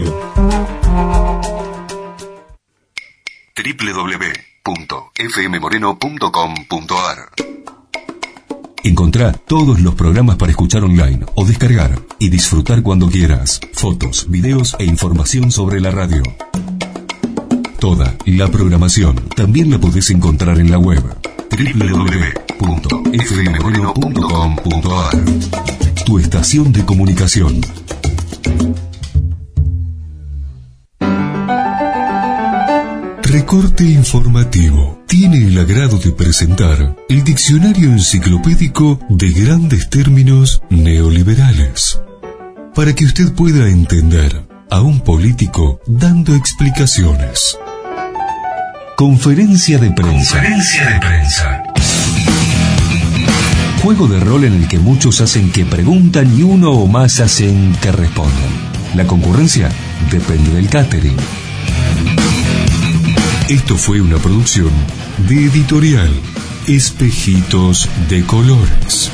doble u doble u doble u punto f m moreno punto com punto a r. Encontrá todos los programas para escuchar online o descargar y disfrutar cuando quieras. Fotos, videos e información sobre la radio. Toda la programación también la podés encontrar en la web doble u doble u doble u punto f m moreno punto com punto a r. Tu estación de comunicación. Recorte informativo. Tiene el agrado de presentar el diccionario enciclopédico de grandes términos neoliberales, para que usted pueda entender a un político dando explicaciones. Conferencia de prensa. Conferencia de prensa. Juego de rol en el que muchos hacen que preguntan y uno o más hacen que respondan. La concurrencia depende del catering. Esto fue una producción de Editorial Espejitos de Colores.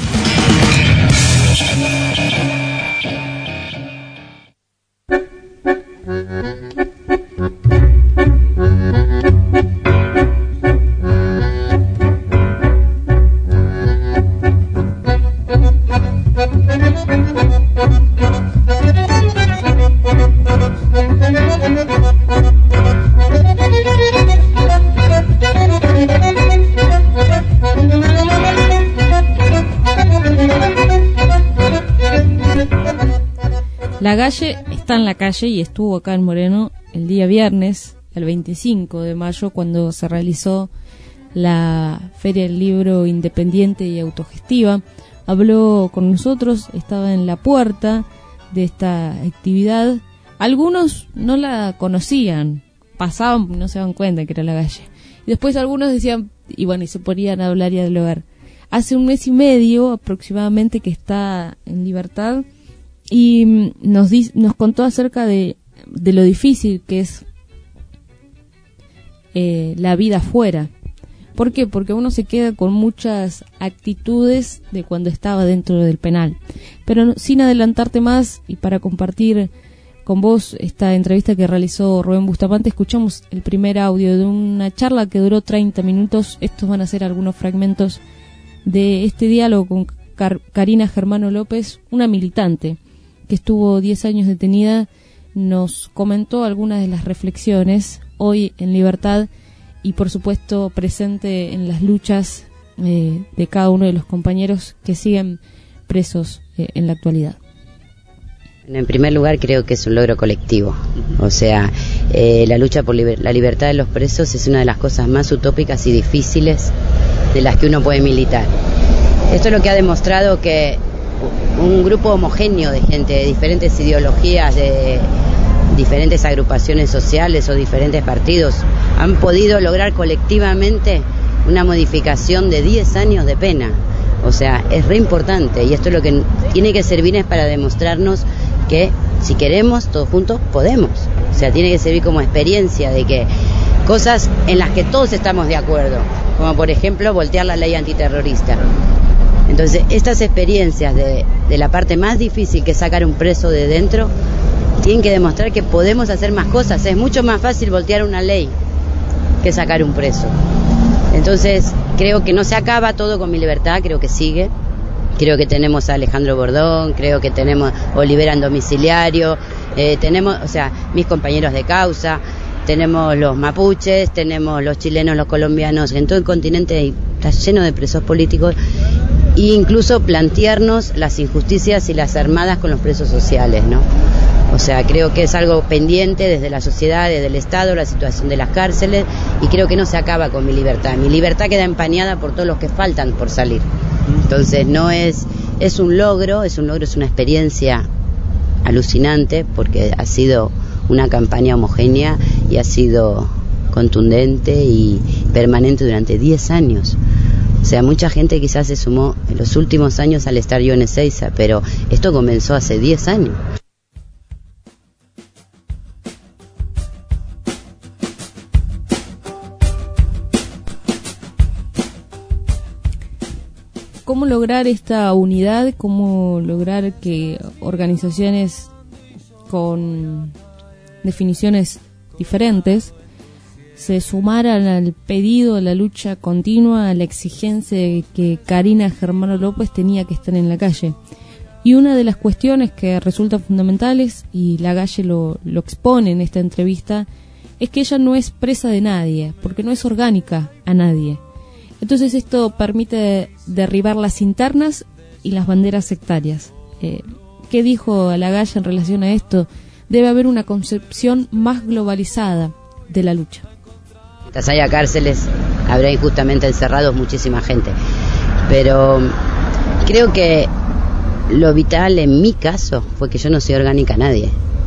Lagalle está en la calle y estuvo acá en Moreno el día viernes, el veinticinco de mayo, cuando se realizó la Feria del Libro Independiente y Autogestiva. Habló con nosotros, estaba en la puerta de esta actividad. Algunos no la conocían, pasaban, no se daban cuenta que era Lagalle. Y después algunos decían, y bueno, y se ponían a hablar y a dialogar. Hace un mes y medio aproximadamente que está en libertad, y nos di, nos contó acerca de, de lo difícil que es eh, la vida afuera. ¿Por qué? Porque uno se queda con muchas actitudes de cuando estaba dentro del penal. Pero no, sin adelantarte más, y para compartir con vos esta entrevista que realizó Rubén Bustamante, escuchamos el primer audio de una charla que duró treinta minutos. Estos van a ser algunos fragmentos de este diálogo con Car- Karina Germano López, una militante que estuvo diez años detenida. Nos comentó algunas de las reflexiones hoy en libertad y por supuesto presente en las luchas eh, de cada uno de los compañeros que siguen presos eh, en la actualidad. En primer lugar, creo que es un logro colectivo. O sea, eh, la lucha por liber- la libertad de los presos es una de las cosas más utópicas y difíciles de las que uno puede militar. Esto es lo que ha demostrado que un grupo homogéneo de gente de diferentes ideologías, de diferentes agrupaciones sociales o diferentes partidos, han podido lograr colectivamente una modificación de diez años de pena. O sea, es re importante, y esto es lo que tiene que servir es para demostrarnos que si queremos, todos juntos podemos. O sea, tiene que servir como experiencia de que cosas en las que todos estamos de acuerdo, como por ejemplo voltear la ley antiterrorista. Entonces, estas experiencias de, de la parte más difícil que es sacar un preso de dentro, tienen que demostrar que podemos hacer más cosas. Es mucho más fácil voltear una ley que sacar un preso. Entonces, creo que no se acaba todo con mi libertad, creo que sigue. Creo que tenemos a Alejandro Bordón, creo que tenemos Olivera en domiciliario, eh, tenemos, o sea, mis compañeros de causa, tenemos los mapuches, tenemos los chilenos, los colombianos, en todo el continente está lleno de presos políticos, e incluso plantearnos las injusticias y las armadas con los presos sociales, ¿no? O sea, creo que es algo pendiente desde la sociedad, desde el Estado, la situación de las cárceles, y creo que no se acaba con mi libertad. Mi libertad queda empañada por todos los que faltan por salir. Entonces no es, es un logro, es un logro, es una experiencia alucinante, porque ha sido una campaña homogénea y ha sido contundente y permanente durante diez años. O sea, mucha gente quizás se sumó en los últimos años al estar yo en Ezeiza, pero esto comenzó hace diez años. ¿Cómo lograr esta unidad? ¿Cómo lograr que organizaciones con definiciones diferentes, se sumaran al pedido de la lucha continua, a la exigencia de que Karina Germano López tenía que estar en la calle. Y una de las cuestiones que resultan fundamentales, y Lagalle lo, lo expone en esta entrevista, es que ella no es presa de nadie, porque no es orgánica a nadie. Entonces esto permite derribar las internas y las banderas sectarias. Eh, ¿Qué dijo Lagalle en relación a esto? Debe haber una concepción más globalizada de la lucha. Mientras haya cárceles, habrá injustamente encerrados muchísima gente. Pero creo que lo vital en mi caso fue que yo no soy orgánica a nadie.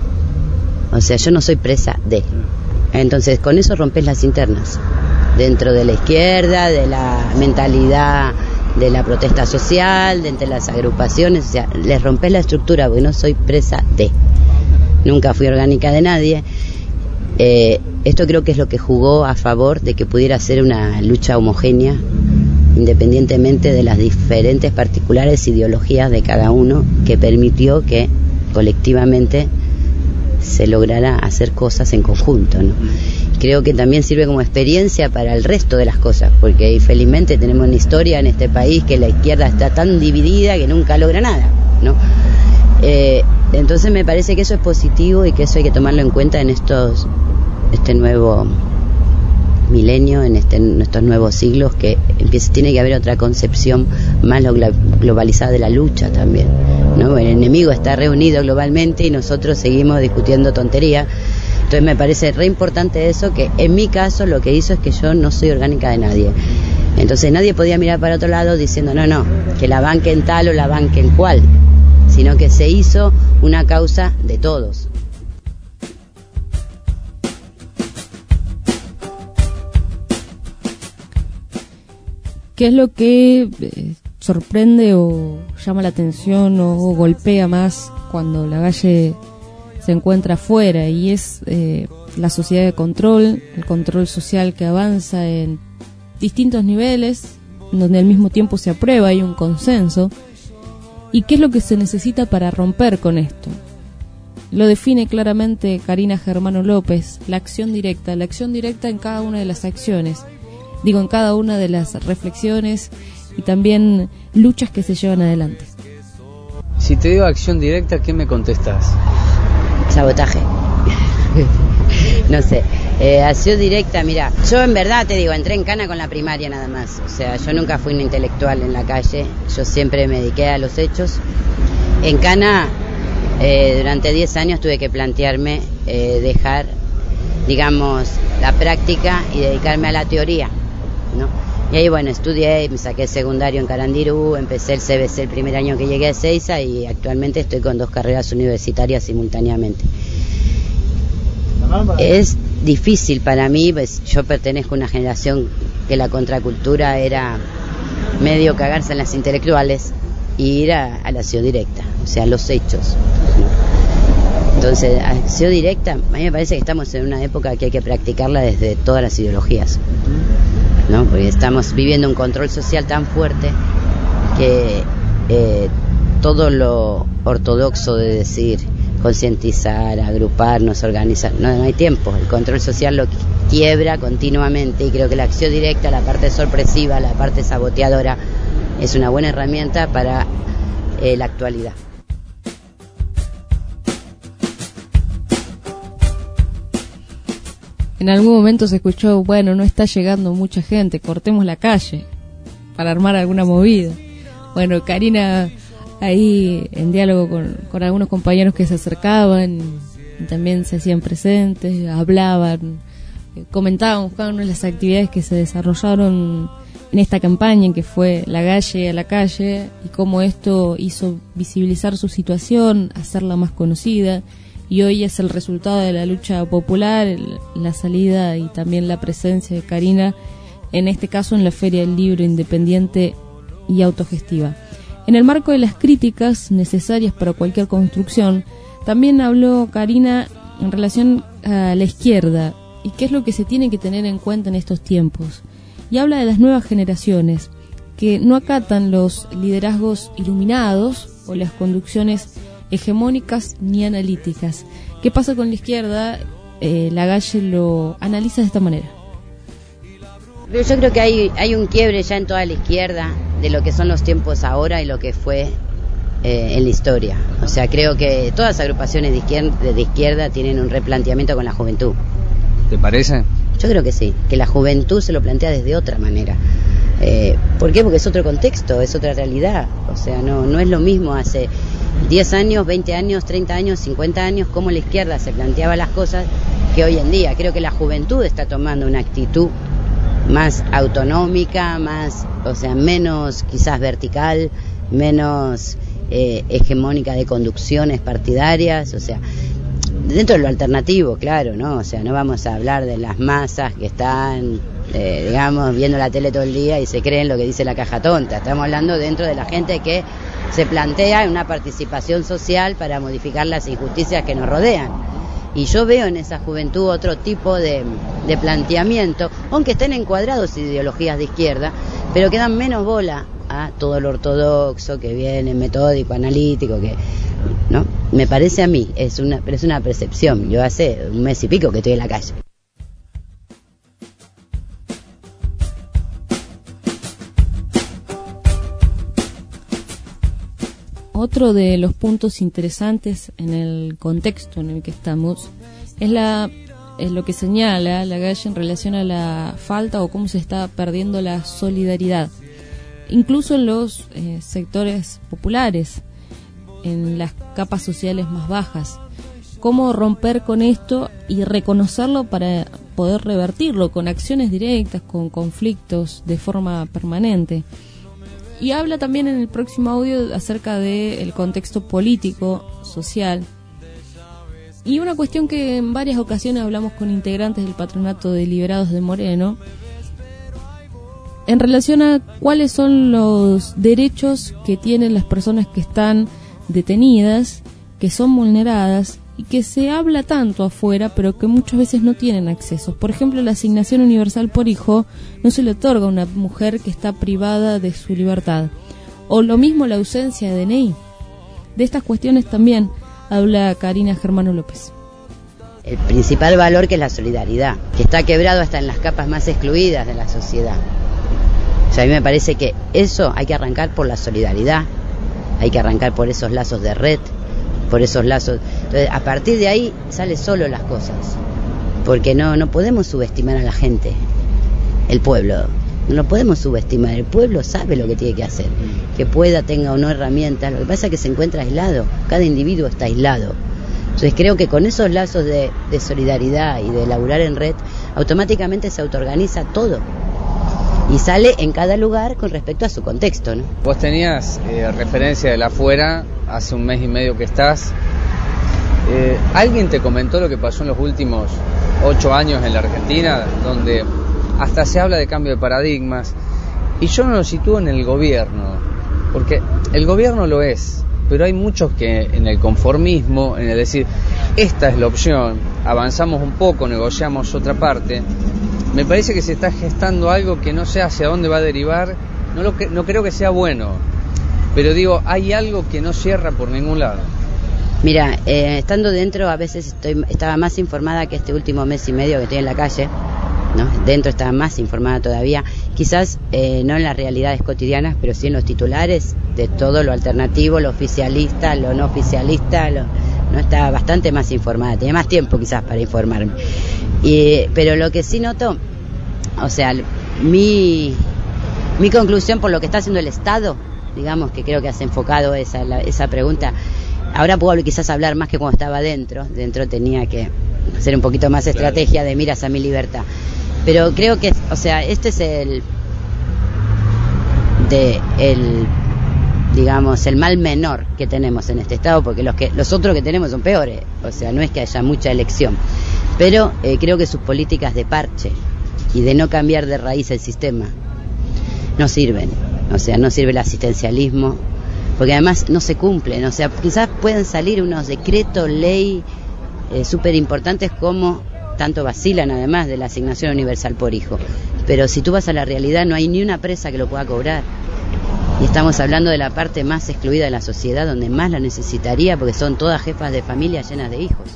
O sea, yo no soy presa de. Entonces, con eso rompes las internas. Dentro de la izquierda, de la mentalidad de la protesta social, de entre las agrupaciones, o sea, les rompes la estructura porque no soy presa de. Nunca fui orgánica de nadie. Eh, esto creo que es lo que jugó a favor de que pudiera ser una lucha homogénea, independientemente de las diferentes particulares ideologías de cada uno, que permitió que colectivamente se lograra hacer cosas en conjunto, ¿no? Creo que también sirve como experiencia para el resto de las cosas, porque infelizmente tenemos una historia en este país que la izquierda está tan dividida que nunca logra nada, ¿no? Eh, entonces me parece que eso es positivo y que eso hay que tomarlo en cuenta en estos este nuevo milenio, en, este, en estos nuevos siglos, que empieza, tiene que haber otra concepción más globalizada de la lucha también, ¿no? El enemigo está reunido globalmente y nosotros seguimos discutiendo tonterías. Entonces me parece re importante eso, que en mi caso lo que hizo es que yo no soy orgánica de nadie. Entonces nadie podía mirar para otro lado diciendo no, no, que la banquen tal o la banquen cual, sino que se hizo una causa de todos. ¿Qué es lo que eh, sorprende o llama la atención o, o golpea más cuando Lagalle se encuentra afuera? Y es eh, la sociedad de control, el control social que avanza en distintos niveles, donde al mismo tiempo se aprueba, hay un consenso. ¿Y qué es lo que se necesita para romper con esto? Lo define claramente Karina Germano López, la acción directa, la acción directa en cada una de las acciones. Digo, en cada una de las reflexiones y también luchas que se llevan adelante. Si te digo acción directa, ¿qué me contestás? Sabotaje. No sé, eh, acción directa, mira, yo en verdad te digo, entré en cana con la primaria nada más. O sea, yo nunca fui un intelectual en la calle, yo siempre me dediqué a los hechos. En cana, eh, durante diez años tuve que plantearme eh, dejar, digamos, la práctica y dedicarme a la teoría, ¿no? Y ahí, bueno, estudié, me saqué secundario en Carandirú, empecé el C B C el primer año que llegué a Ezeiza y actualmente estoy con dos carreras universitarias simultáneamente. Es difícil para mí, pues yo pertenezco a una generación que la contracultura era medio cagarse en las intelectuales y ir a, a la acción directa, o sea, a los hechos, ¿no? Entonces, acción directa, a mí me parece que estamos en una época que hay que practicarla desde todas las ideologías, ¿no? Porque estamos viviendo un control social tan fuerte que eh, todo lo ortodoxo de decir concientizar, agruparnos, organizar, no, no hay tiempo. El control social lo quiebra continuamente y creo que la acción directa, la parte sorpresiva, la parte saboteadora, es una buena herramienta para eh, la actualidad. En algún momento se escuchó, bueno, no está llegando mucha gente, cortemos la calle para armar alguna movida. Bueno, Karina ahí en diálogo con, con algunos compañeros que se acercaban, y también se hacían presentes, hablaban, comentaban, buscaban las actividades que se desarrollaron en esta campaña, que fue Lagalle a la calle, y cómo esto hizo visibilizar su situación, hacerla más conocida, y hoy es el resultado de la lucha popular, el, la salida y también la presencia de Karina, en este caso en la Feria del Libro Independiente y Autogestiva. En el marco de las críticas necesarias para cualquier construcción, también habló Karina en relación a la izquierda y qué es lo que se tiene que tener en cuenta en estos tiempos. Y habla de las nuevas generaciones que no acatan los liderazgos iluminados o las conducciones hegemónicas ni analíticas. ¿Qué pasa con la izquierda? Eh, Lagalle lo analiza de esta manera. Pero yo creo que hay, hay un quiebre ya en toda la izquierda de lo que son los tiempos ahora y lo que fue eh, en la historia. O sea, creo que todas las agrupaciones de izquierda, de izquierda tienen un replanteamiento con la juventud. ¿Te parece? Yo creo que sí, que la juventud se lo plantea desde otra manera. Eh, ¿Por qué? Porque es otro contexto, es otra realidad. O sea, no, no es lo mismo hace diez años, veinte años, treinta años, cincuenta años, cómo la izquierda se planteaba las cosas que hoy en día. Creo que la juventud está tomando una actitud más autonómica, más, o sea, menos quizás vertical, menos eh, hegemónica de conducciones partidarias, o sea, dentro de lo alternativo, claro, ¿no? O sea, no vamos a hablar de las masas que están, eh, digamos, viendo la tele todo el día y se creen lo que dice la caja tonta. Estamos hablando dentro de la gente que se plantea una participación social para modificar las injusticias que nos rodean. Y yo veo en esa juventud otro tipo de, de planteamiento, aunque estén encuadrados ideologías de izquierda, pero que dan menos bola a todo lo ortodoxo que viene, metódico, analítico, que no, me parece a mí, es una, pero es una percepción. Yo hace un mes y pico que estoy en la calle. Otro de los puntos interesantes en el contexto en el que estamos es la es lo que señala Lagalle en relación a la falta o cómo se está perdiendo la solidaridad, incluso en los eh, sectores populares, en las capas sociales más bajas. Cómo romper con esto y reconocerlo para poder revertirlo con acciones directas, con conflictos de forma permanente. Y habla también en el próximo audio acerca del contexto político, social. Y una cuestión que en varias ocasiones hablamos con integrantes del Patronato de Liberados de Moreno, en relación a cuáles son los derechos que tienen las personas que están detenidas, que son vulneradas y que se habla tanto afuera, pero que muchas veces no tienen acceso. Por ejemplo, la asignación universal por hijo no se le otorga a una mujer que está privada de su libertad. O lo mismo la ausencia de D N I. De estas cuestiones también habla Karina Germano López. El principal valor, que es la solidaridad, que está quebrado hasta en las capas más excluidas de la sociedad. O sea, a mí me parece que eso hay que arrancar por la solidaridad, hay que arrancar por esos lazos de red, por esos lazos. Entonces, a partir de ahí sale solo las cosas, porque no no podemos subestimar a la gente, el pueblo, no lo podemos subestimar. El pueblo sabe lo que tiene que hacer, que pueda, tenga o no herramientas. Lo que pasa es que se encuentra aislado, cada individuo está aislado. Entonces creo que con esos lazos de, de solidaridad y de laburar en red, automáticamente se autoorganiza todo y sale en cada lugar con respecto a su contexto, ¿no? Vos tenías eh, referencia de la afuera, hace un mes y medio que estás. Eh, ¿Alguien te comentó lo que pasó en los últimos ocho años en la Argentina, donde hasta se habla de cambio de paradigmas? Y yo no lo sitúo en el gobierno, porque el gobierno lo es, pero hay muchos que en el conformismo, en el decir, esta es la opción, avanzamos un poco, negociamos otra parte. Me parece que se está gestando algo que no sé hacia dónde va a derivar, no, lo que, no creo que sea bueno, pero digo, hay algo que no cierra por ningún lado. Mira, eh, estando dentro a veces estoy, estaba más informada que este último mes y medio que estoy en la calle, ¿no? Dentro estaba más informada todavía, quizás eh, no en las realidades cotidianas, pero sí en los titulares de todo lo alternativo, lo oficialista, lo no oficialista, lo, no estaba bastante más informada, tenía más tiempo quizás para informarme. Y, pero lo que sí noto, o sea, mi, mi conclusión por lo que está haciendo el Estado, digamos que creo que has enfocado esa, la, esa pregunta. Ahora puedo quizás hablar más que cuando estaba dentro, dentro tenía que hacer un poquito más estrategia de miras a mi libertad. Pero creo que, o sea, este es el, de, el, digamos, el mal menor que tenemos en este Estado, porque los que los otros que tenemos son peores, o sea, no es que haya mucha elección. Pero eh, creo que sus políticas de parche y de no cambiar de raíz el sistema no sirven. O sea, no sirve el asistencialismo, porque además no se cumplen. O sea, quizás pueden salir unos decretos, ley eh, súper importantes como tanto vacilan además de la asignación universal por hijo. Pero si tú vas a la realidad no hay ni una presa que lo pueda cobrar. Y estamos hablando de la parte más excluida de la sociedad, donde más la necesitaría, porque son todas jefas de familia llenas de hijos.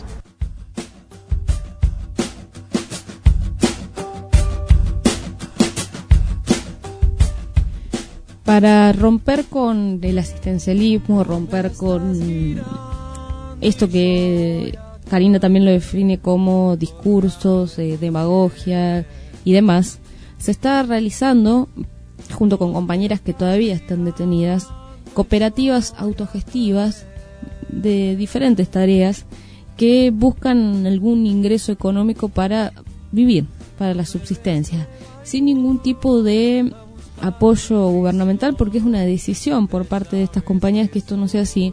Para romper con el asistencialismo, romper con esto que Karina también lo define como discursos, eh, demagogia y demás, se está realizando, junto con compañeras que todavía están detenidas, cooperativas autogestivas de diferentes tareas que buscan algún ingreso económico para vivir, para la subsistencia, sin ningún tipo de apoyo gubernamental, porque es una decisión por parte de estas compañías que esto no sea así.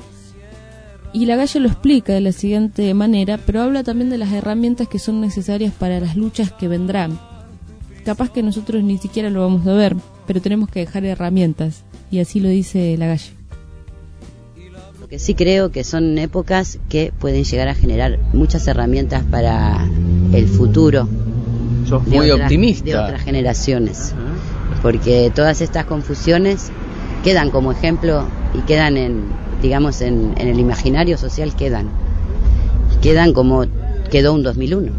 Y Lagalle lo explica de la siguiente manera, pero habla también de las herramientas que son necesarias para las luchas que vendrán. Capaz que nosotros ni siquiera lo vamos a ver, pero tenemos que dejar herramientas, y así lo dice Lagalle. Lo que sí creo que son épocas que pueden llegar a generar muchas herramientas para el futuro. Sos muy de otras, optimista. de otras generaciones, porque todas estas confusiones quedan como ejemplo y quedan en, digamos, en, en el imaginario social, quedan quedan como quedó un dos mil uno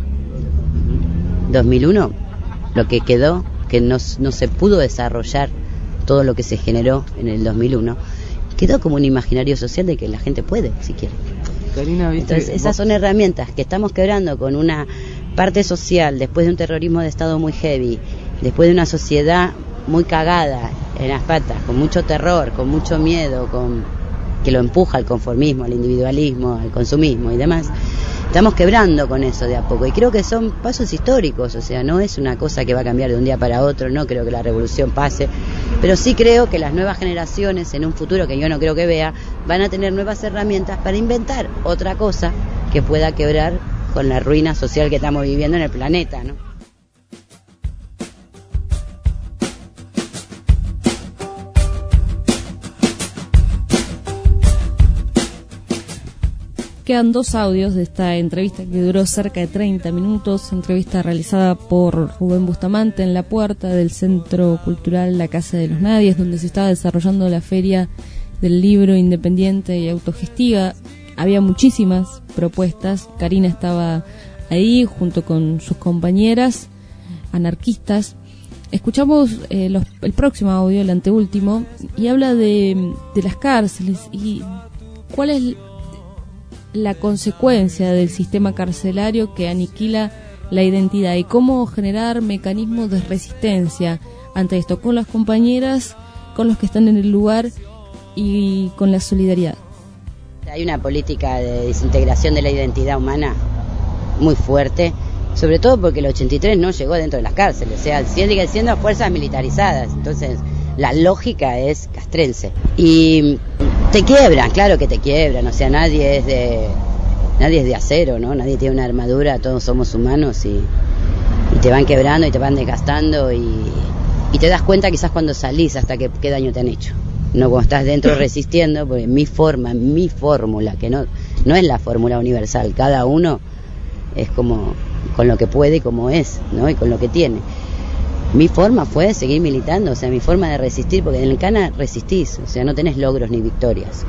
dos mil uno, lo que quedó, que no, no se pudo desarrollar todo lo que se generó en el dos mil uno, quedó como un imaginario social de que la gente puede, si quiere. Karina, ¿viste? Entonces esas son herramientas que estamos quebrando con una parte social, después de un terrorismo de Estado muy heavy, después de una sociedad muy cagada en las patas, con mucho terror, con mucho miedo, con que lo empuja al conformismo, al individualismo, al consumismo y demás. Estamos quebrando con eso de a poco, y creo que son pasos históricos, o sea, no es una cosa que va a cambiar de un día para otro, no creo que la revolución pase, pero sí creo que las nuevas generaciones, en un futuro que yo no creo que vea, van a tener nuevas herramientas para inventar otra cosa que pueda quebrar con la ruina social que estamos viviendo en el planeta, ¿no? Quedan dos audios de esta entrevista que duró cerca de treinta minutos, entrevista realizada por Rubén Bustamante en la puerta del Centro Cultural La Casa de los Nadies, donde se estaba desarrollando la Feria del Libro Independiente y Autogestiva. Había muchísimas propuestas, Karina estaba ahí junto con sus compañeras anarquistas. Escuchamos eh, los, el próximo audio, el anteúltimo, y habla de, de las cárceles y cuál es la consecuencia del sistema carcelario que aniquila la identidad y cómo generar mecanismos de resistencia ante esto con las compañeras, con los que están en el lugar y con la solidaridad. Hay una política de desintegración de la identidad humana muy fuerte, sobre todo porque el ochenta y tres no llegó dentro de las cárceles, o sea, siguen siendo fuerzas militarizadas, entonces la lógica es castrense. Y te quiebran, claro que te quiebran, o sea, nadie es de nadie es de acero, ¿no? Nadie tiene una armadura, todos somos humanos y, y te van quebrando y te van desgastando y, y te das cuenta quizás cuando salís hasta que qué daño te han hecho. No cuando estás dentro resistiendo, porque mi forma, mi fórmula, que no, no es la fórmula universal, cada uno es como con lo que puede y como es, ¿no? Y con lo que tiene. Mi forma fue seguir militando, o sea, mi forma de resistir, porque en el Cana resistís, o sea, no tenés logros ni victorias.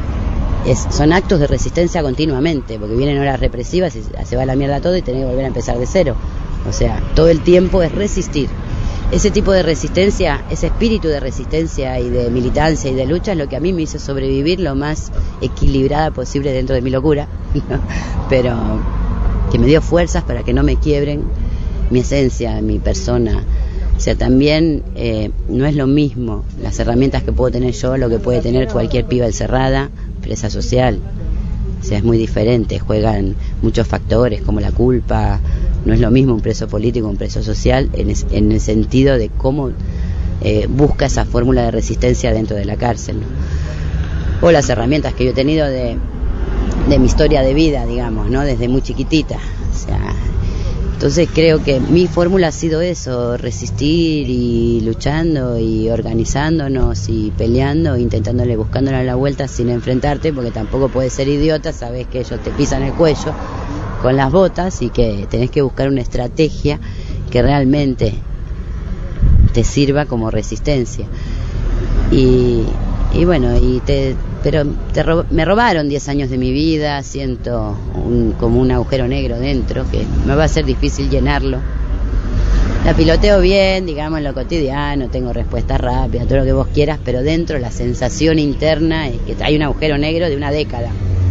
Es, son actos de resistencia continuamente, porque vienen horas represivas y se va a la mierda todo y tenés que volver a empezar de cero. O sea, todo el tiempo es resistir. Ese tipo de resistencia, ese espíritu de resistencia y de militancia y de lucha es lo que a mí me hizo sobrevivir lo más equilibrada posible dentro de mi locura, ¿no? Pero que me dio fuerzas para que no me quiebren mi esencia, mi persona. O sea, también eh, no es lo mismo las herramientas que puedo tener yo, lo que puede tener cualquier piba encerrada, presa social. O sea, es muy diferente, juegan muchos factores como la culpa. No es lo mismo un preso político, un preso social, en, es, en el sentido de cómo eh, busca esa fórmula de resistencia dentro de la cárcel, ¿no? O las herramientas que yo he tenido de, de mi historia de vida, digamos, ¿no? Desde muy chiquitita. O sea, entonces creo que mi fórmula ha sido eso, resistir y luchando y organizándonos y peleando, intentándole, buscándole la vuelta sin enfrentarte, porque tampoco puedes ser idiota, sabes que ellos te pisan el cuello con las botas y que tenés que buscar una estrategia que realmente te sirva como resistencia. Y, y bueno, y te, pero te ro- me robaron diez años de mi vida, siento un, como un agujero negro dentro que me va a ser difícil llenarlo. La piloteo bien, digamos, en lo cotidiano, tengo respuestas rápidas, todo lo que vos quieras, pero dentro la sensación interna es que hay un agujero negro de una década.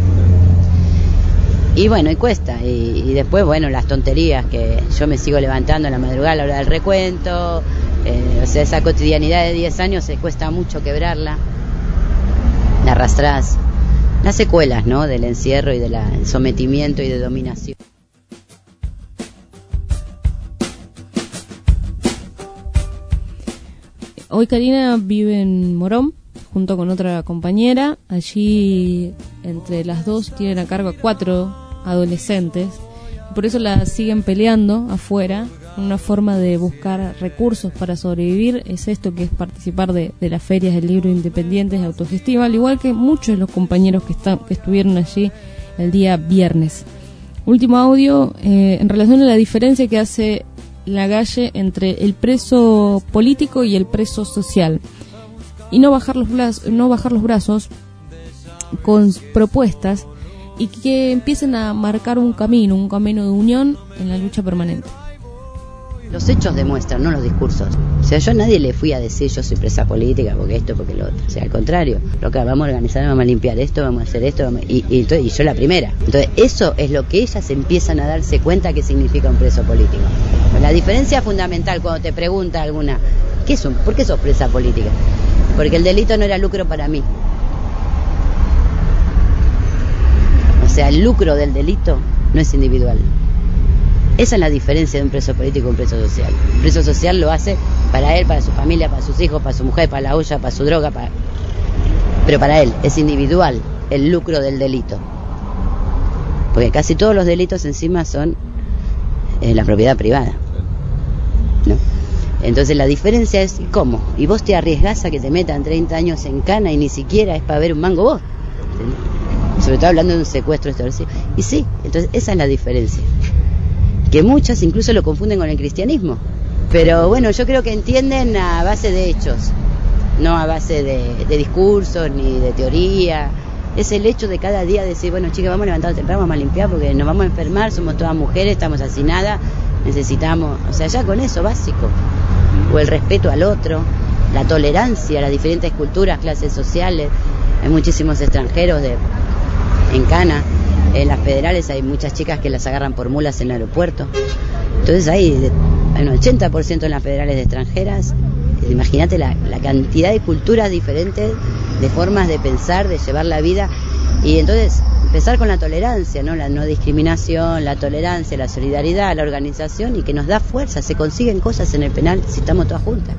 Y bueno, y cuesta, y, y después, bueno, las tonterías que yo me sigo levantando en la madrugada a la hora del recuento, eh, o sea, esa cotidianidad de diez años se cuesta mucho quebrarla, la arrastrás, las secuelas, ¿no?, del encierro y del sometimiento y de dominación. Hoy Karina vive en Morón junto con otra compañera. Allí entre las dos tienen a cargo a cuatro adolescentes. Por eso la siguen peleando afuera. Una forma de buscar recursos para sobrevivir es esto, que es participar de, de las ferias del libro independientes de autogestiva, al igual que muchos de los compañeros que, están, que estuvieron allí el día viernes. Último audio eh, en relación a la diferencia que hace Lagalle entre el preso político y el preso social, y no bajar los brazos, no bajar los brazos con propuestas y que empiecen a marcar un camino, un camino de unión en la lucha permanente. Los hechos demuestran, no los discursos. O sea, yo a nadie le fui a decir yo soy presa política porque esto, porque lo otro. O sea, al contrario, loca, vamos a organizar, vamos a limpiar esto, vamos a hacer esto, vamos a... Y, y, y yo la primera. Entonces, eso es lo que ellas empiezan a darse cuenta que significa un preso político. La diferencia fundamental cuando te pregunta alguna, ¿qué es un, ¿por qué sos presa política? Porque el delito no era lucro para mí. O sea, el lucro del delito no es individual. Esa es la diferencia de un preso político y un preso social. Un preso social lo hace para él, para su familia, para sus hijos, para su mujer, para la olla, para su droga, para... pero para él es individual el lucro del delito. Porque casi todos los delitos encima son en la propiedad privada, ¿no? Entonces la diferencia es ¿cómo? Y vos te arriesgás a que te metan treinta años en cana y ni siquiera es para ver un mango vos, ¿entendés? Sobre todo hablando de un secuestro extorsivo. Y sí, entonces esa es la diferencia, que muchas incluso lo confunden con el cristianismo, pero bueno, yo creo que entienden a base de hechos, no a base de, de discursos ni de teoría. Es el hecho de cada día decir, bueno, chicas, vamos a levantar temprano, vamos a limpiar porque nos vamos a enfermar, somos todas mujeres, estamos hacinadas, necesitamos, o sea, ya con eso básico, o el respeto al otro, la tolerancia a las diferentes culturas, clases sociales. Hay muchísimos extranjeros de en Cana, en las federales hay muchas chicas que las agarran por mulas en el aeropuerto. Entonces hay, de, hay un ochenta por ciento en las federales de extranjeras. Imagínate la, la cantidad de culturas diferentes, de formas de pensar, de llevar la vida. Y entonces empezar con la tolerancia, ¿no? La no discriminación, la tolerancia, la solidaridad, la organización, y que nos da fuerza. Se consiguen cosas en el penal si estamos todas juntas.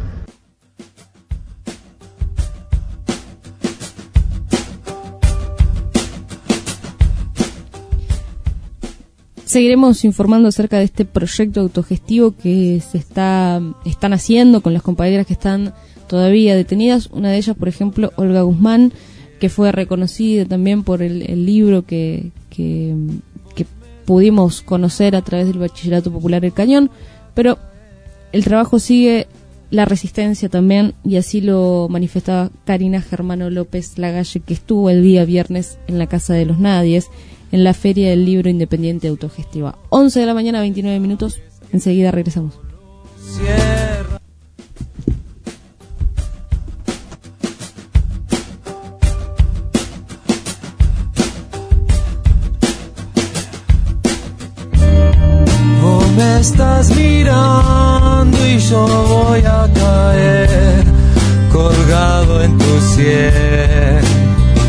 Seguiremos informando acerca de este proyecto autogestivo que se está están haciendo con las compañeras que están todavía detenidas. Una de ellas, por ejemplo, Olga Guzmán, que fue reconocida también por el, el libro que, que, que pudimos conocer a través del Bachillerato Popular El Cañón. Pero el trabajo sigue, la resistencia también, y así lo manifestaba Karina Germano López Lagalle, que estuvo el día viernes en la Casa de los Nadies, en la Feria del Libro Independiente Autogestiva. once de la mañana, veintinueve minutos. Enseguida regresamos. Cierra. Vos me estás mirando y yo voy a caer colgado en tu sien.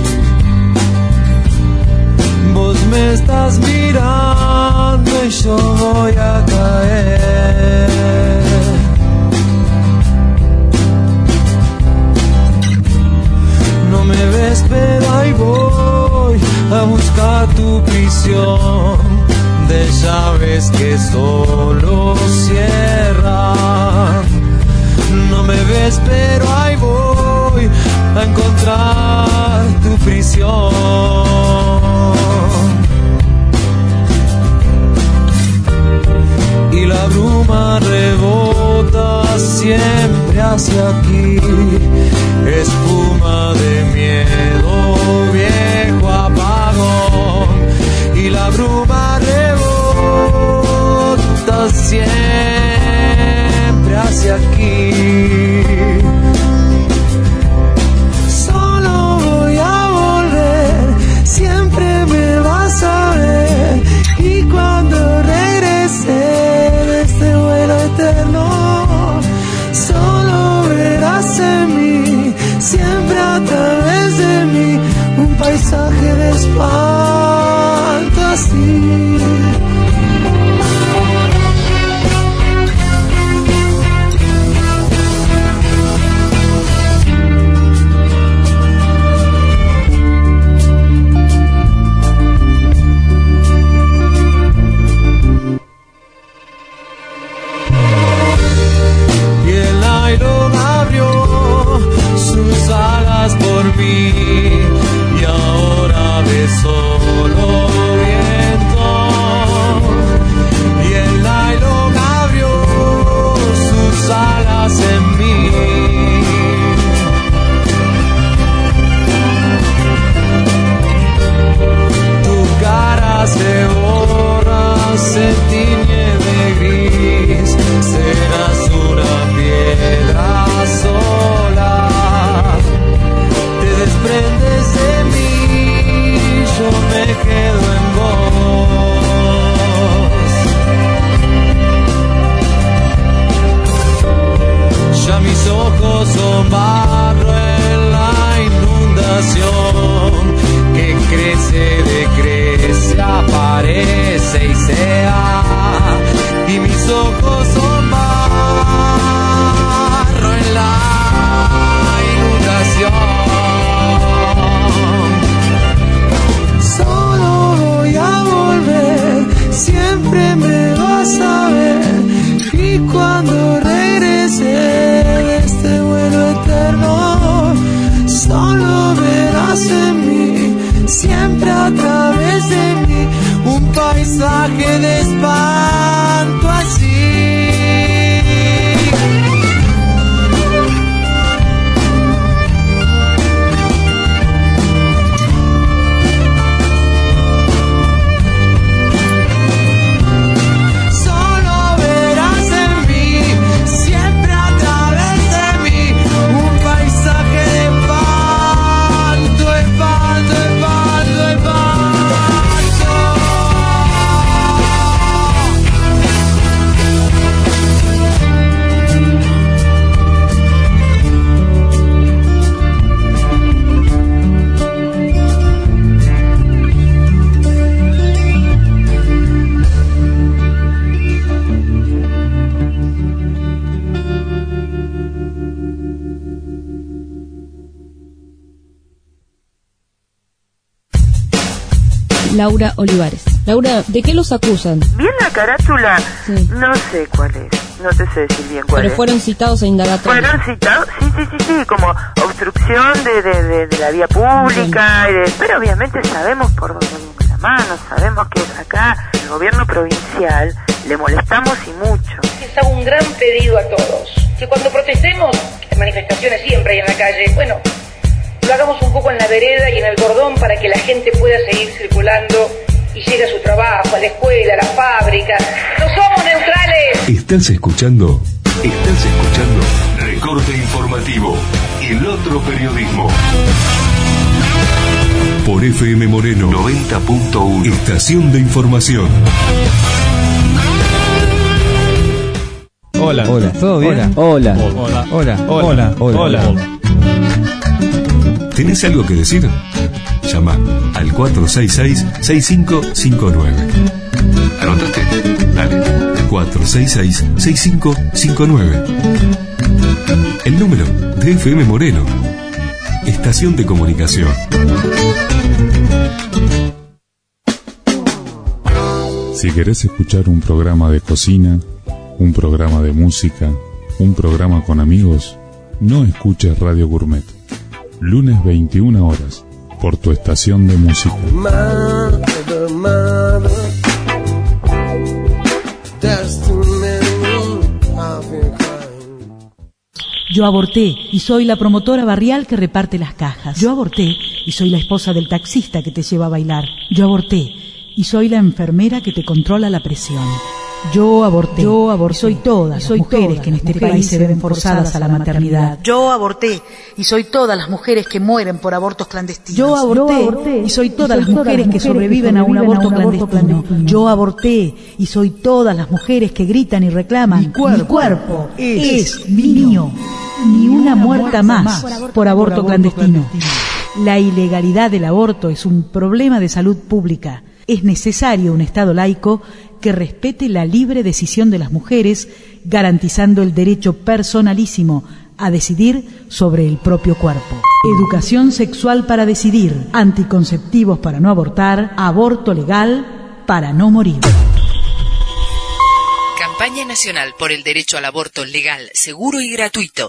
Vos me estás mirando y yo voy a caer. No me ves, pero ahí voy a buscar tu prisión de llaves que solo cierran. No me ves, pero ahí voy a encontrar tu prisión. Y la bruma rebota siempre siempre hacia aquí. Espuma de miedo, viejo apagón, y la bruma rebota siempre hacia aquí. Solo voy a volver, siempre me vas a ver, y cuando regrese de este vuelo eterno, solo verás en mí, siempre a través de mí, un paisaje de espanto así. Por mí, y ahora ves solo viento, y el nylon abrió sus alas en mí. Tu cara se borra, se tiñe de gris, serás una piedra sola. Desprendes de mí, yo me quedo en vos. Ya mis ojos son barro en la inundación, que crece, decrece, aparece y sea, y mis ojos son barro en la inundación. Siempre me vas a ver, y cuando regrese de este vuelo eterno, solo verás en mí, siempre a través de mí, un paisaje de espanto así. Laura Olivares. Laura, ¿de qué los acusan? Bien la carátula, sí. No sé cuál es, no te sé decir bien cuál Pero es. fueron citados a indagatoria. Fueron citados, sí, sí, sí, sí, como obstrucción de, de, de, de la vía pública, y de, pero obviamente sabemos por dónde viene la mano, sabemos que acá el gobierno provincial le molestamos y mucho. Les hago un gran pedido a todos, que cuando protestemos, en manifestaciones siempre hay en la calle, bueno, lo hagamos un poco en la vereda y en el cordón para que la gente pueda seguir circulando y llegue a su trabajo, a la escuela, a la fábrica. ¡No somos neutrales! Estás escuchando, estás escuchando Recorte Informativo, el otro periodismo. Por F M Moreno noventa punto uno, estación de información. Hola, hola, ¿todo bien? Hola, hola, hola, hola, hola, hola. ¿Tenés algo que decir? Llama al cuatro seis seis, seis cinco cinco nueve. ¿Anotaste? Dale. cuatro seis seis, seis cinco cinco nueve. El número de F M Moreno. Estación de comunicación. Si querés escuchar un programa de cocina, un programa de música, un programa con amigos, no escuches Radio Gourmet. Lunes veintiuna horas, por tu estación de música. Mother, mother, there's too many of you crying. Yo aborté y soy la promotora barrial que reparte las cajas. Yo aborté y soy la esposa del taxista que te lleva a bailar. Yo aborté y soy la enfermera que te controla la presión. Yo aborté. Yo aborté. Soy todas las mujeres que en este país se ven forzadas a la maternidad. Yo aborté y soy todas las mujeres que mueren por abortos clandestinos. Yo aborté y soy todas las mujeres que sobreviven a un aborto clandestino. Yo aborté y soy todas las mujeres que gritan y reclaman: mi cuerpo, mi cuerpo es mío. Ni una muerta más por aborto clandestino. La ilegalidad del aborto es un problema de salud pública. Es necesario un Estado laico que respete la libre decisión de las mujeres, garantizando el derecho personalísimo a decidir sobre el propio cuerpo. Educación sexual para decidir, anticonceptivos para no abortar, aborto legal para no morir. Campaña Nacional por el Derecho al Aborto Legal, Seguro y Gratuito.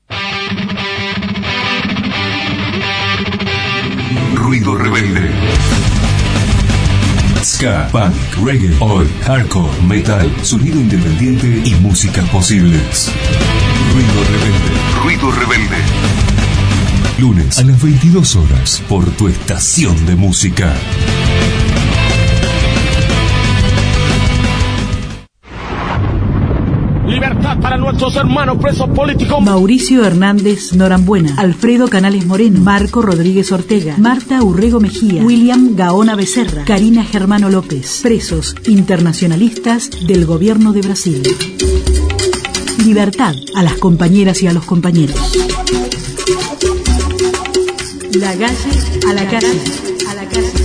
Ruido rebelde. Ska, punk, reggae, oi, hardcore, metal, sonido independiente y músicas posibles. Ruido rebelde. Ruido rebelde. Lunes a las veintidós horas por tu estación de música. Libertad para nuestros hermanos presos políticos. Mauricio Hernández Norambuena, Alfredo Canales Moreno, Marco Rodríguez Ortega, Marta Urrego Mejía, William Gaona Becerra, Karina Germano López, presos internacionalistas del gobierno de Brasil. Libertad a las compañeras y a los compañeros. La calle a la calle, a la calle.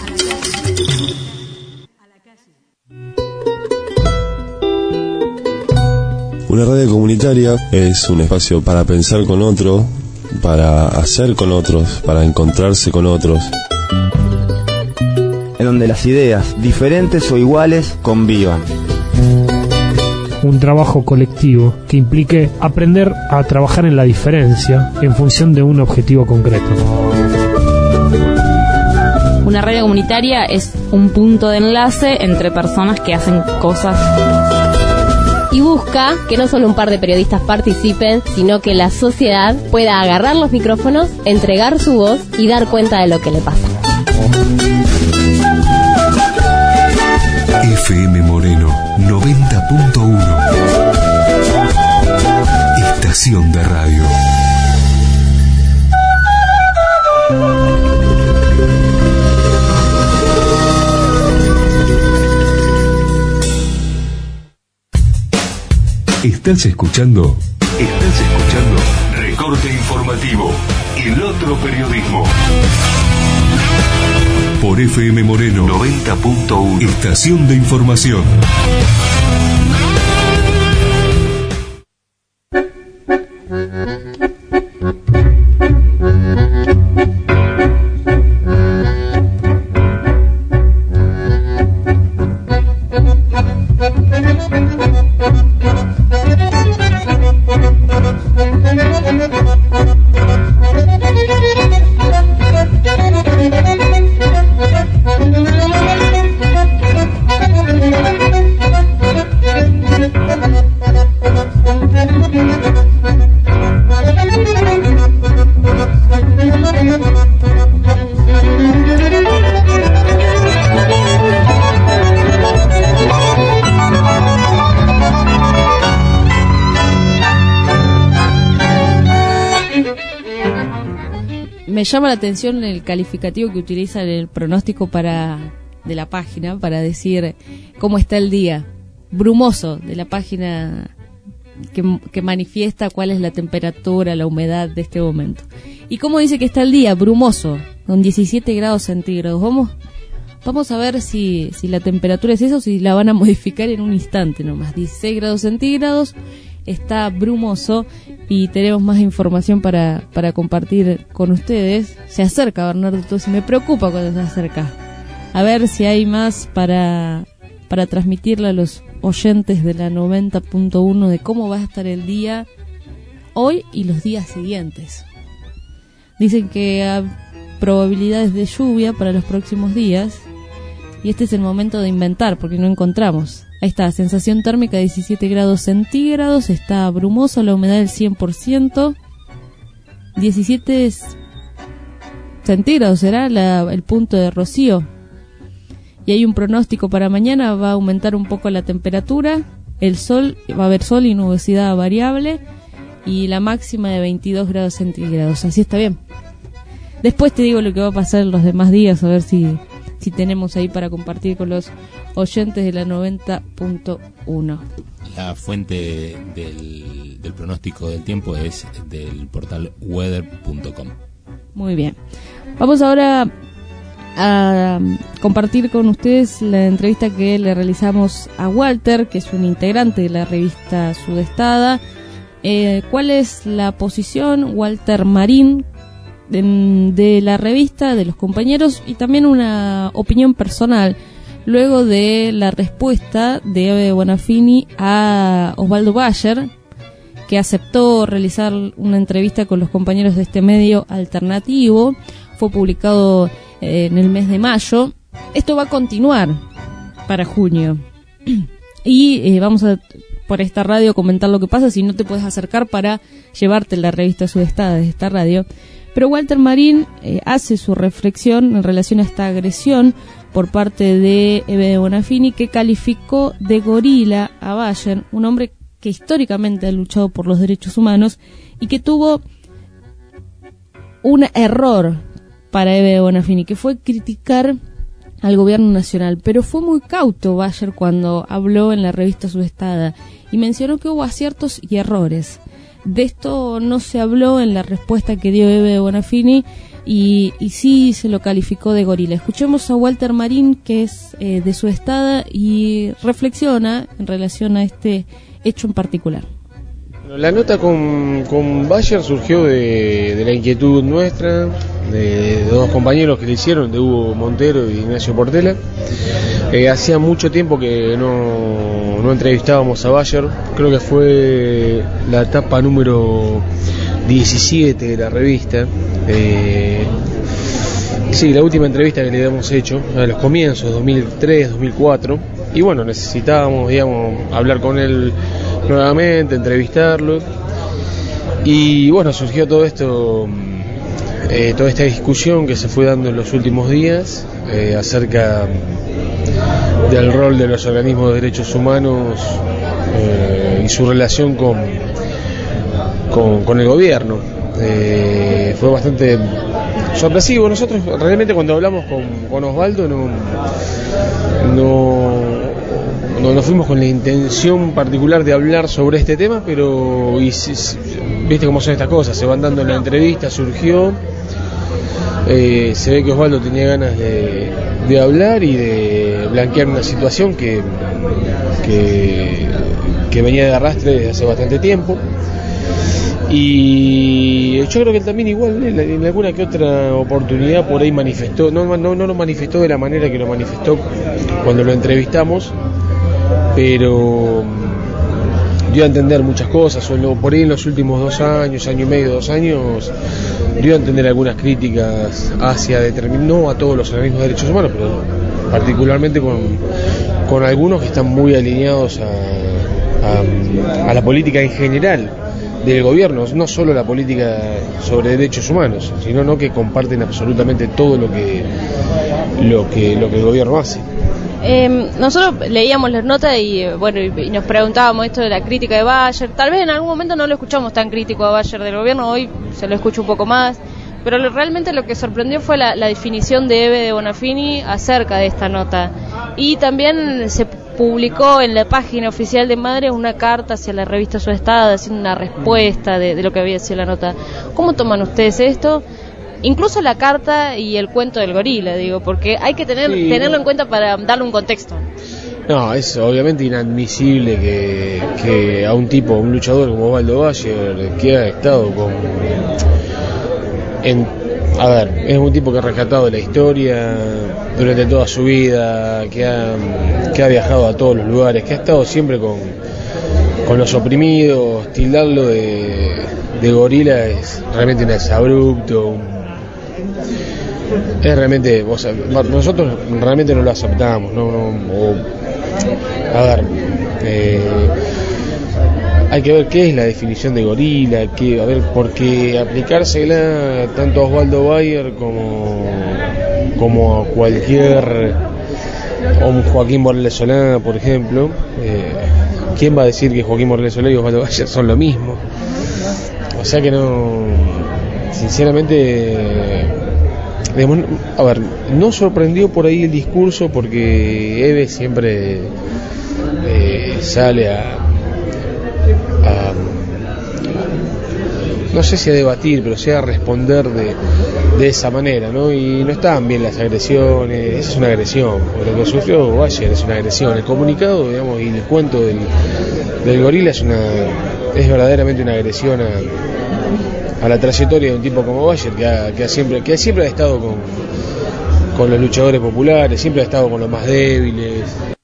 Una radio comunitaria es un espacio para pensar con otro, para hacer con otros, para encontrarse con otros. En donde las ideas, diferentes o iguales, convivan. Un trabajo colectivo que implique aprender a trabajar en la diferencia en función de un objetivo concreto. Una radio comunitaria es un punto de enlace entre personas que hacen cosas. Y busca que no solo un par de periodistas participen, sino que la sociedad pueda agarrar los micrófonos, entregar su voz y dar cuenta de lo que le pasa. F M Moreno noventa punto uno. Estación de radio. Estás escuchando, estás escuchando Recorte Informativo, el otro periodismo. Por F M Moreno noventa punto uno. Estación de información. Me llama la atención el calificativo que utiliza en el pronóstico para de la página para decir cómo está el día. Brumoso, de la página que, que manifiesta cuál es la temperatura, la humedad de este momento. ¿Y cómo dice que está el día? Brumoso, con diecisiete grados centígrados. Vamos, vamos a ver si, si la temperatura es eso o si la van a modificar en un instante nomás. dieciséis grados centígrados. Está brumoso y tenemos más información para, para compartir con ustedes. Se acerca Bernardo Tosi, me preocupa cuando se acerca. A ver si hay más para, para transmitirle a los oyentes de la noventa punto uno de cómo va a estar el día hoy y los días siguientes. Dicen que hay probabilidades de lluvia para los próximos días y este es el momento de inventar porque no encontramos. Ahí está, sensación térmica diecisiete grados centígrados, está brumosa, la humedad del cien por ciento, diecisiete centígrados será la, el punto de rocío. Y hay un pronóstico para mañana, va a aumentar un poco la temperatura, el sol, va a haber sol y nubosidad variable, y la máxima de veintidós grados centígrados, así está bien. Después te digo lo que va a pasar en los demás días, a ver si, si tenemos ahí para compartir con los oyentes de la noventa punto uno. La fuente del, del pronóstico del tiempo es del portal weather punto com. Muy bien. Vamos ahora a compartir con ustedes la entrevista que le realizamos a Walter, que es un integrante de la revista Sudestada. Eh, ¿Cuál es la posición, Walter Marín, de, de la revista, de los compañeros, y también una opinión personal luego de la respuesta de Eve Bonafini a Osvaldo Bayer, que aceptó realizar una entrevista con los compañeros de este medio alternativo? Fue publicado eh, en el mes de mayo. Esto va a continuar para junio. Y eh, vamos a, por esta radio, comentar lo que pasa, si no te puedes acercar para llevarte la revista Sudestada de esta radio. Pero Walter Marín eh, hace su reflexión en relación a esta agresión por parte de Eve Bonafini, que calificó de gorila a Bayer, un hombre que históricamente ha luchado por los derechos humanos y que tuvo un error para Eve Bonafini, que fue criticar al gobierno nacional, pero fue muy cauto Bayer cuando habló en la revista Sudestada y mencionó que hubo aciertos y errores. De esto no se habló en la respuesta que dio Eve Bonafini y, y sí se lo calificó de gorila. Escuchemos a Walter Marín, que es eh, de Sudestada, y reflexiona en relación a este hecho en particular. La nota con, con Bayer surgió de, de la inquietud nuestra, de, de dos compañeros que le hicieron, de Hugo Montero y Ignacio Portela. Eh, hacía mucho tiempo que no, no entrevistábamos a Bayer, creo que fue la etapa número diecisiete de la revista. Eh, sí, la última entrevista que le habíamos hecho, a los comienzos, dos mil tres, dos mil cuatro, y bueno, necesitábamos, digamos, hablar con él nuevamente, entrevistarlo, y bueno, surgió todo esto, eh, toda esta discusión que se fue dando en los últimos días eh, acerca del rol de los organismos de derechos humanos eh, y su relación con, con, con el gobierno. Eh, fue bastante sorpresivo. Nosotros realmente cuando hablamos con, con Osvaldo no, no No, no fuimos con la intención particular de hablar sobre este tema, pero y, viste cómo son estas cosas, se van dando en la entrevista, surgió, eh, se ve que Osvaldo tenía ganas de, de hablar y de blanquear una situación que, que, que venía de arrastre desde hace bastante tiempo. Y yo creo que él también igual en alguna que otra oportunidad por ahí manifestó, no, no, no lo manifestó de la manera que lo manifestó cuando lo entrevistamos, pero dio a entender muchas cosas, o por ahí en los últimos dos años, año y medio, dos años, dio a entender algunas críticas hacia determinados, no a todos los organismos de derechos humanos, pero particularmente con, con algunos que están muy alineados a, a, a la política en general del gobierno, no solo la política sobre derechos humanos, sino no que comparten absolutamente todo lo que lo que lo que el gobierno hace. Eh, nosotros leíamos las notas y bueno y, y nos preguntábamos esto de la crítica de Bayer. Tal vez en algún momento no lo escuchamos tan crítico a Bayer del gobierno, hoy se lo escucha un poco más, pero lo, realmente lo que sorprendió fue la, la definición de Eve de Bonafini acerca de esta nota. Y también se publicó en la página oficial de Madre una carta hacia la revista Sudestada haciendo una respuesta de, de lo que había sido la nota. ¿Cómo toman ustedes esto? Incluso la carta y el cuento del gorila, digo, porque hay que tener, sí, tenerlo en cuenta para darle un contexto. No, es obviamente inadmisible que, que a un tipo, un luchador como Osvaldo Bayer, que ha estado con... En, a ver, es un tipo que ha rescatado la historia durante toda su vida, que ha, que ha viajado a todos los lugares, que ha estado siempre con, con los oprimidos. Tildarlo de, de gorila es realmente un exabrupto, un, es realmente, o sea, nosotros realmente no lo aceptamos, no, no o, a ver, eh, hay que ver qué es la definición de gorila, qué, a ver, porque aplicársela tanto a Osvaldo Bayer como, como a cualquier, o un Joaquín Morales Solá, por ejemplo, eh, ¿quién va a decir que Joaquín Morales Solá y Osvaldo Bayer son lo mismo? O sea que no, sinceramente, digamos, a ver, no sorprendió por ahí el discurso porque Eve siempre eh, sale a, a, no sé si a debatir, pero sí a responder de, de esa manera, ¿no? Y no estaban bien las agresiones, esa es una agresión, lo que sufrió Bayer es una agresión, el comunicado, digamos, y el cuento del, del gorila es una, es verdaderamente una agresión a a la trayectoria de un tipo como Bayer, que ha, que ha siempre que siempre ha estado con, con los luchadores populares, siempre ha estado con los más débiles.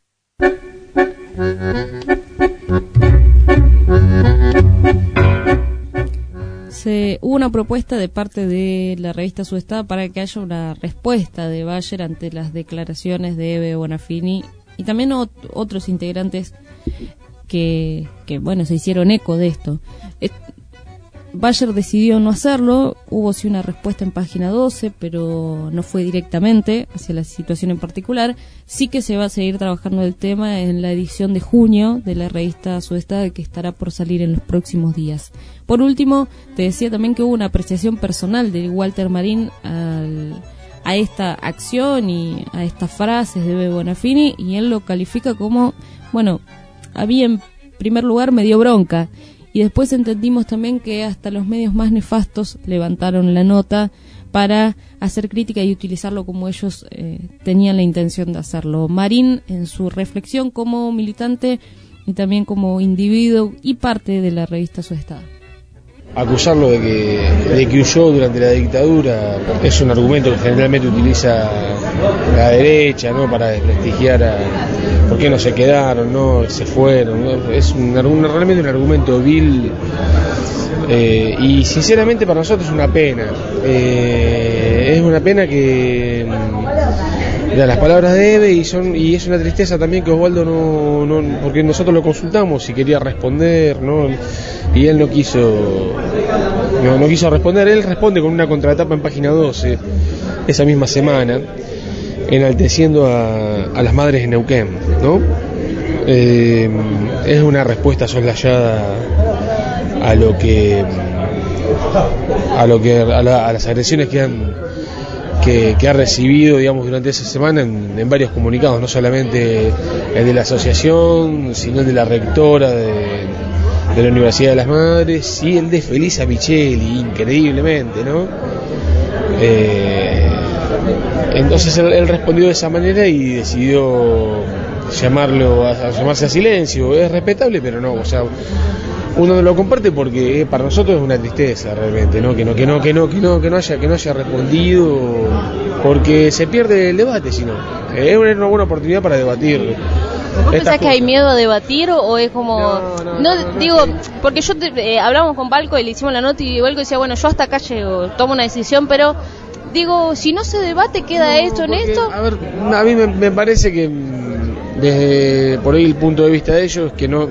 Se, hubo una propuesta de parte de la revista Sudestada para que haya una respuesta de Bayer ante las declaraciones de Eve Bonafini y también ot- otros integrantes que, que, bueno, se hicieron eco de esto. Eh, Bayer decidió no hacerlo, hubo sí una respuesta en página doce, pero no fue directamente hacia la situación en particular. Sí que se va a seguir trabajando el tema en la edición de junio de la revista Sudestada, que estará por salir en los próximos días. Por último, te decía también que hubo una apreciación personal de Walter Marín al, a esta acción y a estas frases de Eve Bonafini, y él lo califica como, bueno, había en primer lugar me dio bronca. Y después entendimos también que hasta los medios más nefastos levantaron la nota para hacer crítica y utilizarlo como ellos eh, tenían la intención de hacerlo. Marín, en su reflexión como militante y también como individuo y parte de la revista Sudestada. Acusarlo de que, de que huyó durante la dictadura es un argumento que generalmente utiliza la derecha, ¿no? Para desprestigiar a por qué no se quedaron, no se fueron, ¿no? Es un, un, realmente un argumento vil eh, y sinceramente para nosotros es una pena. Eh, es una pena que ya, las palabras de Eve y son y es una tristeza también que Osvaldo no, no porque nosotros lo consultamos si quería responder, ¿no? Y él no quiso no, no quiso responder. Él responde con una contratapa en página doce esa misma semana, enalteciendo a, a las madres de Neuquén, ¿no? Eh, es una respuesta soslayada a lo que a lo que a, la, a las agresiones que han que, que ha recibido, digamos, durante esa semana en, en varios comunicados, no solamente el de la asociación, sino el de la rectora de, de la Universidad de las Madres y el de Felisa Micheli, increíblemente, ¿no? Eh, entonces él, él respondió de esa manera y decidió llamarlo a, a llamarse a silencio. Es respetable, pero no, o sea, uno no lo comparte porque eh, para nosotros es una tristeza realmente, ¿no? Que no, que no, que no, que no, que no haya, que no haya respondido, porque se pierde el debate, sino eh, es una buena oportunidad para debatir. ¿Vos pensás que hay miedo a debatir o, o es como no, no, no, no, no digo no, no. Porque yo te, eh, hablamos con Balco y le hicimos la nota y Balco decía, bueno, yo hasta acá llego, tomo una decisión, pero digo, si no se debate queda no, esto en porque, esto. A ver, a mí me, me parece que desde por ahí el punto de vista de ellos que no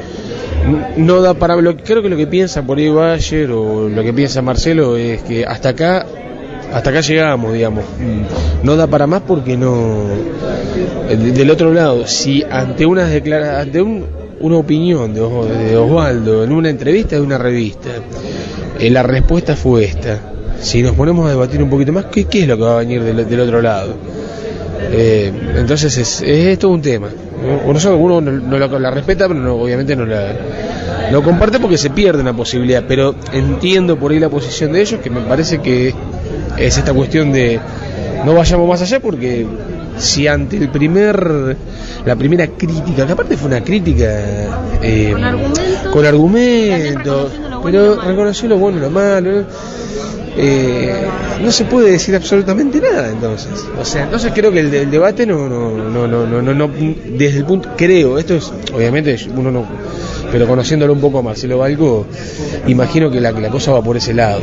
no da para lo, creo que lo que piensa por ahí Bayer o lo que piensa Marcelo es que hasta acá hasta acá llegamos, digamos, no da para más porque no del otro lado, si ante unas declara, ante un, una opinión de, de Osvaldo en una entrevista de una revista eh, la respuesta fue esta, si nos ponemos a debatir un poquito más, ¿qué, qué es lo que va a venir del, del otro lado? Eh, entonces es, es todo un tema, ¿no? Nosotros, uno no, no la, la respeta, pero no, obviamente no la no comparte porque se pierde una posibilidad, pero entiendo por ahí la posición de ellos, que me parece que es esta cuestión de no vayamos más allá, porque si ante el primer la primera crítica, que aparte fue una crítica eh, con argumentos, con argumentos pero reconoció lo bueno y lo malo, eh, no se puede decir absolutamente nada, entonces, o sea, entonces creo que el, el debate no no, no no no no no desde el punto, creo, esto es obviamente uno no, pero conociéndolo un poco a Marcelo Balco, imagino que la, que la cosa va por ese lado.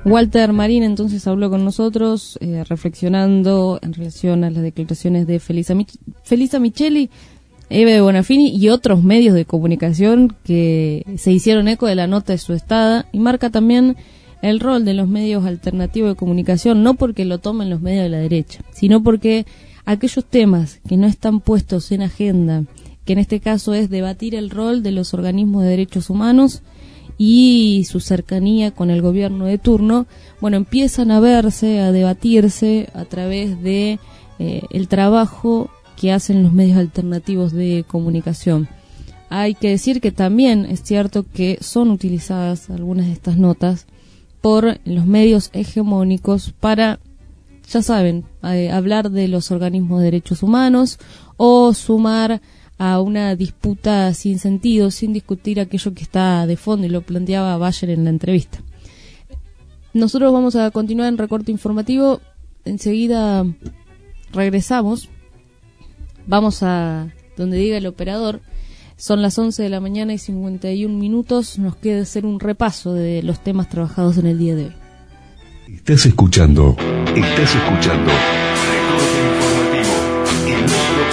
Walter Marín entonces habló con nosotros, eh, reflexionando en relación a las declaraciones de Felisa, Mich- Felisa Micheli, Eve de Bonafini y otros medios de comunicación que se hicieron eco de la nota de su estada, y marca también el rol de los medios alternativos de comunicación, no porque lo tomen los medios de la derecha, sino porque aquellos temas que no están puestos en agenda, que en este caso es debatir el rol de los organismos de derechos humanos y su cercanía con el gobierno de turno, bueno, empiezan a verse, a debatirse a través de eh, el trabajo que hacen los medios alternativos de comunicación. Hay que decir que también es cierto que son utilizadas algunas de estas notas por los medios hegemónicos para, ya saben, eh, hablar de los organismos de derechos humanos o sumar a una disputa sin sentido, sin discutir aquello que está de fondo, y lo planteaba Bayer en la entrevista. Nosotros vamos a continuar en recorte informativo, enseguida regresamos, vamos a donde diga el operador. Son las once de la mañana y cincuenta y un minutos, nos queda hacer un repaso de los temas trabajados en el día de hoy. Estás escuchando, estás escuchando Recorte Informativo, el otro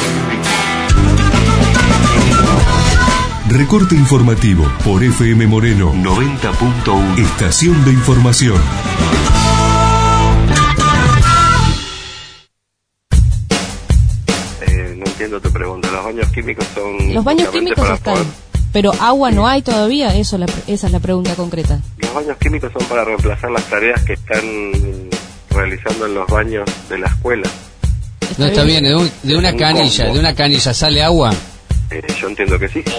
periodismo. Recorte Informativo por F M Moreno noventa punto uno, Estación de Información. Eh, no entiendo tu pregunta. Los baños químicos son... Los baños básicamente químicos para están, poder- pero agua no hay todavía, eso la, esa es la pregunta concreta. Los baños químicos son para reemplazar las tareas que están realizando en los baños de la escuela. No, está bien, de, un- de una Un canilla, combo. de una canilla sale agua. Eh, yo entiendo que sí.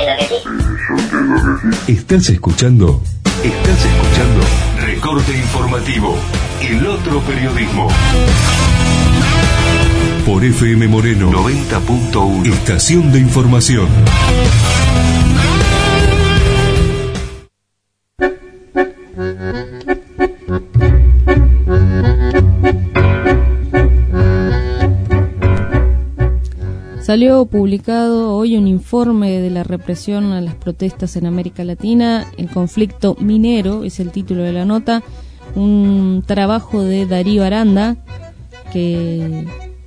Estás escuchando, estás escuchando Recorte Informativo, el otro periodismo. Por F M Moreno noventa punto uno, Estación de Información. Salió publicado hoy un informe de la represión a las protestas en América Latina. El conflicto minero es el título de la nota, un trabajo de Darío Aranda, que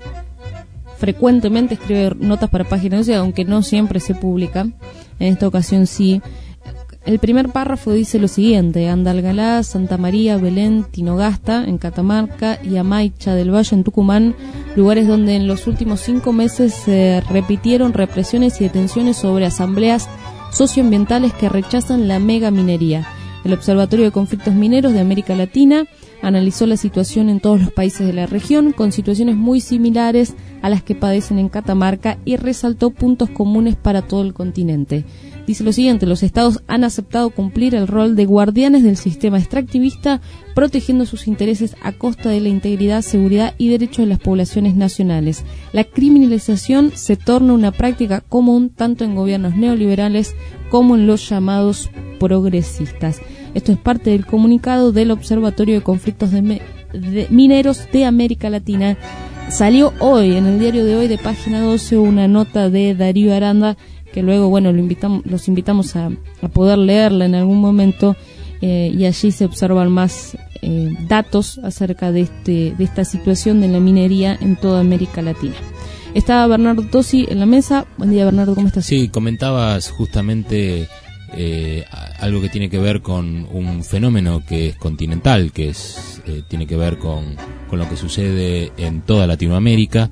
frecuentemente escribe notas para páginas once, aunque no siempre se publica. En esta ocasión sí. El primer párrafo dice lo siguiente: Andalgalá, Santa María, Belén, Tinogasta en Catamarca y Amaicha del Valle en Tucumán, lugares donde en los últimos cinco meses se repitieron represiones y detenciones sobre asambleas socioambientales que rechazan la megaminería. El Observatorio de Conflictos Mineros de América Latina analizó la situación en todos los países de la región, con situaciones muy similares a las que padecen en Catamarca, y resaltó puntos comunes para todo el continente. Dice lo siguiente: los estados han aceptado cumplir el rol de guardianes del sistema extractivista, protegiendo sus intereses a costa de la integridad, seguridad y derechos de las poblaciones nacionales. La criminalización se torna una práctica común tanto en gobiernos neoliberales como en los llamados progresistas. Esto es parte del comunicado del Observatorio de Conflictos de Me- de Mineros de América Latina. Salió hoy, en el diario de hoy de Página doce, una nota de Darío Aranda, que luego, bueno, lo invitamos, los invitamos a, a poder leerla en algún momento, eh, y allí se observan más eh, datos acerca de, este, de esta situación de la minería en toda América Latina. Está Bernardo Tosi en la mesa. Buen día, Bernardo, ¿cómo estás? Sí, comentabas justamente eh, algo que tiene que ver con un fenómeno que es continental, que es eh, tiene que ver con, con lo que sucede en toda Latinoamérica,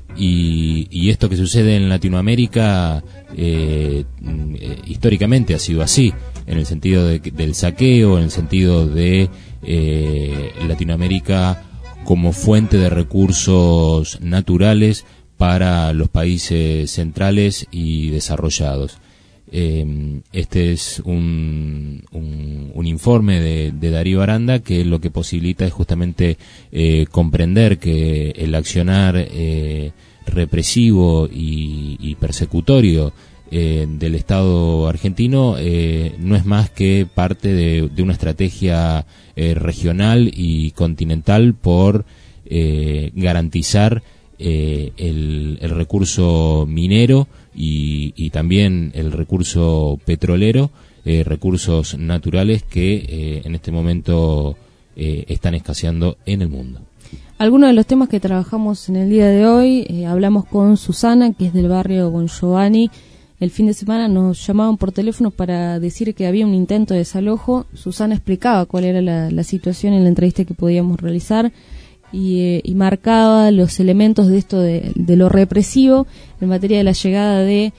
y, y esto que sucede en Latinoamérica eh, eh, históricamente ha sido así, en el sentido de, del saqueo, en el sentido de eh, Latinoamérica como fuente de recursos naturales para los países centrales y desarrollados. Eh, este es un, un, un informe de, de Darío Aranda, que lo que posibilita es justamente eh, comprender que el accionar eh, represivo y, y persecutorio eh, del Estado argentino eh, no es más que parte de, de una estrategia eh, regional y continental por eh, garantizar Eh, el, el recurso minero y, y también el recurso petrolero, eh, recursos naturales que eh, en este momento eh, están escaseando en el mundo. Algunos de los temas que trabajamos en el día de hoy, eh, hablamos con Susana, que es del barrio Bon Giovanni. El fin de semana nos llamaban por teléfono para decir que había un intento de desalojo. Susana explicaba cuál era la, la situación en la entrevista que podíamos realizar y, eh, y marcaba los elementos de esto de, de lo represivo en materia de la llegada de,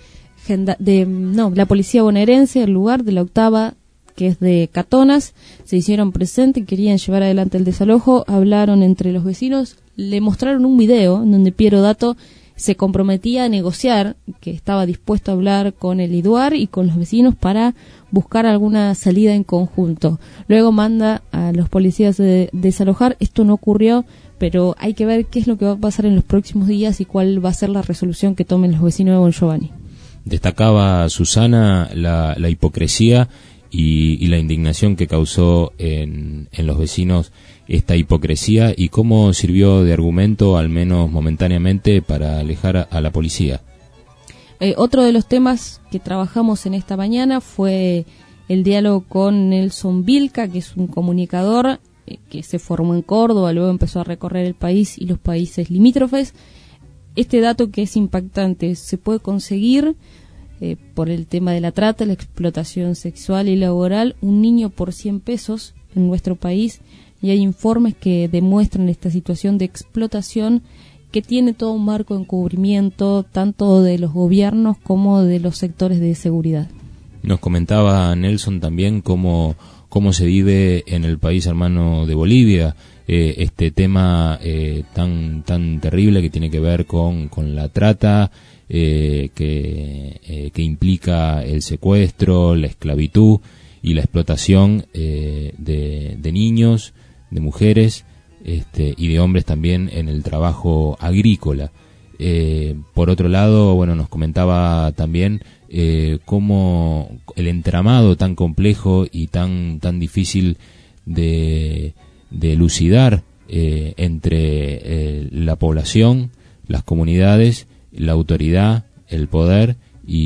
de no, la policía bonaerense al lugar de la octava, que es de Catonas. Se hicieron presentes y querían llevar adelante el desalojo. Hablaron entre los vecinos, le mostraron un video en donde Piero Dato se comprometía a negociar, que estaba dispuesto a hablar con el IDUAR y con los vecinos para buscar alguna salida en conjunto. Luego manda a los policías de desalojar. Esto no ocurrió, pero hay que ver qué es lo que va a pasar en los próximos días y cuál va a ser la resolución que tomen los vecinos de Bon Giovanni. Destacaba Susana la, la hipocresía y, y la indignación que causó en, en los vecinos esta hipocresía y cómo sirvió de argumento, al menos momentáneamente, para alejar a, a la policía. Eh, otro de los temas que trabajamos en esta mañana fue el diálogo con Nelson Vilca, que es un comunicador eh, que se formó en Córdoba, luego empezó a recorrer el país y los países limítrofes. Este dato que es impactante, se puede conseguir eh, por el tema de la trata, la explotación sexual y laboral, un niño por cien pesos en nuestro país. Y hay informes que demuestran esta situación de explotación que tiene todo un marco de encubrimiento tanto de los gobiernos como de los sectores de seguridad. Nos comentaba Nelson también cómo, cómo se vive en el país hermano de Bolivia eh, este tema eh, tan tan terrible que tiene que ver con, con la trata, eh, que, eh, que implica el secuestro, la esclavitud y la explotación eh, de, de niños, de mujeres este, y de hombres también en el trabajo agrícola. Eh, por otro lado, bueno, nos comentaba también eh, cómo el entramado tan complejo y tan tan difícil de, de elucidar eh, entre eh, la población, las comunidades, la autoridad, el poder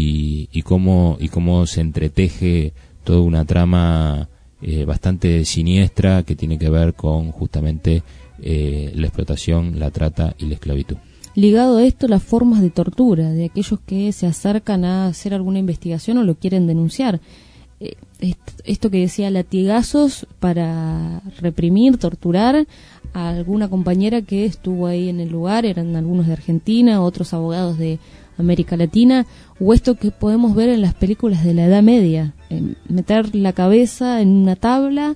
y, y cómo y cómo se entreteje toda una trama Eh, bastante siniestra que tiene que ver con justamente eh, la explotación, la trata y la esclavitud. Ligado a esto, las formas de tortura de aquellos que se acercan a hacer alguna investigación o lo quieren denunciar. Eh, esto que decía, latigazos para reprimir, torturar a alguna compañera que estuvo ahí en el lugar, eran algunos de Argentina, otros abogados de América Latina, o esto que podemos ver en las películas de la Edad Media, eh, meter la cabeza en una tabla,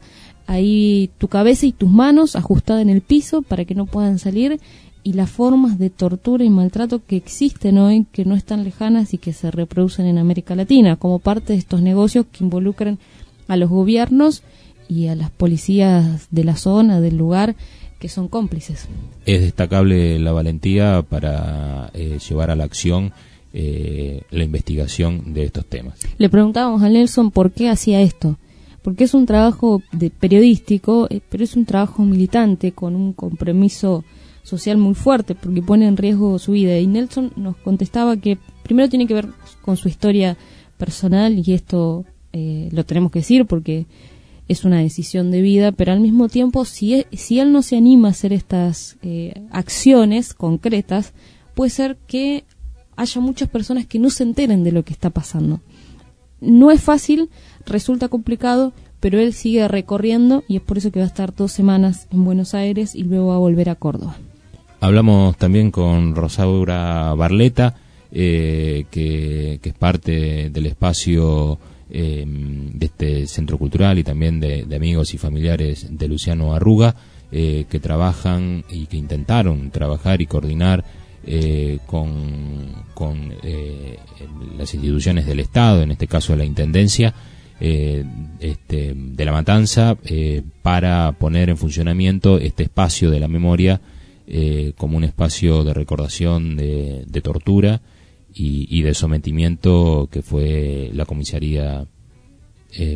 ahí tu cabeza y tus manos ajustadas en el piso para que no puedan salir, y las formas de tortura y maltrato que existen hoy, que no están lejanas y que se reproducen en América Latina, como parte de estos negocios que involucran a los gobiernos y a las policías de la zona, del lugar, que son cómplices. Es destacable la valentía para eh, llevar a la acción eh, la investigación de estos temas. Le preguntábamos a Nelson por qué hacía esto, porque es un trabajo de periodístico, eh, pero es un trabajo militante con un compromiso social muy fuerte, porque pone en riesgo su vida. Y Nelson nos contestaba que primero tiene que ver con su historia personal, y esto eh, lo tenemos que decir porque es una decisión de vida, pero al mismo tiempo, si él, si él no se anima a hacer estas eh, acciones concretas, puede ser que haya muchas personas que no se enteren de lo que está pasando. No es fácil, resulta complicado, pero él sigue recorriendo y es por eso que va a estar dos semanas en Buenos Aires y luego va a volver a Córdoba. Hablamos también con Rosaura Barleta, eh, que, que es parte del espacio Eh, de este centro cultural y también de, de amigos y familiares de Luciano Arruga, eh, que trabajan y que intentaron trabajar y coordinar eh, con, con eh, las instituciones del Estado, en este caso la Intendencia eh, este, de La Matanza, eh, para poner en funcionamiento este espacio de la memoria eh, como un espacio de recordación de, de tortura Y, y de sometimiento, que fue la comisaría eh,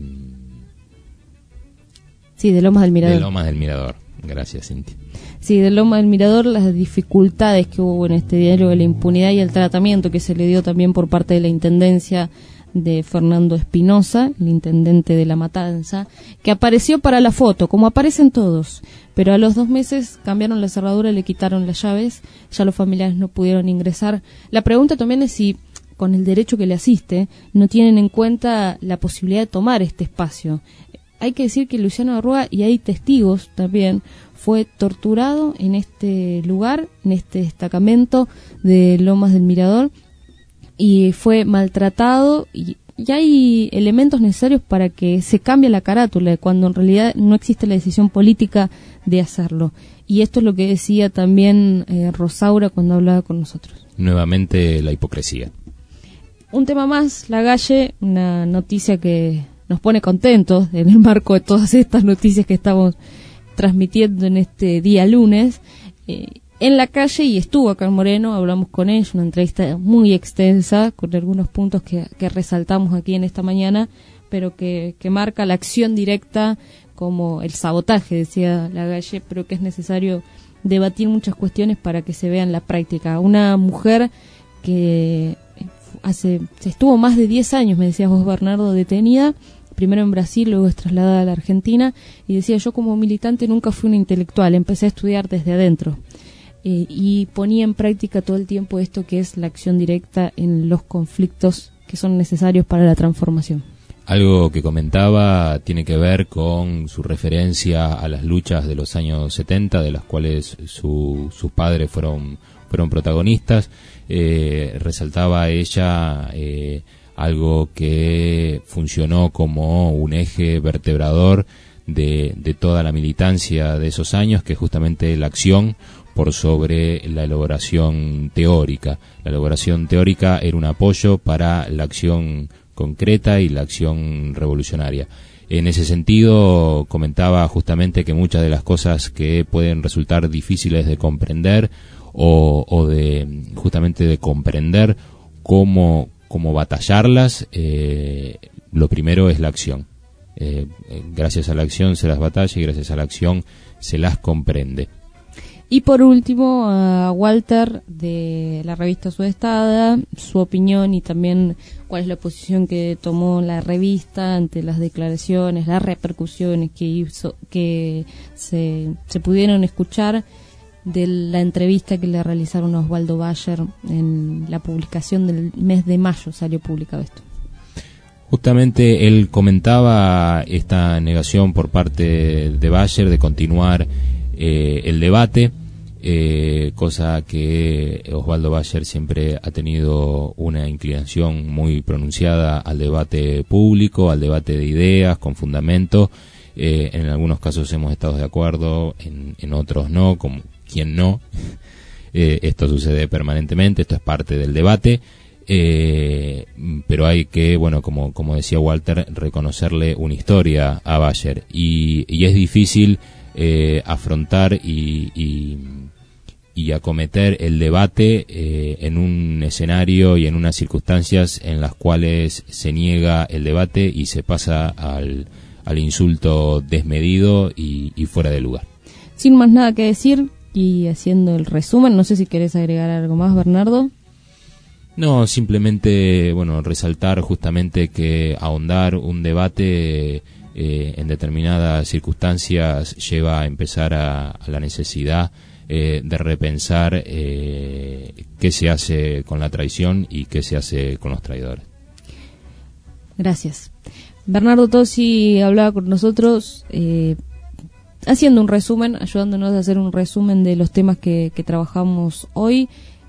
sí, de Lomas del Mirador. De Lomas del Mirador, gracias, Cintia. Sí, de Lomas del Mirador, las dificultades que hubo en este diálogo, la impunidad y el tratamiento que se le dio también por parte de la Intendencia de Fernando Espinosa, el intendente de La Matanza, que apareció para la foto, como aparecen todos, pero a los dos meses cambiaron la cerradura y le quitaron las llaves, ya los familiares no pudieron ingresar. La pregunta también es si, con el derecho que le asiste, no tienen en cuenta la posibilidad de tomar este espacio. Hay que decir que Luciano Arrua, y hay testigos también, fue torturado en este lugar, en este destacamento de Lomas del Mirador, y fue maltratado, y, y hay elementos necesarios para que se cambie la carátula, cuando en realidad no existe la decisión política de hacerlo. Y esto es lo que decía también eh, Rosaura cuando hablaba con nosotros. Nuevamente la hipocresía. Un tema más, Lagalle, una noticia que nos pone contentos en el marco de todas estas noticias que estamos transmitiendo en este día lunes. Eh, en la calle, y estuvo acá en Moreno, hablamos con ella, una entrevista muy extensa, con algunos puntos que, que resaltamos aquí en esta mañana, pero que, que marca la acción directa como el sabotaje, decía Lagalle, pero que es necesario debatir muchas cuestiones para que se vea en la práctica. Una mujer que hace se estuvo más de diez años, me decías vos, Bernardo, detenida, primero en Brasil, luego es trasladada a la Argentina, y decía, yo como militante nunca fui una intelectual, empecé a estudiar desde adentro. Eh, y ponía en práctica todo el tiempo esto que es la acción directa en los conflictos que son necesarios para la transformación. Algo que comentaba tiene que ver con su referencia a las luchas de los años setenta, de las cuales su, sus padres fueron, fueron protagonistas. Eh, resaltaba ella eh, algo que funcionó como un eje vertebrador de, de toda la militancia de esos años, que es justamente la acción por sobre la elaboración teórica. La elaboración teórica era un apoyo para la acción concreta y la acción revolucionaria. En ese sentido, comentaba justamente que muchas de las cosas que pueden resultar difíciles de comprender o, o de justamente de comprender cómo, cómo batallarlas, eh, lo primero es la acción. Eh, gracias a la acción se las batalla y gracias a la acción se las comprende. Y por último, a Walter de la revista Sudestada, su opinión y también cuál es la posición que tomó la revista ante las declaraciones, las repercusiones que hizo, que se, se pudieron escuchar de la entrevista que le realizaron a Osvaldo Bayer en la publicación del mes de mayo, salió publicado esto. Justamente él comentaba esta negación por parte de Bayer de continuar Eh, el debate, eh, cosa que Osvaldo Bayer siempre ha tenido una inclinación muy pronunciada al debate público, al debate de ideas con fundamento. Eh, en algunos casos hemos estado de acuerdo, en, en otros no, como quien no. Eh, esto sucede permanentemente, esto es parte del debate. Eh, pero hay que, bueno, como, como decía Walter, reconocerle una historia a Bayer, y, y es difícil Eh, afrontar y, y, y acometer el debate eh, en un escenario y en unas circunstancias en las cuales se niega el debate y se pasa al, al insulto desmedido y, y fuera de lugar. Sin más nada que decir y haciendo el resumen, no sé si querés agregar algo más, Bernardo. No, simplemente, bueno, resaltar justamente que ahondar un debate Eh, en determinadas circunstancias lleva a empezar a, a la necesidad eh, de repensar eh, qué se hace con la traición y qué se hace con los traidores. Gracias. Bernardo Tosi hablaba con nosotros eh, haciendo un resumen, ayudándonos a hacer un resumen de los temas que, que trabajamos hoy,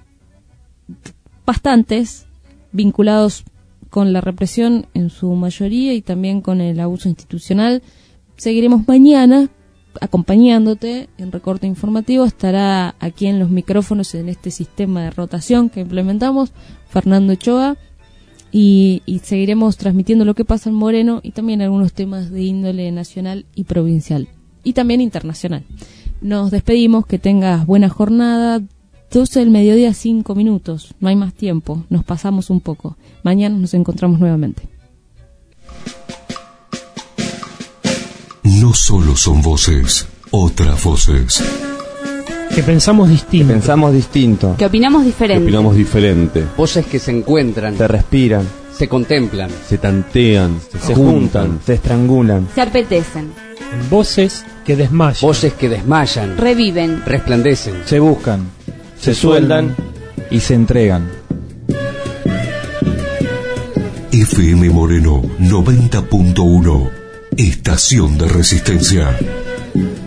bastantes vinculados con la represión en su mayoría y también con el abuso institucional. Seguiremos mañana acompañándote en Recorte Informativo. Estará aquí en los micrófonos, en este sistema de rotación que implementamos, Fernando Ochoa, y, y seguiremos transmitiendo lo que pasa en Moreno y también algunos temas de índole nacional y provincial y también internacional. Nos despedimos, que tengas buena jornada. doce del mediodía, cinco minutos, no hay más tiempo, nos pasamos un poco. Mañana nos encontramos nuevamente. No solo son voces, otras voces. Que pensamos distinto. Que pensamos distinto. Que opinamos diferente. Que opinamos diferente. Voces que se encuentran, Se respiran. Se contemplan. Se tantean. Se, se juntan. Se estrangulan. Se apetecen. Voces que desmayan. Voces que desmayan. Reviven. Resplandecen. Se buscan. Se, se sueldan y se entregan. F M Moreno noventa punto uno. Estación de Resistencia.